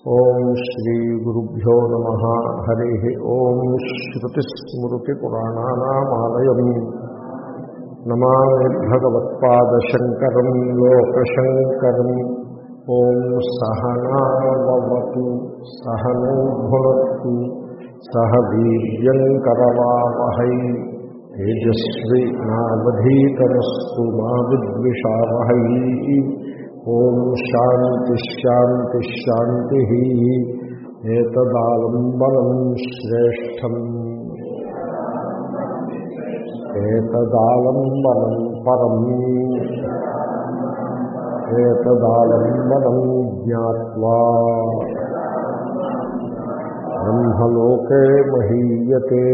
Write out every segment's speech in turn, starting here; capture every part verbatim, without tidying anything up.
ఓం శ్రీ గురుభ్యో నమః. హరి ఓం. శ్రుతిస్మృతిపురాణానామాలయం నమామి భగవత్పాదశంకరం లోకశంకరం. ఓం సహనావతు సహనో భునక్తు సహ వీర్యంకరవావహై తేజస్వి నావధీతమస్తు మా విద్విషావహై. ఓం శాంతి శాంతి శాంతి. ఏతదాలంబనం శ్రేష్టం ఏతదాలంబనం పరం ఏతదాలంబనం జ్ఞాత్వా బ్రహ్మలోకే మహీయతే.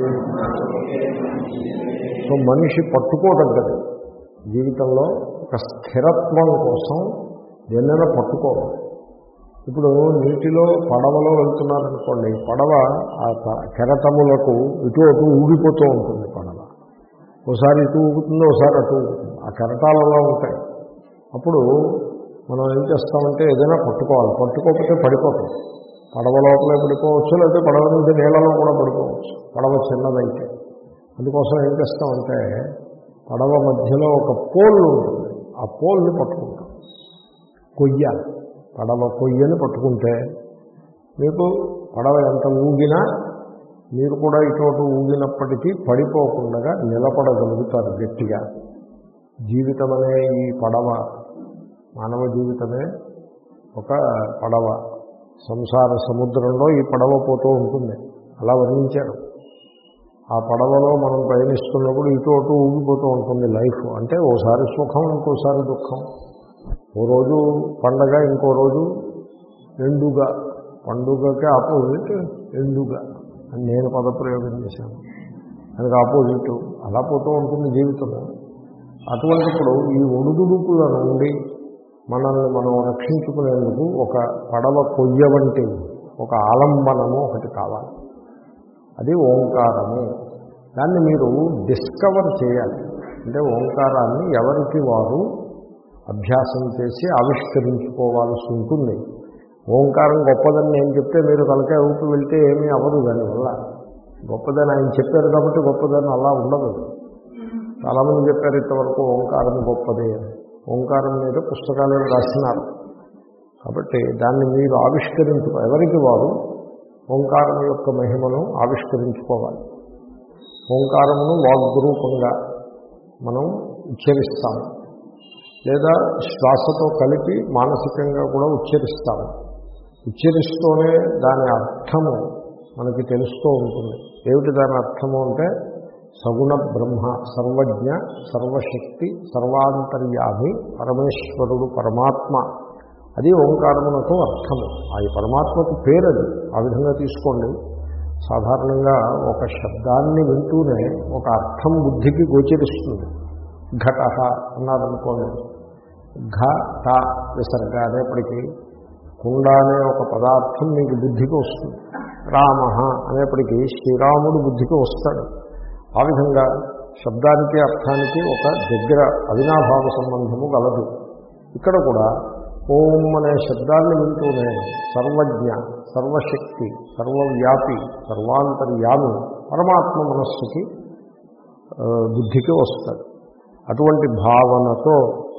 సో మనిషి పట్టుకోదగ్గది జీవితంలో ఒక స్థిరత్వం కోసం దేన్నైనా పట్టుకోవాలి. ఇప్పుడు నీటిలో పడవలో వెళ్తున్నారనుకోండి, పడవ ఆ కెరటములకు ఇటు అటు ఊగిపోతూ ఉంటుంది. పడవ ఒకసారి ఇటు ఊగుతుంది, ఒకసారి అటు ఊగుతుంది. ఆ కెరటాలలో ఉంటాయి. అప్పుడు మనం ఏం చేస్తామంటే ఏదైనా పట్టుకోవాలి. పట్టుకోకపోతే పడిపోతాం. పడవ లోపలే పడిపోవచ్చు, లేకపోతే పడవ నుంచి నీళ్ళలో కూడా పడిపోవచ్చు, పడవ చిన్నదైతే. అందుకోసం ఏం చేస్తామంటే పడవ మధ్యలో ఒక పోల్ ఉంటుంది. ఆ పోల్ని పట్టుకుంటాం. కొయ్య, పడవ కొయ్యని పట్టుకుంటే మీకు పడవ ఎంత ఊగినా మీరు కూడా ఇటువంటి ఊగినప్పటికీ పడిపోకుండా నిలబడగలుగుతారు గట్టిగా. జీవితం అనే ఈ పడవ, మానవ జీవితమే ఒక పడవ. సంసార సముద్రంలో ఈ పడవ పోతూ ఉంటుంది. అలా వర్ణించారు. ఆ పడవలో మనం ప్రయాణిస్తున్నప్పుడు ఇటు అటు ఊగిపోతూ ఉంటుంది లైఫ్. అంటే ఓసారి సుఖం, ఇంకోసారి దుఃఖం. ఓ రోజు పండగ, ఇంకో రోజు ఎండుగ. పండుగకి ఆపోజిట్ ఎండుగ అని నేను పదప్రయోగం చేశాను. దానికి ఆపోజిట్ అలా పోతూ ఉంటుంది జీవితము. అటువంటిప్పుడు ఈ ఒడుదుడుకుల నుండి మనల్ని మనం రక్షించుకునేందుకు ఒక పడవ కొయ్య వంటి ఒక ఆలంబనము ఒకటి కావాలి. అది ఓంకారము. దాన్ని మీరు డిస్కవర్ చేయాలి. అంటే ఓంకారాన్ని ఎవరికి వారు అభ్యాసం చేసి ఆవిష్కరించుకోవాల్సి ఉంటుంది. ఓంకారం గొప్పదని నేను చెప్తే మీరు తలకాయ ఊపి వెళ్తే ఏమీ అవ్వదు. దానివల్ల గొప్పదని ఆయన చెప్పారు కాబట్టి గొప్పదని అలా ఉండదు. చాలామంది చెప్పారు ఇంతవరకు ఓంకారం గొప్పదే అని. ఓంకారం మీద పుస్తకాలు రాస్తున్నారు. కాబట్టి దాన్ని మీరు ఆవిష్కరించుకో, ఎవరికి వారు ఓంకారం యొక్క మహిమను ఆవిష్కరించుకోవాలి. ఓంకారమును వాగ్రూపంగా మనం ఉచ్చరిస్తాము, లేదా శ్వాసతో కలిపి మానసికంగా కూడా ఉచ్చరిస్తాము. ఉచ్చరిస్తూనే దాని అర్థము మనకి తెలుస్తూ ఉంటుంది. ఏమిటి దాని అర్థము అంటే సగుణ బ్రహ్మ, సర్వజ్ఞ, సర్వశక్తి, సర్వాంతర్యామి పరమేశ్వరుడు, పరమాత్మ. అది ఓంకారమునకు అర్థము. అది పరమాత్మకు పేరు. అది ఆ విధంగా తీసుకోండి. సాధారణంగా ఒక శబ్దాన్ని వింటూనే ఒక అర్థం బుద్ధికి గోచరిస్తుంది. ఘట అన్నారనుకోండి, ఘ ట విసర్గ అనేప్పటికీ కుండ అనే ఒక పదార్థం మీకు బుద్ధికి వస్తుంది. రామ అనేప్పటికీ శ్రీరాముడు బుద్ధికి వస్తాడు. ఆ విధంగా శబ్దానికి అర్థానికి ఒక దగ్గర అవినాభావ సంబంధము గలదు. ఇక్కడ కూడా ఓం అనే శబ్దాన్ని వింటూనే సర్వజ్ఞ, సర్వశక్తి, సర్వవ్యాపి, సర్వాంతర్యామి పరమాత్మ మనస్సుకి బుద్ధికి వస్తుంది. అటువంటి భావనతో,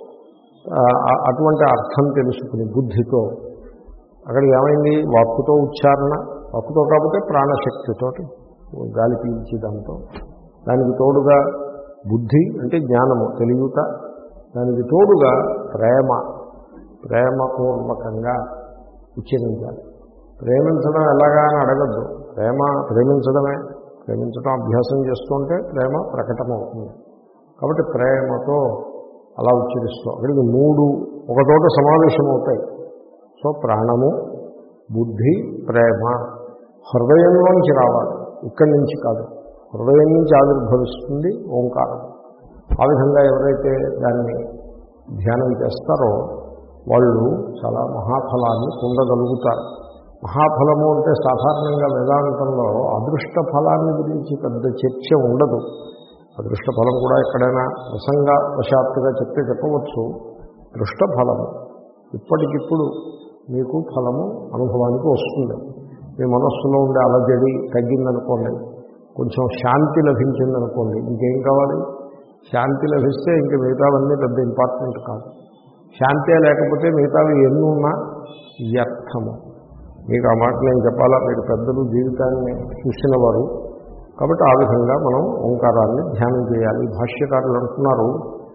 అటువంటి అర్థం తెలుసుకుని బుద్ధితో, అక్కడికి ఏమైంది? వాక్కుతో ఉచ్చారణ, వాక్కుతో కాకపోతే ప్రాణశక్తితోటి గాలి పీల్చి దాంతో, దానికి తోడుగా బుద్ధి అంటే జ్ఞానము, తెలియట, దానికి తోడుగా ప్రేమ, ప్రేమపూర్వకంగా ఉచ్చరించాలి. ప్రేమించడం ఎలాగా అని అడగద్దు. ప్రేమ ప్రేమించడమే. ప్రేమించడం అభ్యాసం చేస్తుంటే ప్రేమ ప్రకటమవుతుంది. కాబట్టి ప్రేమతో అలా ఉచ్చరిస్తూ అక్కడికి మూడు ఒకచోట సమావేశం అవుతాయి. సో ప్రాణము, బుద్ధి, ప్రేమ హృదయంలోంచి రావాలి, ఇక్కడి నుంచి కాదు. హృదయం నుంచి ఆవిర్భవిస్తుంది ఓంకారం. ఆ విధంగా ఎవరైతే దాన్ని ధ్యానం చేస్తారో వాళ్ళు చాలా మహాఫలాన్ని పొందగలుగుతారు. మహాఫలము అంటే సాధారణంగా వేదాంతంలో అదృష్ట ఫలాన్ని గురించి పెద్ద చర్చ ఉండదు. అదృష్ట ఫలం కూడా ఎక్కడైనా ప్రసంగ వశాత్తుగా చెప్తే చెప్పవచ్చు. దృష్ట ఫలము ఇప్పటికిప్పుడు మీకు ఫలము అనుభవానికి వస్తుంది. మీ మనస్సులో ఉండే అలజడి తగ్గిందనుకోండి, కొంచెం శాంతి లభించిందనుకోండి, ఇంకేం కావాలి? శాంతి లభిస్తే ఇంక మిగతావన్నీ పెద్ద ఇంపార్టెంట్ కాదు. శాంతే లేకపోతే మిగతావి ఎన్ని ఉన్నా వ్యర్థము. మీకు ఆ మాట నేను చెప్పాలా? మీరు పెద్దలు, జీవితాన్ని చూసిన వారు కాబట్టి ఆ విధంగా మనం ఓంకారాన్ని ధ్యానం చేయాలి. భాష్యకారులు అంటున్నారు,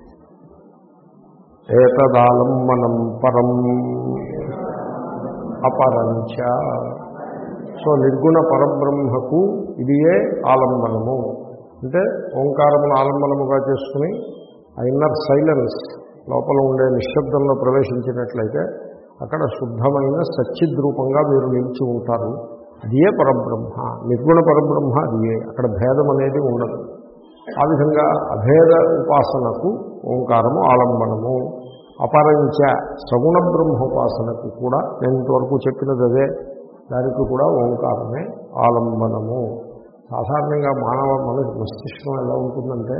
ఏతదాలంబనం పరం అపరంచ. సో నిర్గుణ పరబ్రహ్మకు ఇదియే ఆలంబనము. అంటే ఓంకారమును ఆలంబనముగా చేసుకుని ఆ ఇన్నర్ సైలెన్స్, లోపల ఉండే నిశ్శబ్దంలో ప్రవేశించినట్లయితే అక్కడ శుద్ధమైన సచ్చిద్రూపంగా మీరు నిలిచి ఉంటారు. అదియే పరబ్రహ్మ, నిర్గుణ పరబ్రహ్మ అదియే. అక్కడ భేదం అనేది ఉండదు. ఆ విధంగా అభేద ఉపాసనకు ఓంకారము ఆలంబనము. అపరంచ సగుణ బ్రహ్మోపాసనకు కూడా నేను ఇంతవరకు చెప్పినది అదే, దానికి కూడా ఓంకారమే ఆలంబనము. సాధారణంగా మానవ మనసు మస్తిష్కం ఎలా ఉంటుందంటే,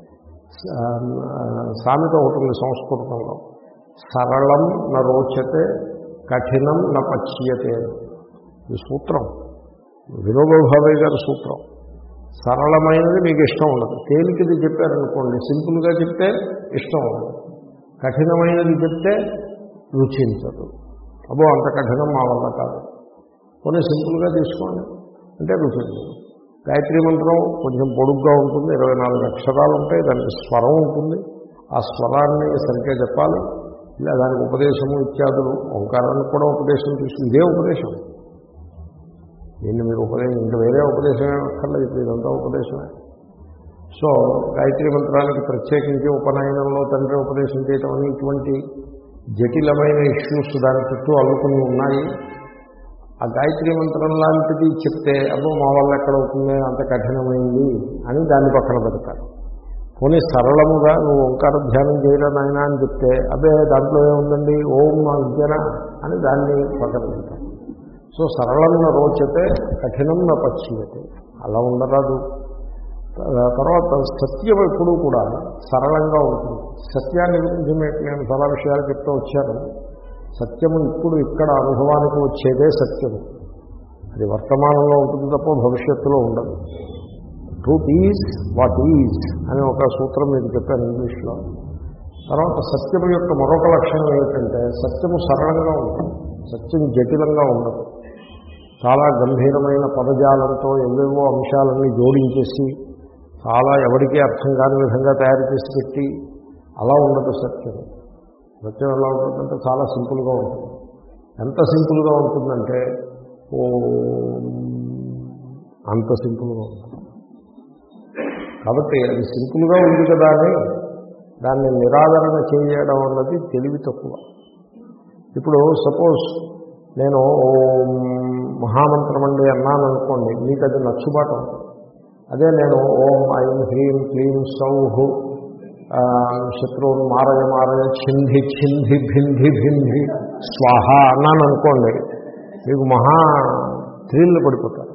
సామెత ఉంటుంది సంస్కృతంలో, సరళం న రోచతే కఠినం న పచ్యతే. ఈ సూత్రం వినోబా భావే గారి సూత్రం. సరళమైనది మీకు ఇష్టం ఉండదు, తేలికది చెప్పారనుకోండి, సింపుల్గా చెప్తే ఇష్టం ఉండదు, కఠినమైనది చెప్తే రుచించదు. అబ్బో అంత కఠినం మా వల్ల కాదు, కొన్ని సింపుల్గా తీసుకోండి అంటే రుచించదు. గాయత్రీ మంత్రం కొంచెం పొడుగ్గా ఉంటుంది, ఇరవై నాలుగు అక్షరాలు ఉంటాయి, దానికి స్వరం ఉంటుంది, ఆ స్వరాన్ని సరిగ్గా చెప్పాలి. ఇలా దానికి ఉపదేశము ఇత్యాదులు, ఓంకారానికి కూడా ఉపదేశం తీసుకుని ఇదే ఉపదేశం. దీన్ని మీరు ఉపదేశం ఇంకా వేరే ఉపదేశమే అక్కర్లేదు, ఇప్పుడు ఇదంతా ఉపదేశమే. సో గాయత్రీ మంత్రానికి ప్రత్యేకించి ఉపనయనంలో తండ్రి ఉపదేశం చేయటం అని ఇటువంటి జటిలమైన ఇష్యూస్ దాని చుట్టూ అల్లుకుని ఉన్నాయి. ఆ గాయత్రీ మంత్రం లాంటిది చెప్తే అబ్బో మా వల్ల ఎక్కడ అవుతుంది, అంత కఠినమైంది అని దాన్ని పక్కన పెడతారు. పోనీ సరళముగా నువ్వు ఓంకార ధ్యానం చేయరా నాయన అని చెప్తే అబ్బే దాంట్లో ఏముందండి ఓం విద్యన అని దాన్ని పక్కన పెడతారు. సో సరళం న రోచతే కఠినం న పచ్యతే, అలా ఉండరాదు. తర్వాత సత్యం ఎప్పుడూ కూడా సరళంగా ఉంటుంది. సత్యాన్ని గురించి మీకు నేను చాలా విషయాలు చెప్తూ వచ్చాను. సత్యము ఇప్పుడు ఇక్కడ అనుభవానికి వచ్చేదే సత్యము. అది వర్తమానంలో ఉంటుంది తప్ప భవిష్యత్తులో ఉండదు. ట్రూత్ ఈజ్ వాట్ ఈజ్ అని ఒక సూత్రం మీకు చెప్పాను ఇంగ్లీష్లో. తర్వాత సత్యము యొక్క మరొక లక్షణం ఏమిటంటే సత్యము సరళంగా ఉంటుంది, సత్యం జటిలంగా ఉండదు. చాలా గంభీరమైన పదజాలంతో ఎవేవో అంశాలన్నీ జోడించేసి చాలా ఎవరికీ అర్థం కాని విధంగా తయారు చేసి పెట్టి అలా ఉండదు సత్యం. సత్యం ఎలా ఉంటుందంటే చాలా సింపుల్గా ఉంటుంది. ఎంత సింపుల్గా ఉంటుందంటే ఓ అంత సింపుల్గా ఉంటుంది. కాబట్టి అది సింపుల్గా ఉంది కదా అని దాన్ని నిరాదరణ చేయడం అన్నది తెలివి తక్కువ. ఇప్పుడు సపోజ్ నేను ఓం మహామంత్రం అండి అన్నాను అనుకోండి, మీకు అది నచ్చుబాటు. అదే నేను ఓం ఐం హ్రీం క్లీం సౌహ్ శత్రువును మారయ మారయ ఛింధి ఛింధి భింధి భింధి స్వాహ అన్నాను అనుకోండి, మీకు మహా థ్రిల్ పడిపోతారు.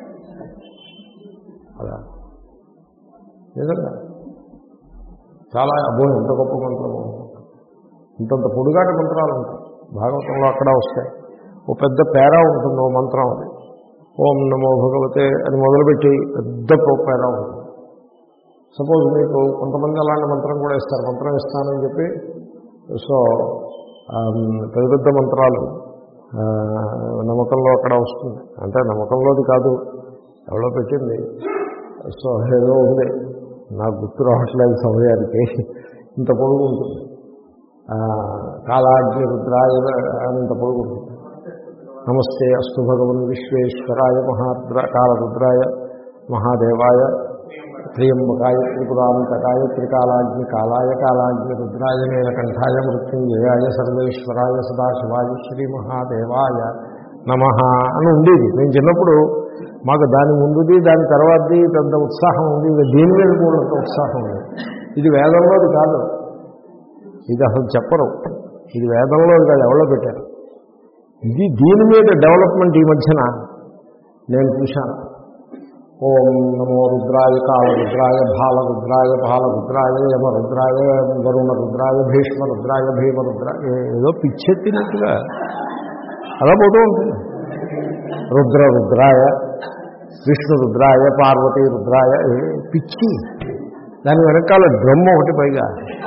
అలా నిజంగా చాలా అబ్బో ఎంత గొప్ప మంత్రం, ఇంతంత పొడుగాటి మంత్రాలు ఉంటాయి భాగవతంలో, అక్కడ వస్తాయి. ఓ పెద్ద పేరా ఉంటుంది ఓ మంత్రం, అది ఓం నమో భగవతే అని మొదలుపెట్టి పెద్ద పేరా ఉంటుంది. సపోజ్ మీకు కొంతమంది అలాంటి మంత్రం కూడా ఇస్తారు, మంత్రం ఇస్తానని చెప్పి. సో పెద్ద పెద్ద మంత్రాలు నమ్మకంలో అక్కడ వస్తుంది, అంటే నమ్మకంలోది కాదు, ఎవరో పెట్టింది. సో ఏదో ఉంది, నాకు గుర్తు రావట్లేదు సమయానికి, ఇంత పొడుగు ఉంటుంది. కాలాగ్ని రుద్రాయ అని ఇంత పొడుగు ఉంటుంది. నమస్తే అస్తు భగవన్ విశ్వేశ్వరాయ మహాద్ర కాలరుద్రాయ మహాదేవాయ త్రియంబకాయ త్రిపురాంతకాయ త్రికాలాగ్ని కాలాయ కాలాగ్ని రుద్రాయ నీలకంఠాయ మృత్యుంజయాయ సర్వేశ్వరాయ సదాశివాయ శ్రీ మహాదేవాయ నమః అని ఉండేది. నేను చిన్నప్పుడు మాకు దాని ముందుది దాని తర్వాతది పెద్ద ఉత్సాహం ఉంది, దీని మీద కూడా ఉత్సాహం ఉంది. ఇది వేదంలోది కాదు, ఇది అసలు చెప్పరు, ఇది వేదంలో కాదు, ఎవరో పెట్టారు. ఇది దీని మీద డెవలప్మెంట్ ఈ మధ్యన నేను చూశాను. ఓం నమో రుద్రాయ కాలరుద్రాయ బాలరుద్రాయ బాలరుద్రాయ యమరుద్రాయ వరుణ రుద్రాయ భీష్మ రుద్రాయ భీమరుద్రాయ, ఏదో పిచ్చెత్తినట్టుగా అలా పోతూ ఉంటుంది. రుద్ర రుద్రాయ, విష్ణు రుద్రాయ, పార్వతీ రుద్రాయ, పిచ్చి. దాని వెనకాల డ్రమ్ ఒకటి పైగా.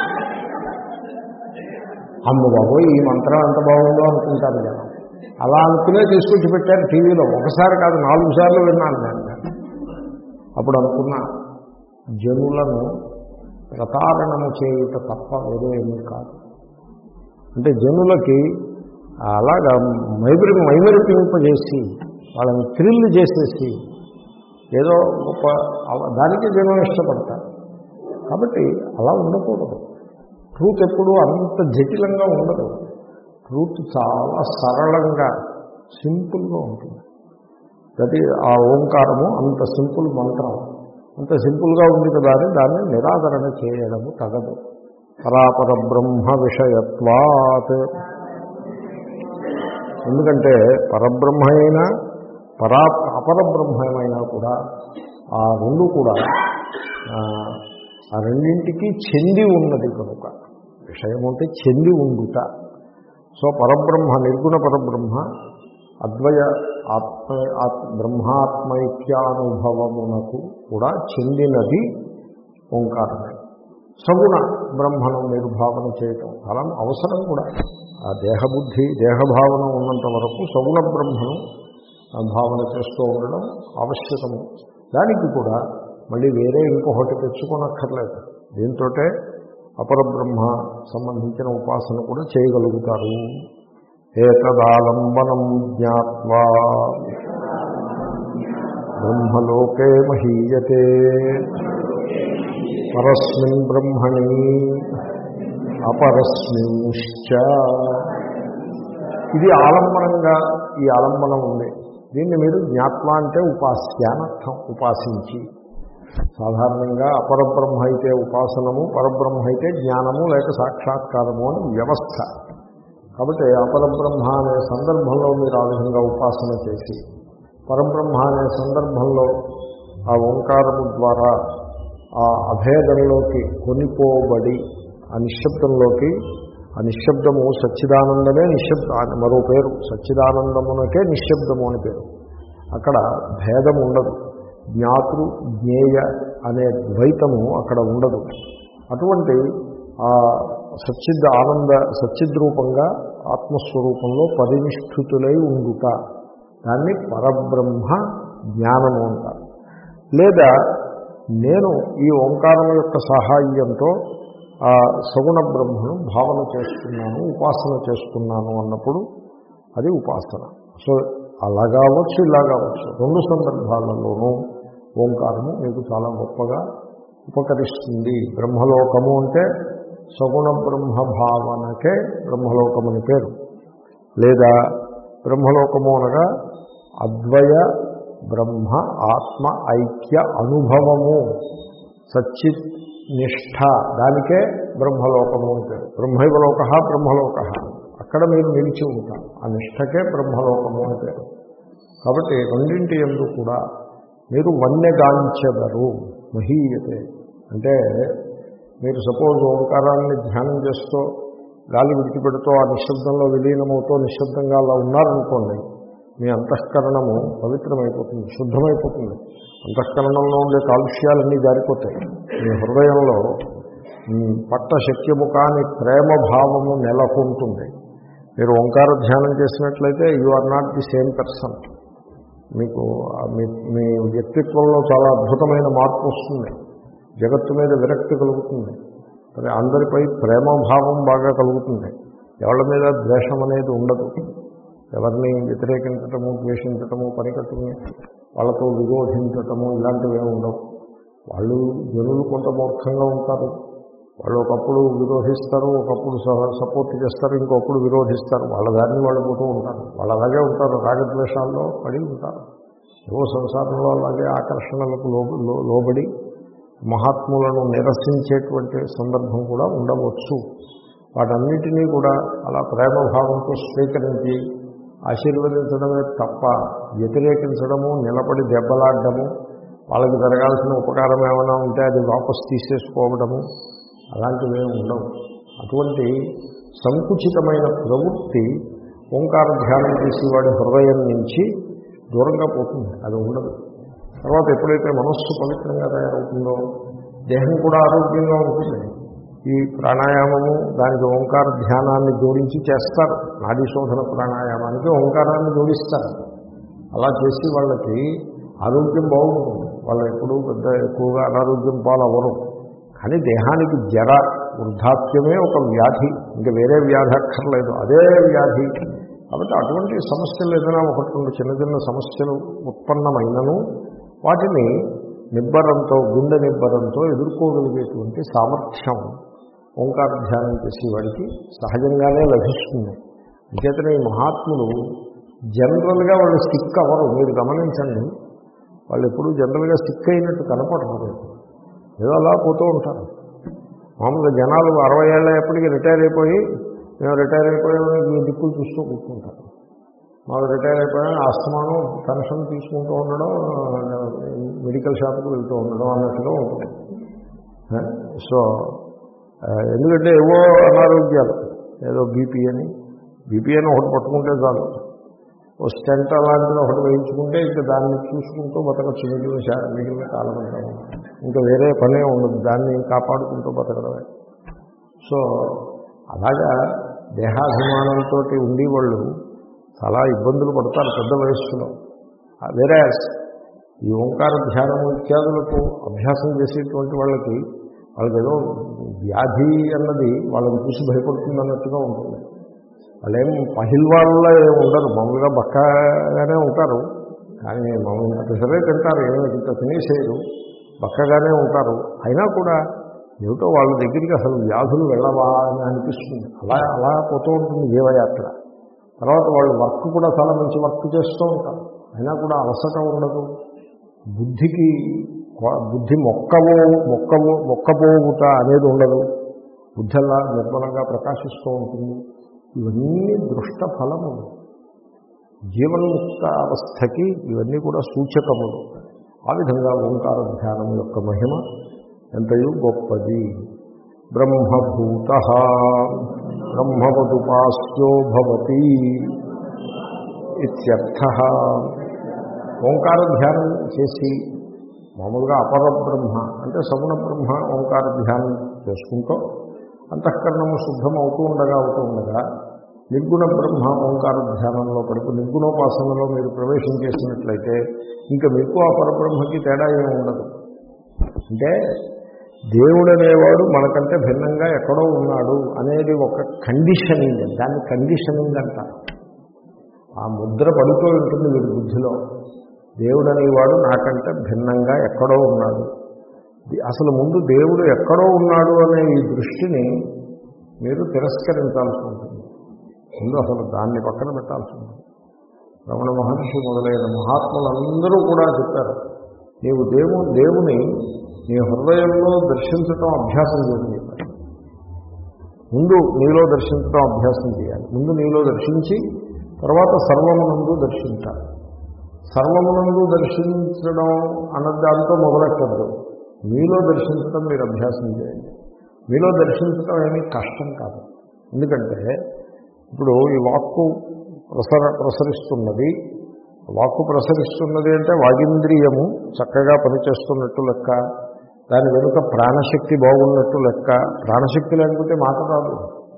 అమ్మ బాబోయ్ ఈ మంత్రం ఎంత బాగుందో అనుకుంటారు జనం. అలా అనుకునే తీసుకొచ్చి పెట్టారు టీవీలో. ఒకసారి కాదు నాలుగు సార్లు విన్నాను నేను. అప్పుడు అనుకున్నా, జనులను ప్రతారణము చేయుట తప్ప వేరే ఏమీ కాదు. అంటే జనులకి అలాగా మైమరి మైమరిపింపజేసి వాళ్ళని థ్రిల్ చేసేసి ఏదో గొప్ప దానికి జనం ఇష్టపడతారు. కాబట్టి అలా ఉండకూడదు. ట్రూత్ ఎప్పుడూ అంత జటిలంగా ఉండదు. ట్రూత్ చాలా సరళంగా సింపుల్గా ఉంటుంది. అది ఆ ఓంకారము అంత సింపుల్ మంత్రం, అంత సింపుల్గా ఉంది కదా అని దాన్ని నిరాకరణ చేయడము తగదు. పరాపర బ్రహ్మ విషయత్వాత్. ఎందుకంటే పరబ్రహ్మ అయినా పరా అపరబ్రహ్మైనా కూడా ఆ రెండు కూడా ఆ రెండింటికి చెంది ఉన్నది కనుక. విషయం అంటే చెంది ఉండుట. సో పరబ్రహ్మ, నిర్గుణ పరబ్రహ్మ అద్వయ ఆత్మ బ్రహ్మాత్మైక్యానుభవమునకు కూడా చెందినది ఓంకారమే. సగుణ బ్రహ్మను నిర్భావన చేయటం చాలా అవసరం కూడా. ఆ దేహబుద్ధి దేహభావన ఉన్నంత వరకు సగుణ బ్రహ్మను భావన చేస్తూ ఉండడం ఆవశ్యకము. దానికి కూడా మళ్ళీ వేరే ఇంకొకటి తెచ్చుకోనక్కర్లేదు. దీంతో అపరబ్రహ్మ సంబంధించిన ఉపాసన కూడా చేయగలుగుతారు. ఏతదాలంబనం జ్ఞాత్వా బ్రహ్మలోకే మహీయతే పరస్మిన్ బ్రహ్మణి అపరస్మింశ్చ. ఇది ఆలంబనంగా ఈ ఆలంబనం ఉంది. దీన్ని మీరు జ్ఞాత్వ అంటే ఉపాస్యానర్థం, ఉపాసించి. సాధారణంగా అపరబ్రహ్మ అయితే ఉపాసనము, పరబ్రహ్మ అయితే జ్ఞానము లేక సాక్షాత్కారము అని వ్యవస్థ. కాబట్టి అపరబ్రహ్మ అనే సందర్భంలో మీరు ఆ విధంగా ఉపాసన చేసి, పరబ్రహ్మ అనే సందర్భంలో ఆ ఓంకారము ద్వారా ఆ అభేదంలోకి కొనిపోబడి ఆ నిశ్శబ్దంలోకి, ఆ నిశ్శబ్దము సచ్చిదానందమే నిశ్శబ్ద మరో పేరు, సచ్చిదానందమునకే నిశ్శబ్దము అని పేరు. అక్కడ భేదం ఉండదు. జ్ఞాతృ జ్ఞేయ అనే ద్వైతము అక్కడ ఉండదు. అటువంటి ఆ సచ్చిద్ ఆనంద సచ్చిద్రూపంగా ఆత్మస్వరూపంలో పరినిష్ఠితులై ఉండుట, దాన్ని పరబ్రహ్మ జ్ఞానము అంటారు. లేదా నేను ఈ ఓంకారం యొక్క సహాయంతో ఆ సగుణ బ్రహ్మను భావన చేస్తున్నాను, ఉపాసన చేస్తున్నాను అన్నప్పుడు అది ఉపాసన. సో అలా కావచ్చు, ఇలా కావచ్చు. రెండు సందర్భాలలోనూ ఓంకారము మీకు చాలా గొప్పగా ఉపకరిస్తుంది. బ్రహ్మలోకము అంటే సగుణ బ్రహ్మ భావనకే బ్రహ్మలోకమని పేరు. లేదా బ్రహ్మలోకము అనగా అద్వయ బ్రహ్మ ఆత్మ ఐక్య అనుభవము, సచ్చిత్ నిష్ఠ, దానికే బ్రహ్మలోకము అని పేరు. బ్రహ్మైవలోక బ్రహ్మలోక, అక్కడ మీరు నిలిచి ఉంటారు. ఆ నిష్ఠకే బ్రహ్మలోకము అని పేరు. కాబట్టి రెండింటి యందు కూడా మీరు వన్యగాంచెదరు. మహీయతే అంటే మీరు సపోజ్ ఓంకారాన్ని ధ్యానం చేస్తూ గాలి విడిచిపెడుతూ ఆ నిశ్శబ్దంలో విలీనమవుతూ నిశ్శబ్దంగా అలా ఉన్నారనుకోండి, మీ అంతఃకరణము పవిత్రమైపోతుంది, శుద్ధమైపోతుంది. అంతఃకరణంలో ఉండే కాలుష్యాలన్నీ జారిపోతాయి. మీ హృదయంలో పట్ట శక్యము కాని ప్రేమ భావము నెలకొంటుంది. మీరు ఓంకార ధ్యానం చేసినట్లయితే you are not the same person. మీకు మీ వ్యక్తిత్వంలో చాలా అద్భుతమైన మార్పు వస్తుంది. జగత్తు మీద విరక్తి కలుగుతుంది. మరి అందరిపై ప్రేమభావం బాగా కలుగుతుంది. ఎవరి మీద ద్వేషం అనేది ఉండదు. ఎవరిని వ్యతిరేకించటము, ద్వేషించటము, పనికట్టుని వాళ్ళతో విరోధించటము ఇలాంటివి ఏమి ఉండవు. వాళ్ళు జనులు కొంత మూర్ఖంగా ఉంటారు. వాళ్ళు ఒకప్పుడు విరోధిస్తారు, ఒకప్పుడు సపోర్ట్ చేస్తారు, ఇంకొకప్పుడు విరోధిస్తారు. వాళ్ళ దాన్ని వాళ్ళు పోతూ ఉంటారు. వాళ్ళు అలాగే ఉంటారు, రాగద్వేషాల్లో పడి ఉంటారు. ఏవో సంసారంలో అలాగే ఆకర్షణలకు లో లోబడి మహాత్ములను నిరసించేటువంటి సందర్భం కూడా ఉండవచ్చు. వాటన్నిటినీ కూడా అలా ప్రేమభావంతో స్వీకరించి ఆశీర్వదించడమే తప్ప వ్యతిరేకించడము, నిలబడి దెబ్బలాడము, వాళ్ళకి జరగాల్సిన ఉపకారం ఏమైనా ఉంటే అది వాపసు తీసేసుకోవడము అలాంటివి ఉండవు. అటువంటి సంకుచితమైన ప్రవృత్తి ఓంకార ధ్యానం చేసి వాడి హృదయం నుంచి దూరంగా పోతుంది, అది ఉండదు. తర్వాత ఎప్పుడైతే మనస్సు పవిత్రంగా తయారవుతుందో దేహం కూడా ఆరోగ్యంగా ఉంటుంది. ఈ ప్రాణాయామము దానికి ఓంకార ధ్యానాన్ని జోడించి చేస్తారు. నాడీ శోధన ప్రాణాయామానికి ఓంకారాన్ని జోడిస్తారు. అలా చేసి వాళ్ళకి ఆరోగ్యం బాగుంటుంది. వాళ్ళు ఎప్పుడూ పెద్ద ఎక్కువగా అనారోగ్యం పాలవరు. కానీ దేహానికి జర, వృద్ధాప్యమే ఒక వ్యాధి, ఇంకా వేరే వ్యాధి అక్కర్లేదు, అదే వ్యాధి. కాబట్టి అటువంటి సమస్యలు ఏదైనా ఒకటి రెండు చిన్న చిన్న సమస్యలు ఉత్పన్నమైనను వాటిని నిబ్బరంతో, గుండె నిబ్బరంతో ఎదుర్కోగలిగేటువంటి సామర్థ్యం ఓంకార ధ్యానం చేసేవాడికి సహజంగానే లభిస్తుంది. అంచేతనే ఈ మహాత్ములు జనరల్గా వాళ్ళు సిక్ అవ్వరు. మీరు గమనించండి, వాళ్ళు ఎప్పుడూ జనరల్గా సిక్ అయినట్టు కనపడరు, ఏదో అలా పోతూ ఉంటారు. మామూలుగా జనాలు అరవై ఏళ్ళ ఎప్పటికీ రిటైర్ అయిపోయి మేము రిటైర్ అయిపోయామని మీ దిక్కులు చూస్తూ కూర్చుంటారు. మాకు రిటైర్ అయిపోయామని ఆస్తమానం పెన్షన్ తీసుకుంటూ ఉండడం, మెడికల్ షాప్కి వెళ్తూ ఉండడం అన్నట్టుగా ఉంటుంది. సో ఎందుకంటే ఏవో అనారోగ్యాలు, ఏదో బీపీ అని బీపీ అని ఒకటి పట్టుకుంటే చాలు, ఓ స్టెంట్ అలాంటిది ఒకటి వేయించుకుంటే ఇంకా దాన్ని చూసుకుంటూ బతకచ్చు మిగిలిన మిగిలిన కాలం అంతా. ఇంకా వేరే పనే ఉండదు, దాన్ని కాపాడుకుంటూ బతకడమే. సో అలాగా దేహాభిమానంతో ఉండి వాళ్ళు చాలా ఇబ్బందులు పడతారు పెద్ద వయస్సులో. వేరే ఈ ఓంకార ధ్యానము ఇత్యాదులకు అభ్యాసం చేసేటువంటి వాళ్ళకి వాళ్ళకి ఏదో వ్యాధి అన్నది వాళ్ళని చూసి భయపడుతుంది అన్నట్టుగా ఉంటుంది. వాళ్ళేం పహిల్వాళ్ళ ఏమి ఉండరు, మామూలుగా బక్కగానే ఉంటారు. కానీ మామూలుగా పెసరే తింటారు, ఏమి ఇంత తినేసేయరు, బక్కగానే ఉంటారు. అయినా కూడా ఏమిటో వాళ్ళ దగ్గరికి అసలు వ్యాధులు వెళ్ళవా అని అనిపిస్తుంది. అలా అలా పోతూ ఉంటుంది జీవయాత్ర. తర్వాత వాళ్ళు వర్క్ కూడా చాలా మంచి వర్క్ చేస్తూ ఉంటారు, అయినా కూడా అలసట ఉండదు. బుద్ధికి బుద్ధి మొక్కవో మొక్కవో మొక్కపోవుట అనేది ఉండదు. బుద్ధి అలా నిర్మలంగా ప్రకాశిస్తూ ఉంటుంది. ఇవన్నీ దృష్ట ఫలములు, జీవన్ముక్త అవస్థకి ఇవన్నీ కూడా సూచకములు. ఆ విధంగా ఓంకార ధ్యానం యొక్క మహిమ ఎంతయూ గొప్పది. బ్రహ్మభూత బ్రహ్మవదుపాస్యో భవతి ఇత్యర్థః. ఓంకార ధ్యానం చేసి మామూలుగా అపర బ్రహ్మ అంటే సగుణ బ్రహ్మ ఓంకార ధ్యానం చేసుకుంటూ అంతఃకరణము శుద్ధం అవుతూ ఉండగా అవుతూ ఉండగా నిర్గుణ బ్రహ్మ ఓంకార ధ్యానంలో పడుతూ నిర్గుణోపాసనలో మీరు ప్రవేశం చేసినట్లయితే ఇంకా మీకు ఆ పరబ్రహ్మకి తేడా ఏమి ఉండదు. అంటే దేవుడు అనేవాడు మనకంటే భిన్నంగా ఎక్కడో ఉన్నాడు అనేది ఒక కండిషనింగ్, దాన్ని కండిషనింగ్ అంట. ఆ ముద్ర పడుతూ ఉంటుంది వీడి బుద్ధిలో, దేవుడు అనేవాడు నాకంటే భిన్నంగా ఎక్కడో ఉన్నాడు. అసలు ముందు దేవుడు ఎక్కడో ఉన్నాడు అనే ఈ దృష్టిని మీరు తిరస్కరించాల్సి ఉంటుంది. ముందు అసలు దాన్ని పక్కన పెట్టాల్సి ఉంటుంది. రమణ మహర్షి మొదలైన మహాత్ములందరూ కూడా చెప్పారు, నీవు దేవు దేవుని నీ హృదయంలో దర్శించటం అభ్యాసం చేయాలి. ముందు నీలో దర్శించటం అభ్యాసం చేయాలి. ముందు నీలో దర్శించి తర్వాత సర్వమునందు దర్శించాలి. సర్వమునందు దర్శించడం అన్నది దాంతో మొదలెట్టద్దు, మీలో దర్శించడం మీరు అభ్యాసం చేయండి. మీలో దర్శించడం ఏమీ కష్టం కాదు. ఎందుకంటే ఇప్పుడు ఈ వాక్కు ప్రసర ప్రసరిస్తున్నది వాక్కు ప్రసరిస్తున్నది అంటే వాగింద్రియము చక్కగా పనిచేస్తున్నట్టు లెక్క, దాని వెనుక ప్రాణశక్తి బాగున్నట్టు లెక్క. ప్రాణశక్తి లేకపోతే మాట రాదు.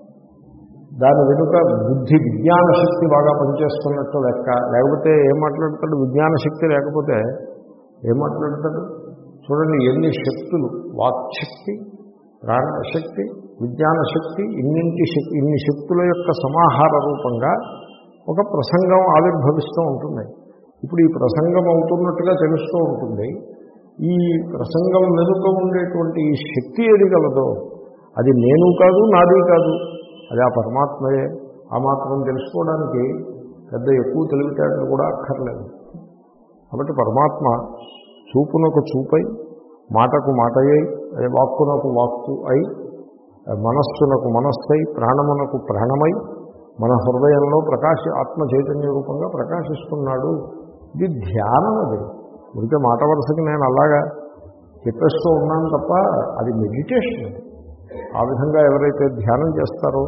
దాని వెనుక బుద్ధి విజ్ఞాన శక్తి బాగా పనిచేస్తున్నట్టు లెక్క. లేకపోతే ఏం మాట్లాడతాడు? విజ్ఞాన శక్తి లేకపోతే ఏం మాట్లాడతాడు? చూడండి ఎన్ని శక్తులు, వాక్శక్తి, ప్రాణశక్తి, విజ్ఞాన శక్తి, ఇన్నింటి శక్తి, ఇన్ని శక్తుల యొక్క సమాహార రూపంగా ఒక ప్రసంగం ఆవిర్భవిస్తూ ఉంటుంది. ఇప్పుడు ఈ ప్రసంగం అవుతున్నట్టుగా తెలుస్తూ ఉంటుంది. ఈ ప్రసంగం వెనుక ఉండేటువంటి ఈ శక్తి ఏది కలదో అది నేను కాదు, నాది కాదు, అది ఆ పరమాత్మయే. ఆ మాత్రం తెలుసుకోవడానికి పెద్ద ఎక్కువ తెలివితేటలు కూడా అక్కర్లేదు. కాబట్టి పరమాత్మ చూపునకు చూపై, మాటకు మాటయ్యి, అదే వాక్కునకు వాక్కు అయి, మనస్సునకు మనస్సై, ప్రాణమునకు ప్రాణమై మన హృదయంలో ప్రకాశ ఆత్మ చైతన్య రూపంగా ప్రకాశిస్తున్నాడు. ఇది ధ్యానం. అది ఉడికే మాట వరుసకి నేను అలాగా చెప్పేస్తూ ఉన్నాను తప్ప అది మెడిటేషన్. ఆ విధంగా ఎవరైతే ధ్యానం చేస్తారో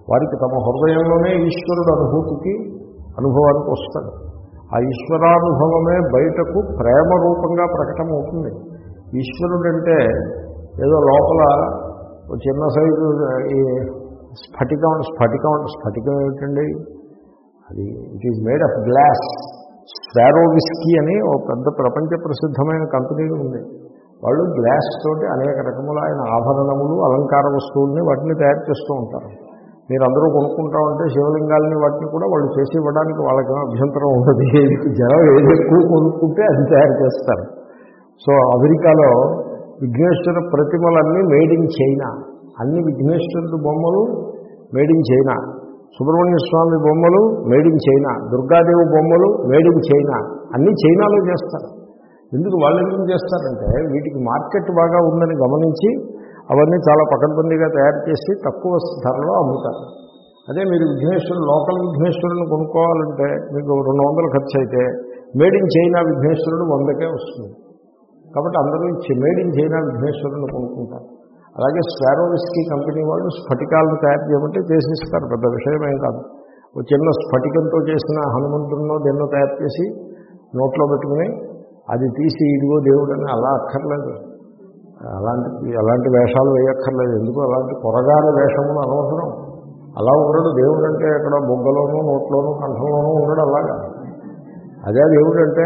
వారికి తమ హృదయంలోనే ఈశ్వరుడు అనుభూతికి అనుభవానికి వస్తాడు. ఆ ఈశ్వరానుభవమే బయటకు ప్రేమ రూపంగా ప్రకటమవుతుంది. ఈశ్వరుడు అంటే ఏదో లోపల చిన్న సైజు ఈ స్ఫటికం స్ఫటికం స్ఫటికం ఏమిటండి అది, it is made of glass. Swarovski అని ఒక పెద్ద ప్రపంచ ప్రసిద్ధమైన కంపెనీ ఉంది. వాళ్ళు గ్లాస్ తోటి అనేక రకములైన ఆభరణములు అలంకార వస్తువుల్ని వాటిని తయారు చేస్తూ ఉంటారు. మీరు అందరూ కొనుక్కుంటా ఉంటే శివలింగాలని వాటిని కూడా వాళ్ళు చేసి ఇవ్వడానికి వాళ్ళకి అభ్యంతరం ఉంటుంది. జనం ఏది ఎక్కువ కొనుక్కుంటే అది తయారు చేస్తారు. సో అమెరికాలో విఘ్నేశ్వర ప్రతిమలన్నీ మేడ్ ఇన్ చైనా. అన్ని విఘ్నేశ్వరుడు బొమ్మలు మేడ్ ఇన్ చైనా, సుబ్రహ్మణ్య స్వామి బొమ్మలు మేడ్ ఇన్ చైనా, దుర్గాదేవి బొమ్మలు మేడ్ ఇన్ చైనా, అన్నీ చైనాలో చేస్తారు. ఎందుకు వాళ్ళు ఎందుకు చేస్తారంటే వీటికి మార్కెట్ బాగా ఉందని గమనించి అవన్నీ చాలా పకడ్బందీగా తయారు చేసి తక్కువ ధరలో అమ్ముతారు. అదే మీరు విఘ్నేశ్వరుడు లోకల్ విఘ్నేశ్వరుని కొనుక్కోవాలంటే మీకు రెండు వందలు ఖర్చు అయితే మేడ్ ఇన్ చైనా విఘ్నేశ్వరుడు వందకే వస్తుంది. కాబట్టి అందరూ మేడ్ ఇన్ చైనా విఘ్నేశ్వరుని కొనుక్కుంటారు. అలాగే స్వారోవిస్కీ కంపెనీ వాళ్ళు స్ఫటికాలను తయారు చేయమంటే చేసిస్తారు, పెద్ద విషయమేం కాదు. ఒక చిన్న స్ఫటికంతో చేసిన హనుమంతుడినో దేన్నో తయారు చేసి నోట్లో పెట్టుకుని అది తీసి ఇదిగో దేవుడని అలా అక్కర్లేదు. అలాంటి అలాంటి వేషాలు వేయక్కర్లేదు. ఎందుకు అలాంటి పొరగాని వేషములు అనవసరం. అలా ఉండడు దేవుడు అంటే ఎక్కడ బొగ్గలోనూ నోట్లోనూ కంఠంలోనూ ఉండడు. అలాగా అదే దేవుడు అంటే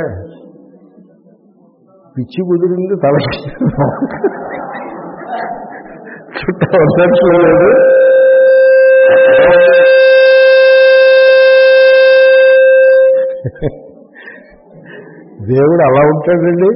పిచ్చి కుదిరింది తల చుట్టలేదు. దేవుడు అలా ఉంటాడండి.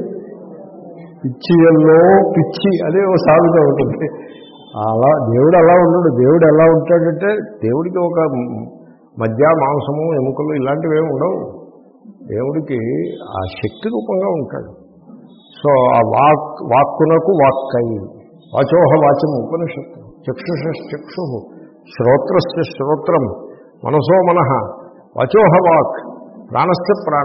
పిచ్చిలో పిచ్చి అదే ఓ సాగుతూ ఉంటుంది. అలా దేవుడు అలా ఉండడు. దేవుడు ఎలా ఉంటాడంటే దేవుడికి ఒక మధ్య మాంసము ఎముకలు ఇలాంటివి ఏమి ఉండవు. దేవుడికి ఆ శక్తి రూపంగా ఉంటాడు. సో ఆ వాక్ వాక్కునకు వాక్కై వాచోహ వాచం ఉపనిషత్తు, చక్షుష చక్షు, శ్రోత్రస్య శ్రోత్రం, మనసో మనః, వాచోహ వాక్, ప్రాణస్య ప్రాణ.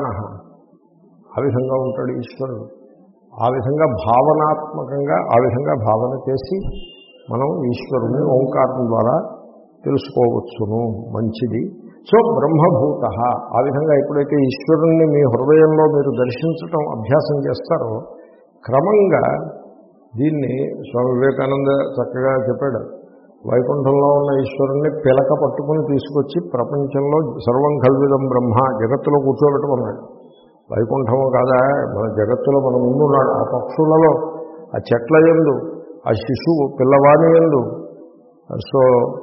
ఆ విధంగా ఉంటాడు ఈశ్వరుడు. ఆ విధంగా భావనాత్మకంగా ఆ విధంగా భావన చేసి మనం ఈశ్వరుని ఓంకారం ద్వారా తెలుసుకోవచ్చును. మంచిది. సో బ్రహ్మభూత. ఆ విధంగా ఎప్పుడైతే ఈశ్వరుణ్ణి మీ హృదయంలో మీరు దర్శించటం అభ్యాసం చేస్తారో క్రమంగా దీన్ని స్వామి వివేకానంద చక్కగా చెప్పాడు. వైకుంఠంలో ఉన్న ఈశ్వరుణ్ణి పిలక పట్టుకుని తీసుకొచ్చి ప్రపంచంలో సర్వం కల్విదం బ్రహ్మ జగత్తులో కూర్చోబెట్టమన్నాడు. వైకుంఠము కాదా, మన జగత్తులో మన ముందున్నాడు. ఆ పక్షులలో, ఆ చెట్ల యందు, ఆ శిశువు పిల్లవాణి యందు, సో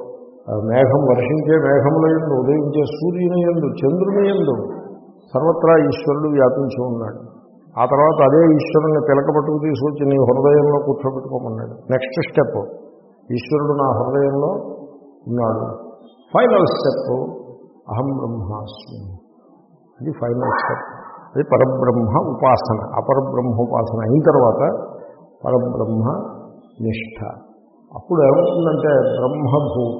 మేఘం వర్షించే మేఘముల యందు, ఉదయించే సూర్యుని యందు, చంద్రుని యందు సర్వత్రా ఈశ్వరుడు వ్యాపించి ఉన్నాడు. ఆ తర్వాత అదే ఈశ్వరుని పిలక పట్టుకు తీసుకొచ్చి నీ హృదయంలో కూర్చోబెట్టుకోమన్నాడు. నెక్స్ట్ స్టెప్, ఈశ్వరుడు నా హృదయంలో ఉన్నాడు. ఫైనల్ స్టెప్, అహం బ్రహ్మాస్మి. అది ఫైనల్ స్టెప్. అది పరబ్రహ్మ ఉపాసన. అపరబ్రహ్మ ఉపాసన అయిన తర్వాత పరబ్రహ్మ నిష్ఠ. అప్పుడు ఏమవుతుందంటే బ్రహ్మభూత,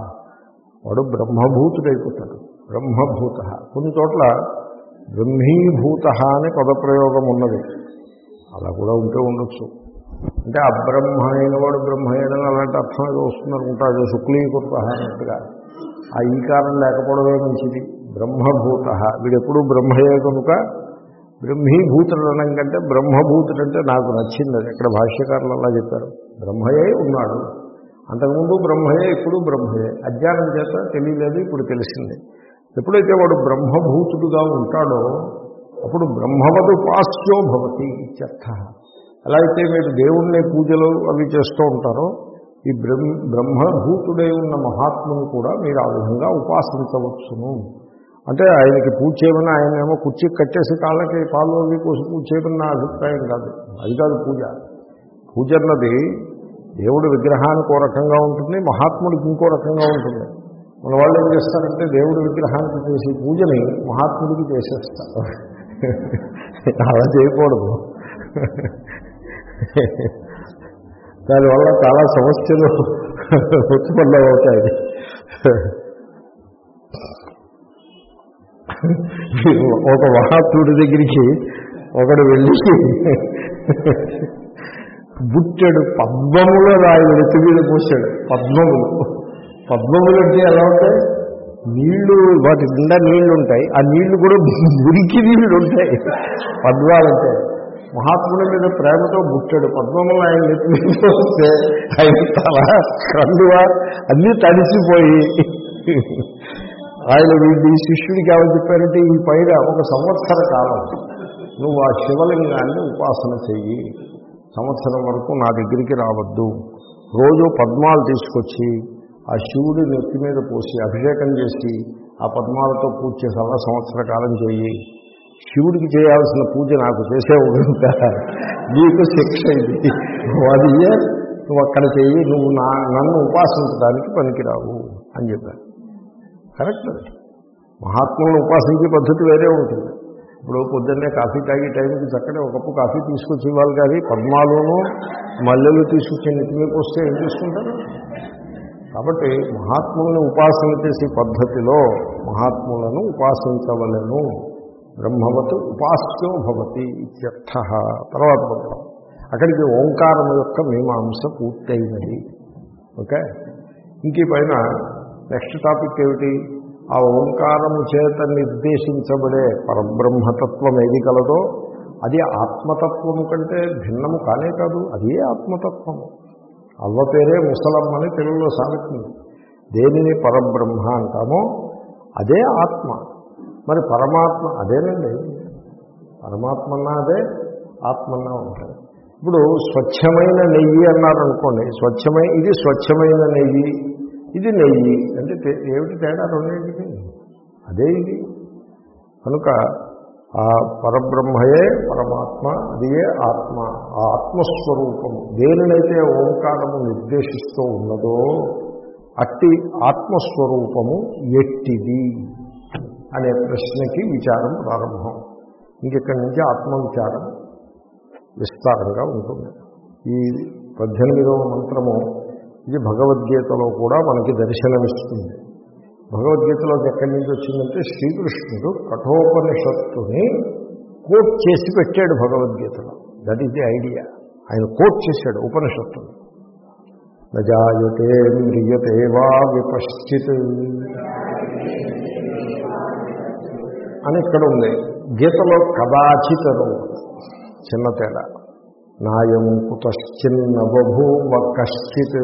వాడు బ్రహ్మభూతుడైపోతాడు. బ్రహ్మభూత. కొన్ని చోట్ల బ్రహ్మీభూత అనే పదప్రయోగం ఉన్నది. అలా కూడా ఉంటే ఉండొచ్చు. అంటే అబ్రహ్మ అయిన వాడు బ్రహ్మ అయినని అలాంటి అర్థం ఏదో వస్తుందనుకుంటాడు. శుక్లీకృత అన్నట్టుగా ఆ ఈకారం లేకపోవడమే మంచిది. బ్రహ్మభూత, వీడెప్పుడు బ్రహ్మయే కనుక బ్రహ్మీభూతుడు అనడం కంటే బ్రహ్మభూతుడు అంటే నాకు నచ్చింది. అది ఇక్కడ భాష్యకారులు అలా చెప్పారు. బ్రహ్మయే ఉన్నాడు, అంతకుముందు బ్రహ్మయే, ఇప్పుడు బ్రహ్మయే. అజ్ఞానం చేత తెలియలేదు, ఇప్పుడు తెలిసింది. ఎప్పుడైతే వాడు బ్రహ్మభూతుడుగా ఉంటాడో అప్పుడు బ్రహ్మవదు ఉపాస్యో భవతి ఇత్యర్థ. ఎలా అయితే మీరు దేవుణ్ణి పూజలు అవి చేస్తూ ఉంటారో ఈ బ్రహ్మ బ్రహ్మభూతుడై ఉన్న మహాత్ముని కూడా మీరు ఆ విధంగా ఉపాసించవచ్చును. అంటే ఆయనకి పూజ చేయమని ఆయన ఏమో కుర్చీ కట్టేసి కాళ్ళకి పాలు అవి కోసి పూజ చేయమని నా అభిప్రాయం కాదు. అది కాదు పూజ. పూజ అన్నది దేవుడి విగ్రహానికి ఓ రకంగా ఉంటుంది, మహాత్ముడికి ఇంకో రకంగా ఉంటుంది. మన వాళ్ళు ఏం చేస్తారంటే దేవుడి విగ్రహానికి చేసే పూజని మహాత్ముడికి చేసేస్తారు. అలా చేయకూడదు. దానివల్ల చాలా సమస్యలు ఉత్పన్నం అవుతాయి. ఒక మహాత్ముడి దగ్గరికి ఒకడు వెళ్ళి బుట్టెడు పద్మములో రాయి ఎత్తు మీద పోసాడు. పద్మములు పద్మములు అంటే ఎలా ఉంటాయి? నీళ్లు, వాటి నిండా నీళ్లు ఉంటాయి. ఆ నీళ్లు కూడా మురికి నీళ్లు ఉంటాయి పద్మాలంటే. మహాత్ముల మీద ప్రేమతో బుట్టాడు పద్మములు ఆయన నెత్తి వస్తే ఆయన తల కండువ అన్నీ తడిసిపోయి ఆయన వీడి శిష్యుడికి ఏమని చెప్పారంటే, ఈ పైన ఒక సంవత్సర కాలం నువ్వు ఆ శివలింగాన్ని ఉపాసన చెయ్యి, సంవత్సరం వరకు నా దగ్గరికి రావద్దు, రోజు పద్మాలు తీసుకొచ్చి ఆ శివుడి నెత్తి మీద పోసి అభిషేకం చేసి ఆ పద్మాలతో పూజ చేసి అలా సంవత్సర కాలం చెయ్యి. శివుడికి చేయాల్సిన పూజ నాకు చేసే కనుక నీకు శిక్ష ఇది, అది నువ్వు అక్కడ చెయ్యి, నువ్వు నా నన్ను ఉపాసించడానికి పనికిరావు అని చెప్పారు. కరెక్ట్. అది మహాత్ములను ఉపాసించే పద్ధతి వేరే ఉంటుంది. ఇప్పుడు పొద్దున్నే కాఫీ తాగే టైంకి చక్కగా ఒక కప్పు కాఫీ తీసుకొచ్చి ఇవ్వాలి, కానీ పద్మాలను మల్లెలు తీసుకొచ్చి నెత్తి మీద వస్తే ఏం తీసుకుంటారు? కాబట్టి మహాత్ములను ఉపాసన చేసే పద్ధతిలో మహాత్ములను ఉపాసించవలను. బ్రహ్మవత్ ఉపాస్యో భవతి ఇత్యర్థ. తర్వాత పదం అక్కడికి ఓంకారం యొక్క మీమాంస పూర్తయినది. ఓకే. ఇంక పైన నెక్స్ట్ టాపిక్ ఏమిటి? ఆ ఓంకారము చేత నిర్దేశించబడే పరబ్రహ్మతత్వం ఏది కలదో అది ఆత్మతత్వము కంటే భిన్నము కానే కాదు, అదే ఆత్మతత్వము. అవ్వ పేరే ముసలమ్మని తెలుగులో సాగుతుంది. దేనిని పరబ్రహ్మ అంటామో అదే ఆత్మ. మరి పరమాత్మ అదేనండి. పరమాత్మన్నా అదే, ఆత్మన్నా ఉంటుంది. ఇప్పుడు స్వచ్ఛమైన నెయ్యి అన్నారనుకోండి, స్వచ్ఛమైన ఇది స్వచ్ఛమైన నెయ్యి, ఇది నెయ్యి అంటే ఏమిటి తేడా? రెండేంటికి అదే ఇది. కనుక ఆ పరబ్రహ్మయే పరమాత్మ, అదియే ఆత్మ. ఆ ఆత్మస్వరూపము దేనినైతే ఓంకారము నిర్దేశిస్తూ ఉన్నదో అట్టి ఆత్మస్వరూపము ఎట్టిది అనే ప్రశ్నకి విచారం ప్రారంభం. ఇంకెక్కడి నుంచి ఆత్మవిచారం విస్తారంగా ఉంటుంది. ఈ పద్దెనిమిదవ మంత్రము ఇది భగవద్గీతలో కూడా మనకి దర్శనమిస్తుంది. భగవద్గీతలోకి ఎక్కడి నుంచి వచ్చిందంటే శ్రీకృష్ణుడు కఠోపనిషత్తుని కోట్ చేసి పెట్టాడు భగవద్గీతలో. That is the idea. ఆయన కోట్ చేశాడు ఉపనిషత్తుని. నజాయతే మ్రియతే వా విపశ్చిత్ అని ఇక్కడ ఉంది. గీతలో కదాచితను చిన్న తేడా. నాయం కుతశ్చిన్న బభూవ కశ్చిత్.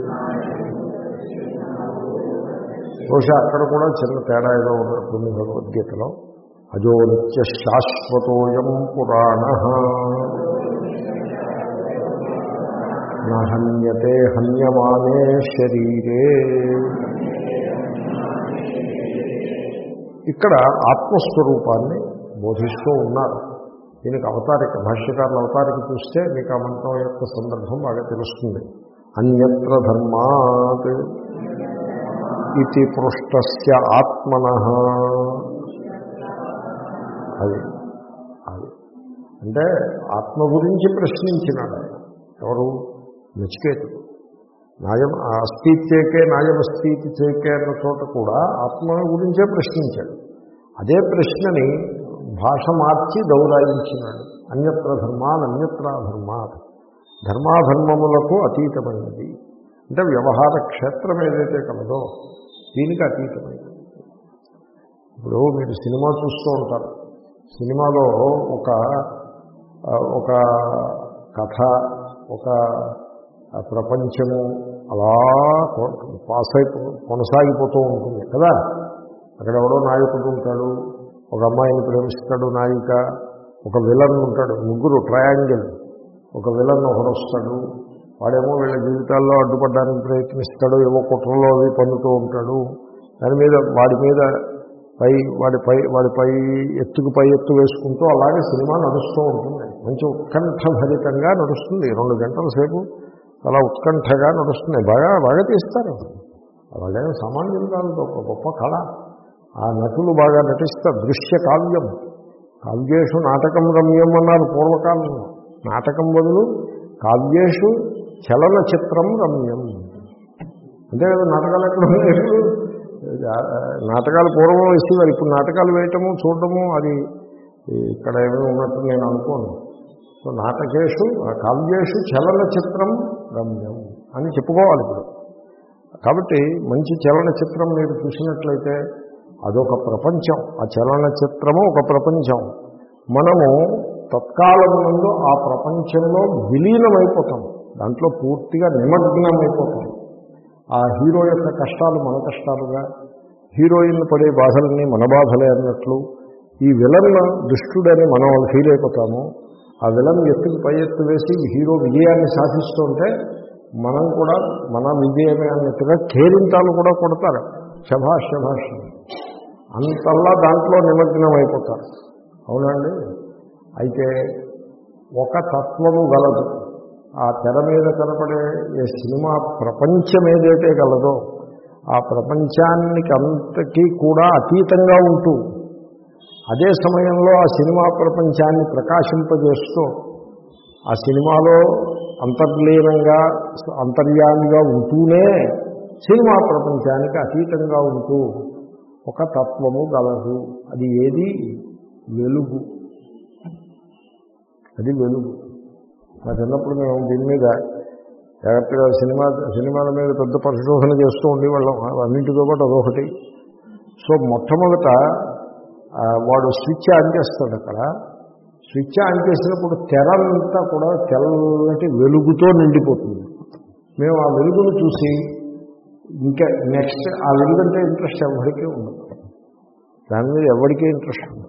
బహుశా అక్కడ కూడా చిన్న తేడా ఏదో ఉంటుంది భగవద్గీతలో. అజో నిత్య శాశ్వతోయం పురాణ నహన్యతే హన్యమానే శరీరే. ఇక్కడ ఆత్మస్వరూపాన్ని బోధిస్తూ ఉన్నారు. దీనికి అవతారిక భాష్యకారుల అవతారిక చూస్తే మీకు ఆ మంత్రం యొక్క సందర్భం బాగా తెలుస్తుంది. అన్యత్ర ధర్మాత్ ఇది పృష్టస్య ఆత్మనః. అది అది అంటే ఆత్మ గురించి ప్రశ్నించినాడు ఎవరు? నచికేతుడు. నాయం అస్థిత్యేకే నాయమస్థితి చేకే అన్న చోట కూడా ఆత్మ గురించే ప్రశ్నించాడు. అదే ప్రశ్నని భాష మార్చి దౌరాయించినాడు. అన్యత్ర ధర్మాన్ అన్యత్ర ధర్మాత్. ధర్మాధర్మములకు అతీతమైనది అంటే వ్యవహార క్షేత్రం ఏదైతే కలదో దీనికి అతీతమైనది. ఇప్పుడు మీరు సినిమా చూస్తూ ఉంటారు. సినిమాలో ఒక ఒక కథ, ఒక ప్రపంచము అలా పాస్ అయిపో కొనసాగిపోతూ ఉంటుంది కదా. అక్కడ ఎవడో నాయకుడు ఉంటాడు, ఒక అమ్మాయిని ప్రేమిస్తాడు నాయిక, ఒక విలన్ ఉంటాడు, ముగ్గురు ట్రయాంగిల్. ఒక విలన్ ఒకడు వస్తాడు, వాడేమో వీళ్ళ జీవితాల్లో అడ్డుపడడానికి ప్రయత్నిస్తాడు, ఏవో కుట్రలో అవి పన్నుతూ ఉంటాడు. దాని మీద వాడి మీద పై వాడి పై వాడి పై ఎత్తుకు పై ఎత్తు వేసుకుంటూ అలాగే సినిమా నడుస్తూ ఉంటుంది. మంచి ఉత్కంఠభరితంగా నడుస్తుంది. రెండు గంటల సేపు అలా ఉత్కంఠగా నడుస్తుంది. బాగా బాగా తీస్తారు. అలాగే సామాన్యం కాదు, ఒక గొప్ప కళ. ఆ నటులు బాగా నటిస్తారు. దృశ్య కావ్యం. కావ్యేషు నాటకం రమ్యం అన్నారు పూర్వకాలంలో. నాటకం బదులు కావ్యేషు చలనచిత్రం రమ్యం. అంతే కదా. నాటకాలు ఎక్కడ ఉన్నాయి? నాటకాలు పూర్వం వేసేవారు. ఇప్పుడు నాటకాలు వేయటము చూడటము అది ఇక్కడ ఏమీ ఉన్నట్టు నేను అనుకోను. సో నాటకేషు కావ్యేషు చలనచిత్రం రమ్యం అని చెప్పుకోవాలి. ఇప్పుడు కాబట్టి మంచి చలనచిత్రం మీరు చూసినట్లయితే అదొక ప్రపంచం. ఆ చలనచిత్రము ఒక ప్రపంచం. మనము తత్కాలం ముందు ఆ ప్రపంచంలో విలీనమైపోతాం, దాంట్లో పూర్తిగా నిమగ్నమైపోతాం. ఆ హీరో యొక్క కష్టాలు మన కష్టాలుగా, హీరోయిన్ పడే బాధలన్నీ మన బాధలే అన్నట్లు, ఈ విలన్ దుష్టుడని మనం ఫీల్ అయిపోతాము. ఆ విలన్ ఎత్తుకు పై ఎత్తు వేసి హీరో విజయాన్ని సాధిస్తుంటే మనం కూడా మన విజయమే అన్నట్టుగా కేరింతాలు కూడా కొడతారు, శభాష్ శభాష్, అంతల్లా దాంట్లో నిమగ్నం అయిపోతారు. అవునండి. అయితే ఒక తత్వము గలదు. ఆ తెర మీద కనపడే ఏ సినిమా ప్రపంచం ఏదైతే గలదో ఆ ప్రపంచానికి అంతకీ కూడా అతీతంగా ఉంటూ అదే సమయంలో ఆ సినిమా ప్రపంచాన్ని ప్రకాశింపజేస్తూ ఆ సినిమాలో అంతర్లీనంగా అంతర్యామిగా ఉంటూనే సినిమా ప్రపంచానికి అతీతంగా ఉంటూ ఒక తత్వము గలదు. అది ఏది? వెలుగు. అది వెలుగు. మా చిన్నప్పుడు మేము దీని మీద జాగ్రత్తగా సినిమా సినిమాల మీద పెద్ద పరిశోధన చేస్తూ ఉండేవాళ్ళం. అన్నింటితో పాటు అదొకటి. సో మొట్టమొదట వాడు స్విచ్ ఆన్ చేస్తాడు. అక్కడ స్విచ్ ఆన్ చేసినప్పుడు తెరంతా కూడా తెల్లటి వెలుగుతో నిండిపోతుంది. మేము ఆ వెలుగును చూసి ఇంకా నెక్స్ట్ ఆ వెలుగంటే ఇంట్రెస్ట్ ఎవరికీ ఉండదు, దాని మీద ఎవరికీ ఇంట్రెస్ట్ ఉండదు.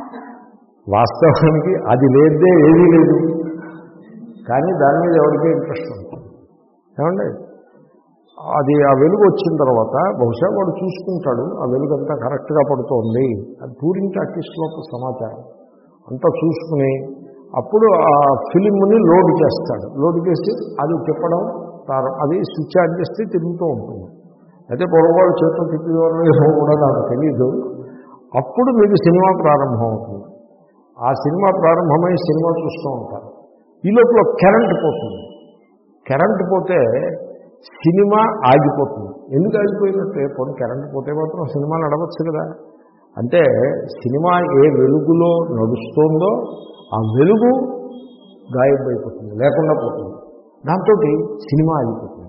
వాస్తవానికి అది లేదే ఏదీ లేదు, కానీ దాని మీద ఎవరికీ ఇంట్రెస్ట్ ఉంటుంది. ఏమండి, అది ఆ వెలుగు వచ్చిన తర్వాత బహుశా వాడు చూసుకుంటాడు ఆ వెలుగంతా కరెక్ట్గా పడుతోంది. అది టూరింగ్ టాకీస్లో సమాచారం అంతా చూసుకుని అప్పుడు ఆ ఫిలింని లోడ్ చేస్తాడు. లోడ్ చేసి అది తిప్పడం ప్రారం అది స్విచ్ ఆన్ చేస్తే తిరుగుతూ ఉంటుంది. అయితే పొరపాటు చేతులు తిప్పేవారు ఏమో కూడా నాకు తెలీదు. అప్పుడు మీకు సినిమా ప్రారంభం అవుతుంది. ఆ సినిమా ప్రారంభమై సినిమా చూస్తూ ఉంటారు. ఈ లోపల కరెంట్ పోతుంది. కరెంట్ పోతే సినిమా ఆగిపోతుంది. ఎందుకు ఆగిపోయినట్టే? పోనీ కరెంట్ పోతే మాత్రం సినిమా నడవచ్చు కదా. అంటే సినిమా ఏ వెలుగులో నడుస్తోందో ఆ వెలుగు గాయమైపోతుంది, లేకుండా పోతుంది. దాంతో సినిమా ఆగిపోతుంది.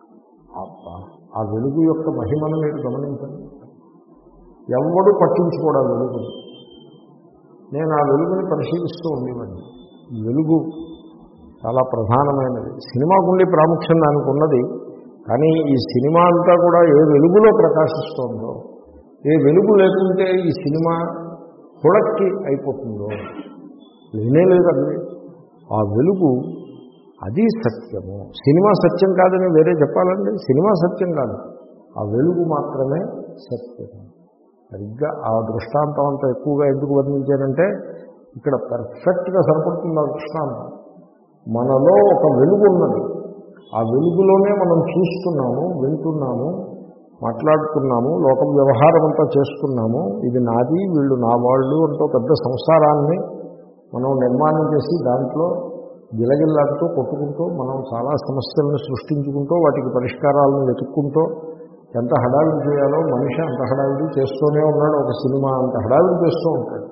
ఆ వెలుగు యొక్క మహిమను మీరు గమనించండి. ఎవడు పట్టించుకోవడం వెలుగుని. నేను ఆ వెలుగుని పరిశీలిస్తూ ఉండేవాడిని. వెలుగు చాలా ప్రధానమైనది. సినిమాకు ఉండే ప్రాముఖ్యం దానికి ఉన్నది. కానీ ఈ సినిమా అంతా కూడా ఏ వెలుగులో ప్రకాశిస్తోందో, ఏ వెలుగు లేకుంటే ఈ సినిమా హుళక్కి అయిపోతుందో లేనే లేదండి. ఆ వెలుగు అది సత్యము. సినిమా సత్యం కాదని వేరే చెప్పాలండి. సినిమా సత్యం కాదు, ఆ వెలుగు మాత్రమే సత్యము. సరిగ్గా ఆ దృష్టాంతం అంతా ఎక్కువగా ఎందుకు వర్ణించారంటే ఇక్కడ పర్ఫెక్ట్గా సరిపడుతుంది ఆ దృష్టాంతం. మనలో ఒక వెలుగు ఉన్నది. ఆ వెలుగులోనే మనం చూస్తున్నాము, వింటున్నాము, మాట్లాడుతున్నాము, లోక వ్యవహారం అంతా చేస్తున్నాము. ఇది నాది, వీళ్ళు నా వాళ్ళు అంటూ పెద్ద సంసారాన్ని మనం నిర్మాణం చేసి దాంట్లో గిలగిల్లాడుతూ కొట్టుకుంటూ మనం చాలా సమస్యలను సృష్టించుకుంటూ వాటికి పరిష్కారాలను వెతుక్కుంటూ ఎంత హడావిడి చేయాలో మనిషి అంత హడావిడి చేస్తూనే ఉన్నాడు. ఒక సినిమా అంత హడావిడి చేస్తూ ఉంటాడు.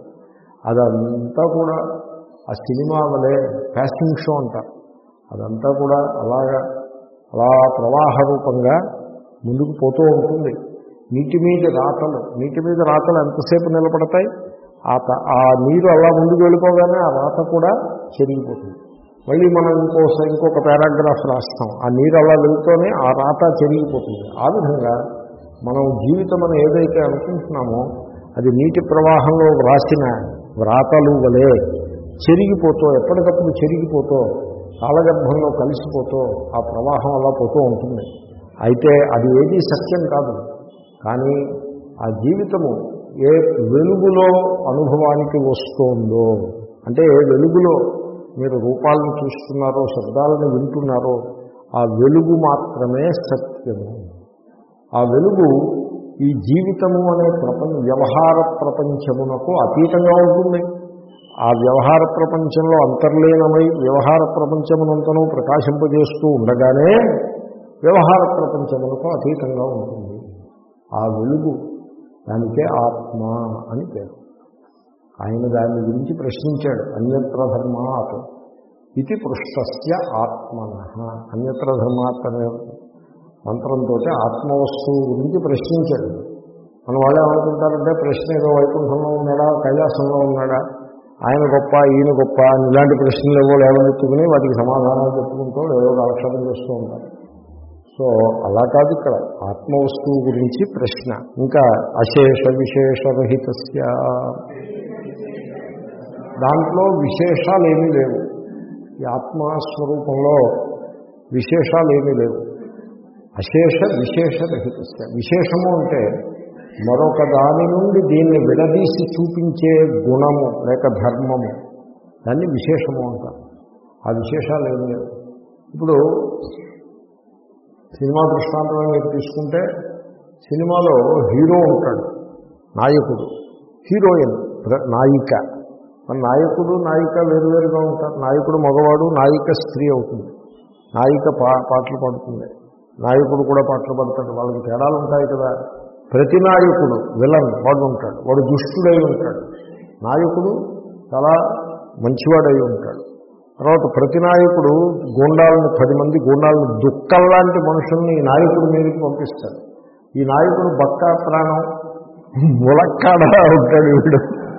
అదంతా కూడా ఆ సినిమా వలె ఫ్యాషన్ షో అంటారు. అదంతా కూడా అలాగా అలా ప్రవాహ రూపంగా ముందుకు పోతూ ఉంటుంది. నీటి మీద రాతలు నీటి మీద రాతలు ఎంతసేపు నిలబడతాయి? ఆ ఆ నీరు అలా ముందుకు వెళ్ళిపోగానే ఆ రాత కూడా చెరిగిపోతుంది. మళ్ళీ మనం ఇంకోస ఇంకొక పారాగ్రాఫ్ రాస్తాం, ఆ నీరు అలా వెళ్తూనే ఆ రాత చెరిగిపోతుంది. ఆ విధంగా మనం జీవితం అని ఏదైతే అనుకుంటున్నామో అది నీటి ప్రవాహంలో వ్రాసిన వ్రాతలు వలె చెరిగిపోతూ ఎప్పటికప్పుడు చెరిగిపోతూ కాలగర్భంలో కలిసిపోతూ ఆ ప్రవాహం అలా పోతూ ఉంటుంది. అయితే అది ఏదీ సత్యం కాదు. కానీ ఆ జీవితము ఏ వెలుగులో అనుభవానికి వస్తోందో, అంటే ఏ వెలుగులో మీరు రూపాలను చూస్తున్నారో, శబ్దాలను వింటున్నారో, ఆ వెలుగు మాత్రమే సత్యము. ఆ వెలుగు ఈ జీవితము అనే ప్రపంచ వ్యవహార ప్రపంచమునకు అతీతంగా ఉంటుంది. ఆ వ్యవహార ప్రపంచంలో అంతర్లీనమై వ్యవహార ప్రపంచమునంతను ప్రకాశింపజేస్తూ ఉండగానే వ్యవహార ప్రపంచమునకు అతీతంగా ఉంటుంది. ఆ వెలుగు, దానికే ఆత్మ అని పేరు. ఆయన దాని గురించి ప్రశ్నించాడు. అన్యత్ర ధర్మాత్ ఇది పృష్టస్య ఆత్మనః. అన్యత్ర ధర్మాత్ అనే మంత్రంతో ఆత్మవస్తువు గురించి ప్రశ్నించాడు. మన వాళ్ళు ఏమనుకుంటారంటే ప్రశ్న ఏదో వైకుంఠంలో ఉన్నాడా కైలాసంలో ఉన్నాడా, ఆయన గొప్ప ఈయన గొప్ప అని ఇలాంటి ప్రశ్నలు ఏవో లేవనెత్తుకుని వాటికి సమాధానాలు చెప్పుకుంటూ ఏదో అలక్షణం చేస్తూ ఉంటారు. సో అలా కాదు, ఇక్కడ ఆత్మవస్తువు గురించి ప్రశ్న. ఇంకా అశేష విశేషరహితస్య, దాంట్లో విశేషాలు ఏమీ లేవు. ఈ ఆత్మస్వరూపంలో విశేషాలు ఏమీ లేవు. అశేష విశేషరహితస్య, విశేషము అంటే మరొక దాని నుండి దీన్ని విడదీసి చూపించే గుణము లేక ధర్మము, దాన్ని విశేషము అంటారు. ఆ విశేషాలు ఏమి లేవు. ఇప్పుడు సినిమా దృష్టాంతం మీరు తీసుకుంటే, సినిమాలో హీరో ఉంటాడు, నాయకుడు, హీరోయిన్ నాయిక. మన నాయకుడు నాయిక వేరువేరుగా ఉంటారు. నాయకుడు మగవాడు, నాయిక స్త్రీ అవుతుంది. నాయిక పా పాటలు పాడుతుంది, నాయకుడు కూడా పాటలు పాడతాడు. వాళ్ళకి తేడాలు ఉంటాయి కదా. ప్రతి నాయకుడు విలన్ వాడు ఉంటాడు, వాడు దుష్టుడై ఉంటాడు. నాయకుడు చాలా మంచివాడై ఉంటాడు. తర్వాత ప్రతి నాయకుడు గూండాలను, పది మంది గూండాలను, దుక్కల్లాంటి మనుషుల్ని ఈ నాయకుడి మీదకి పంపిస్తాడు. ఈ నాయకుడు బక్కా ప్రాణం ములక్కాడ ఉంటాడు. వీడు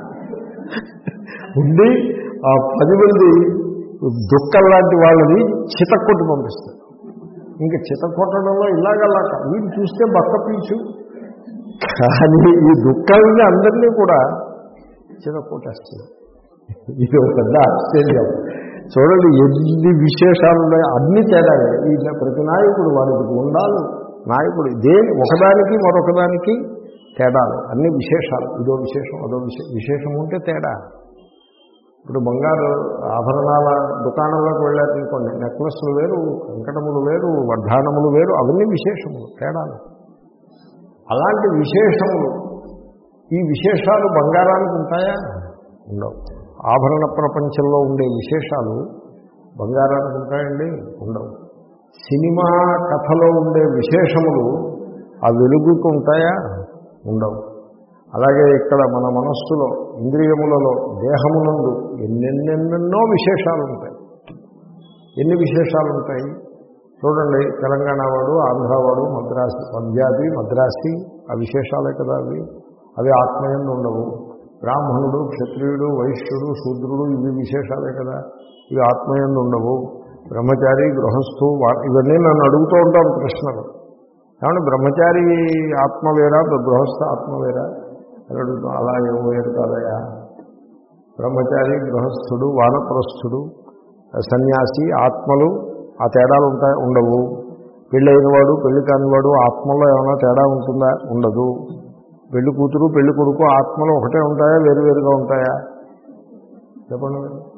ఉండి ఆ పది మంది దుక్కల్లాంటి వాళ్ళని చితక్కొట్టి పంపిస్తాడు. ఇంకా చితక్కొట్టడంలో ఇలాగల్లాక వీడు చూస్తే బక్క పీచు, కానీ ఈ దుఃఖాలని అందరినీ కూడా చితక్కొట్టేస్తుంది. ఇది ఒక పెద్ద ఆశ్చర్యం. చూడండి ఎన్ని విశేషాలు ఉన్నాయి, అన్ని తేడాలే. ఈ ప్రతి నాయకుడు వాడికి ఉండాలి. నాయకుడు దేని ఒకదానికి మరొకదానికి తేడాలు, అన్ని విశేషాలు. ఇదో విశేషం అదో విశేషం. విశేషం ఉంటే తేడా. ఇప్పుడు బంగారు ఆభరణాల దుకాణంలోకి వెళ్ళారనుకోండి, నెక్లెస్లు వేరు, వెంకటములు వేరు, వర్ధానములు వేరు, అవన్నీ విశేషములు, తేడాలు. అలాంటి విశేషములు, ఈ విశేషాలు బంగారానికి ఉంటాయా? ఉండవు. ఆభరణ ప్రపంచంలో ఉండే విశేషాలు బంగారానికి ఉంటాయండి? ఉండవు. సినిమా కథలో ఉండే విశేషములు ఆ వెలుగుకు ఉంటాయా? ఉండవు. అలాగే ఇక్కడ మన మనస్సులో, ఇంద్రియములలో, దేహమునందు ఎన్నెన్నెన్నెన్నో విశేషాలు ఉంటాయి. ఎన్ని విశేషాలు ఉంటాయి చూడండి. తెలంగాణ వాడు, ఆంధ్రవాడు, మద్రాసి, పంజాబీ, మద్రాసి, ఆ విశేషాలే కదా అవి. అవి ఆత్మయందు ఉండవు. బ్రాహ్మణుడు, క్షత్రియుడు, వైశ్యుడు, శూద్రుడు, ఇవి విశేషాలే కదా, ఇవి ఆత్మయందు ఉండవు. బ్రహ్మచారి, గృహస్థు, ఇవన్నీ నన్ను అడుగుతూ ఉంటాను ప్రశ్నలు. ఏమంటే బ్రహ్మచారి ఆత్మ వేరా, గృహస్థ ఆత్మ వేరా అని అడుగుతాం. అలా ఏమో వేరు కాదయా. బ్రహ్మచారి, గృహస్థుడు, వానప్రస్థుడు, సన్యాసి ఆత్మలు ఆ తేడాలు ఉంటాయి? ఉండవు. పెళ్ళైన వాడు, పెళ్లి కానివాడు ఆత్మలో ఏమైనా తేడా ఉంటుందా? ఉండదు. పెళ్లి కూతురు, పెళ్లి కొడుకు ఆత్మలు ఒకటే ఉంటాయా, వేరువేరుగా ఉంటాయా? చెప్పండి.